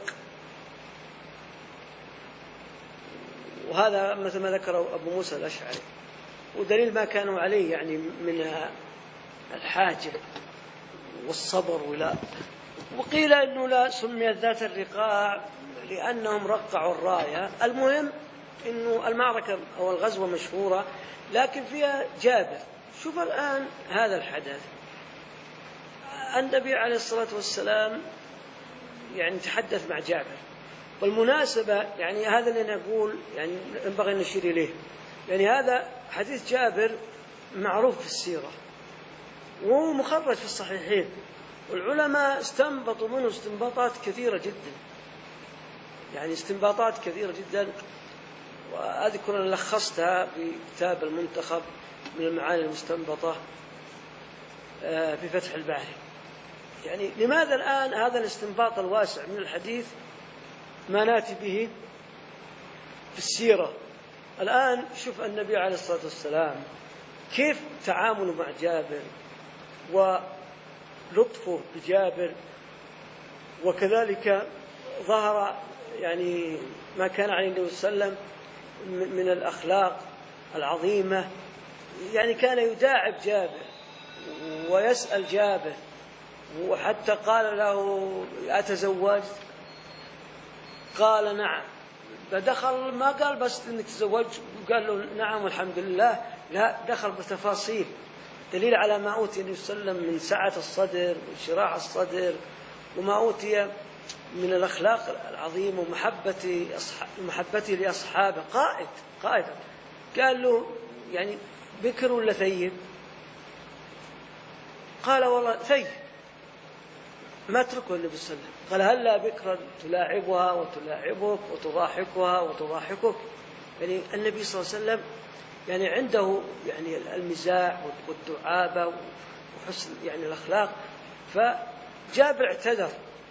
وهذا مثل ما ذكر أبو موسى الأشعري، ودليل ما كانوا عليه يعني من الحاجة والصبر. وقيل إنه لا سميت ذات الرقاع لأنهم رقعوا الراية. المهم إنه المعركة أو الغزوة مشهورة، لكن فيها جابر. شوف الآن هذا الحدث، النبي عليه الصلاة والسلام يعني تحدث مع جابر. والمناسبة يعني هذا اللي نقول يعني ينبغي أن نشير إليه، يعني هذا حديث جابر معروف في السيرة وهو مخرج في الصحيحين، والعلماء استنبطوا منه استنباطات كثيرة جدا، يعني استنباطات كثيرة جدا، وأذكر أن لخصتها في كتاب المنتخب من المعاني المستنبطة في فتح الباري. يعني لماذا الآن هذا الاستنباط الواسع من الحديث ما ناتي به في السيرة؟ الآن شوف النبي عليه الصلاة والسلام كيف تعامله مع جابر ولطفه بجابر، وكذلك ظهر يعني ما كان عليه النبي صلى الله عليه وسلم من الأخلاق العظيمة. يعني كان يداعب جابر ويسأل جابر، وحتى قال له أتزوجت؟ قال نعم. فدخل ما قال بس إنك تزوجت، قال له نعم والحمد لله، لا، دخل بتفاصيل، دليل على ما أوتي النبي صلى الله عليه وسلم من سعة الصدر وشراح الصدر، وما أوتي من الأخلاق العظيمة ومحبته لأصحابه. قائد قال له يعني بكر ولا ثيب؟ قال والله ثيب. ما تركه النبي صلى الله عليه وسلم، قال هلا بكرا تلاعبها وتلاعبك وتضاحكها وتضاحكك. يعني النبي صلى الله عليه وسلم يعني عنده يعني المزاح والدعابة وحسن يعني الأخلاق. فجابر اعتذر،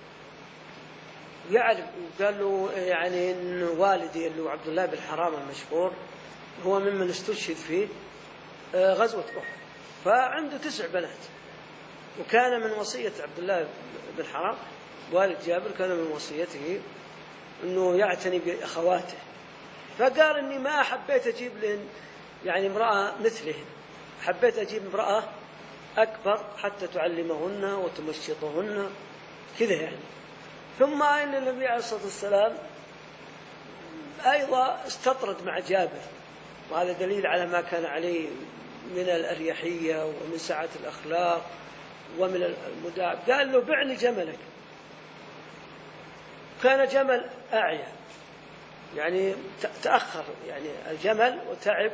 يعرف، قال له يعني إن والدي اللي هو عبد الله بن حرام المشهور هو ممن استشهد في غزوة أحد، فعنده 9 بنات، وكان من وصية عبد الله بن حرام والد جابر كان من وصيته أنه يعتني بأخواته. فقال إني ما حبيت أجيب لهن يعني امرأة مثلهن، حبيت أجيب امرأة أكبر حتى تعلمهن وتمشطهن كذا يعني. ثم إن النبي عليه الصلاة والسلام أيضا استطرد مع جابر، وهذا دليل على ما كان عليه من الأريحية ومن سعة الأخلاق ومن المداعب. قال له بعني جملك. كان جمل أعيا، يعني تأخر يعني الجمل وتعب.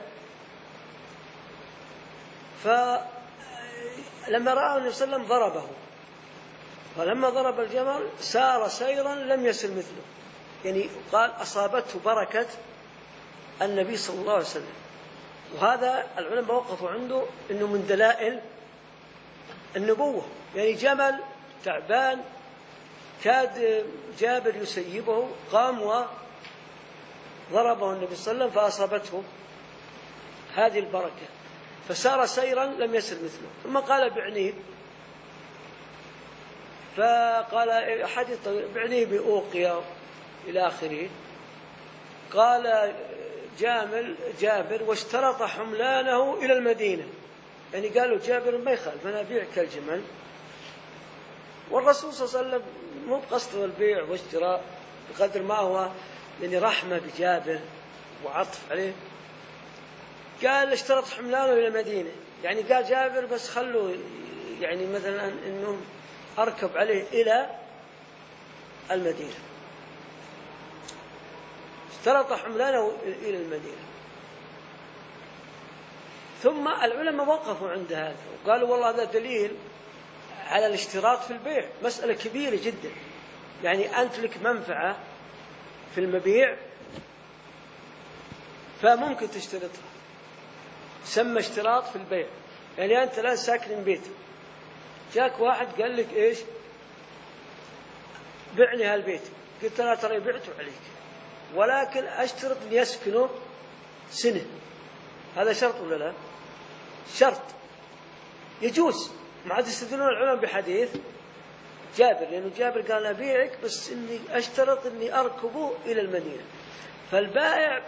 فلما رأى النبي صلى الله عليه وسلم ضربه، فلما ضرب الجمل سار سيرا لم يسر مثله، يعني قال أصابته بركة النبي صلى الله عليه وسلم. وهذا العلماء وقفوا عنده أنه من دلائل النبوة. يعني جمل تعبان كاد جابر يسيبه، قام وضربه النبي صلى الله عليه وسلم فأصابته هذه البركة، فسار سيرا لم يسر مثله. ثم قال بعنيه، فقال حديث بعنيه بأوقية إلى آخره. قال جابر واشترط حملانه إلى المدينة، يعني قالوا جابر ما يخالف أنا أبيع كالجمل. والرسول صلى الله عليه وسلم مو بقصد البيع والشراء، بقدر ما هو يعني رحمة بجابر وعطف عليه. قال اشترط حملانه إلى المدينة، يعني قال جابر بس خلوا يعني مثلا إنهم أركب عليه إلى المدينة. اشترط حملانه إلى المدينة. ثم العلماء وقفوا عند هذا وقالوا والله هذا دليل على الاشتراط في البيع، مسألة كبيرة جدا. يعني أنت لك منفعة في المبيع فممكن تشترطها، سمى اشتراط في البيع. يعني أنت الآن ساكن بيت، جاك واحد قال لك إيش؟ بعني هالبيت. قلت أنا ترى بعته عليك ولكن أشترط أن يسكنوا سنة. هذا شرط ولا لا؟ شرط يجوز. ما عاد يستدلون العلماء بحديث جابر، لأنه جابر قال أبيعك بس إني أشترط إني أركبه إلى المدينة. فالبائع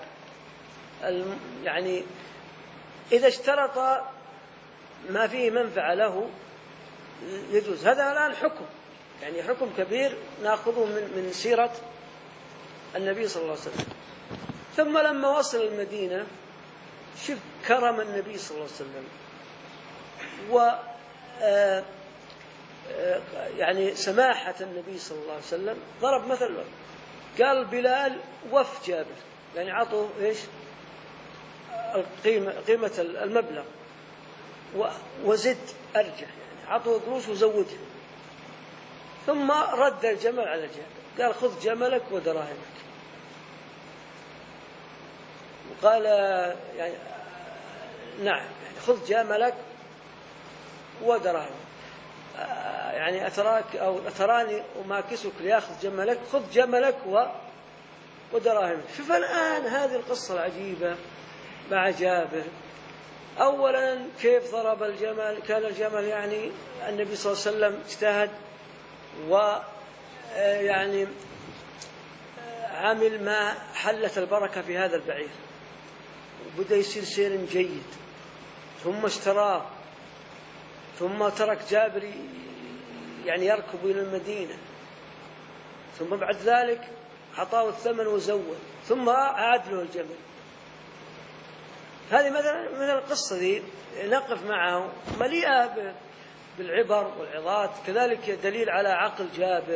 يعني إذا اشترط ما فيه منفعة له يجوز. هذا الآن حكم، يعني حكم كبير نأخذه من سيرة النبي صلى الله عليه وسلم. ثم لما وصل المدينة شوف كرم النبي صلى الله عليه وسلم يعني سماحة النبي صلى الله عليه وسلم. ضرب مثل قال بلال وف جابر، يعني عطوا إيش قيمة المبلغ وزد أرجح، يعني عطوا قروش وزودها. ثم رد الجمل على جابر قال خذ جملك ودراهمك. وقال يعني نعم، يعني خذ جملك ودراهمك، يعني أتراك أو أتراني وماكسك ليأخذ جملك، خذ جملك ودراهمك. فالآن هذه القصة العجيبة مع جابر. أولا كيف ضرب الجمل؟ كان الجمل يعني النبي صلى الله عليه وسلم اجتهد ويعني عمل ما حلت البركة في هذا البعير وبدأ يصير سير جيد، ثم اشتراه، ثم ترك جابر يعني يركب إلى المدينة، ثم بعد ذلك أعطاه الثمن وزود، ثم أعاد له الجمل. هذه مثلا من القصة دي نقف معه مليئة بالعبر والعظات. كذلك دليل على عقل جابر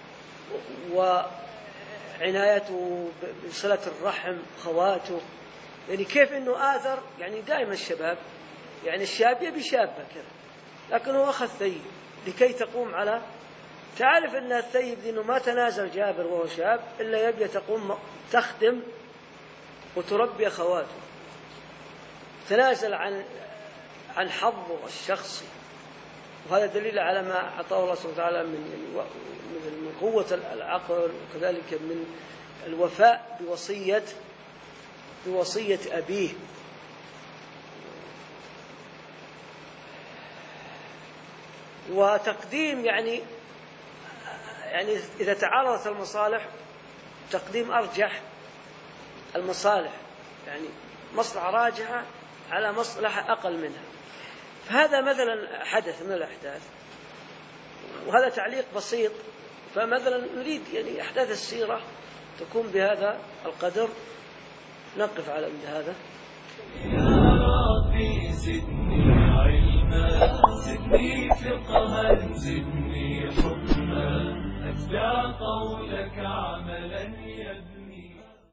وعنايته بصلة الرحم خواته. يعني كيف إنه آثر، يعني دائما الشباب، يعني الشاب يبي شابة كذا، لكن هو أخذ ثيب لكي تقوم على، تعرف أن الثيب إنه ما تنازل جابر وهو شاب إلا يبي تقوم تخدم وتربي أخواته، تنازل عن حظه الشخصي. وهذا دليل على ما أعطاه الله سبحانه وتعالى من قوة العقل، وكذلك من الوفاء بوصية أبيه. وتقديم يعني إذا تعارضت المصالح تقديم أرجح المصالح، يعني مصلحة راجحة على مصلحة أقل منها. فهذا مثلا حدث من الأحداث، وهذا تعليق بسيط. فمثلا نريد يعني أحداث السيرة تكون بهذا القدر. نقف على هذا. يا ربي زدني علما، زدني فقها، زدني حكما، أتبع قولك عملا يبنى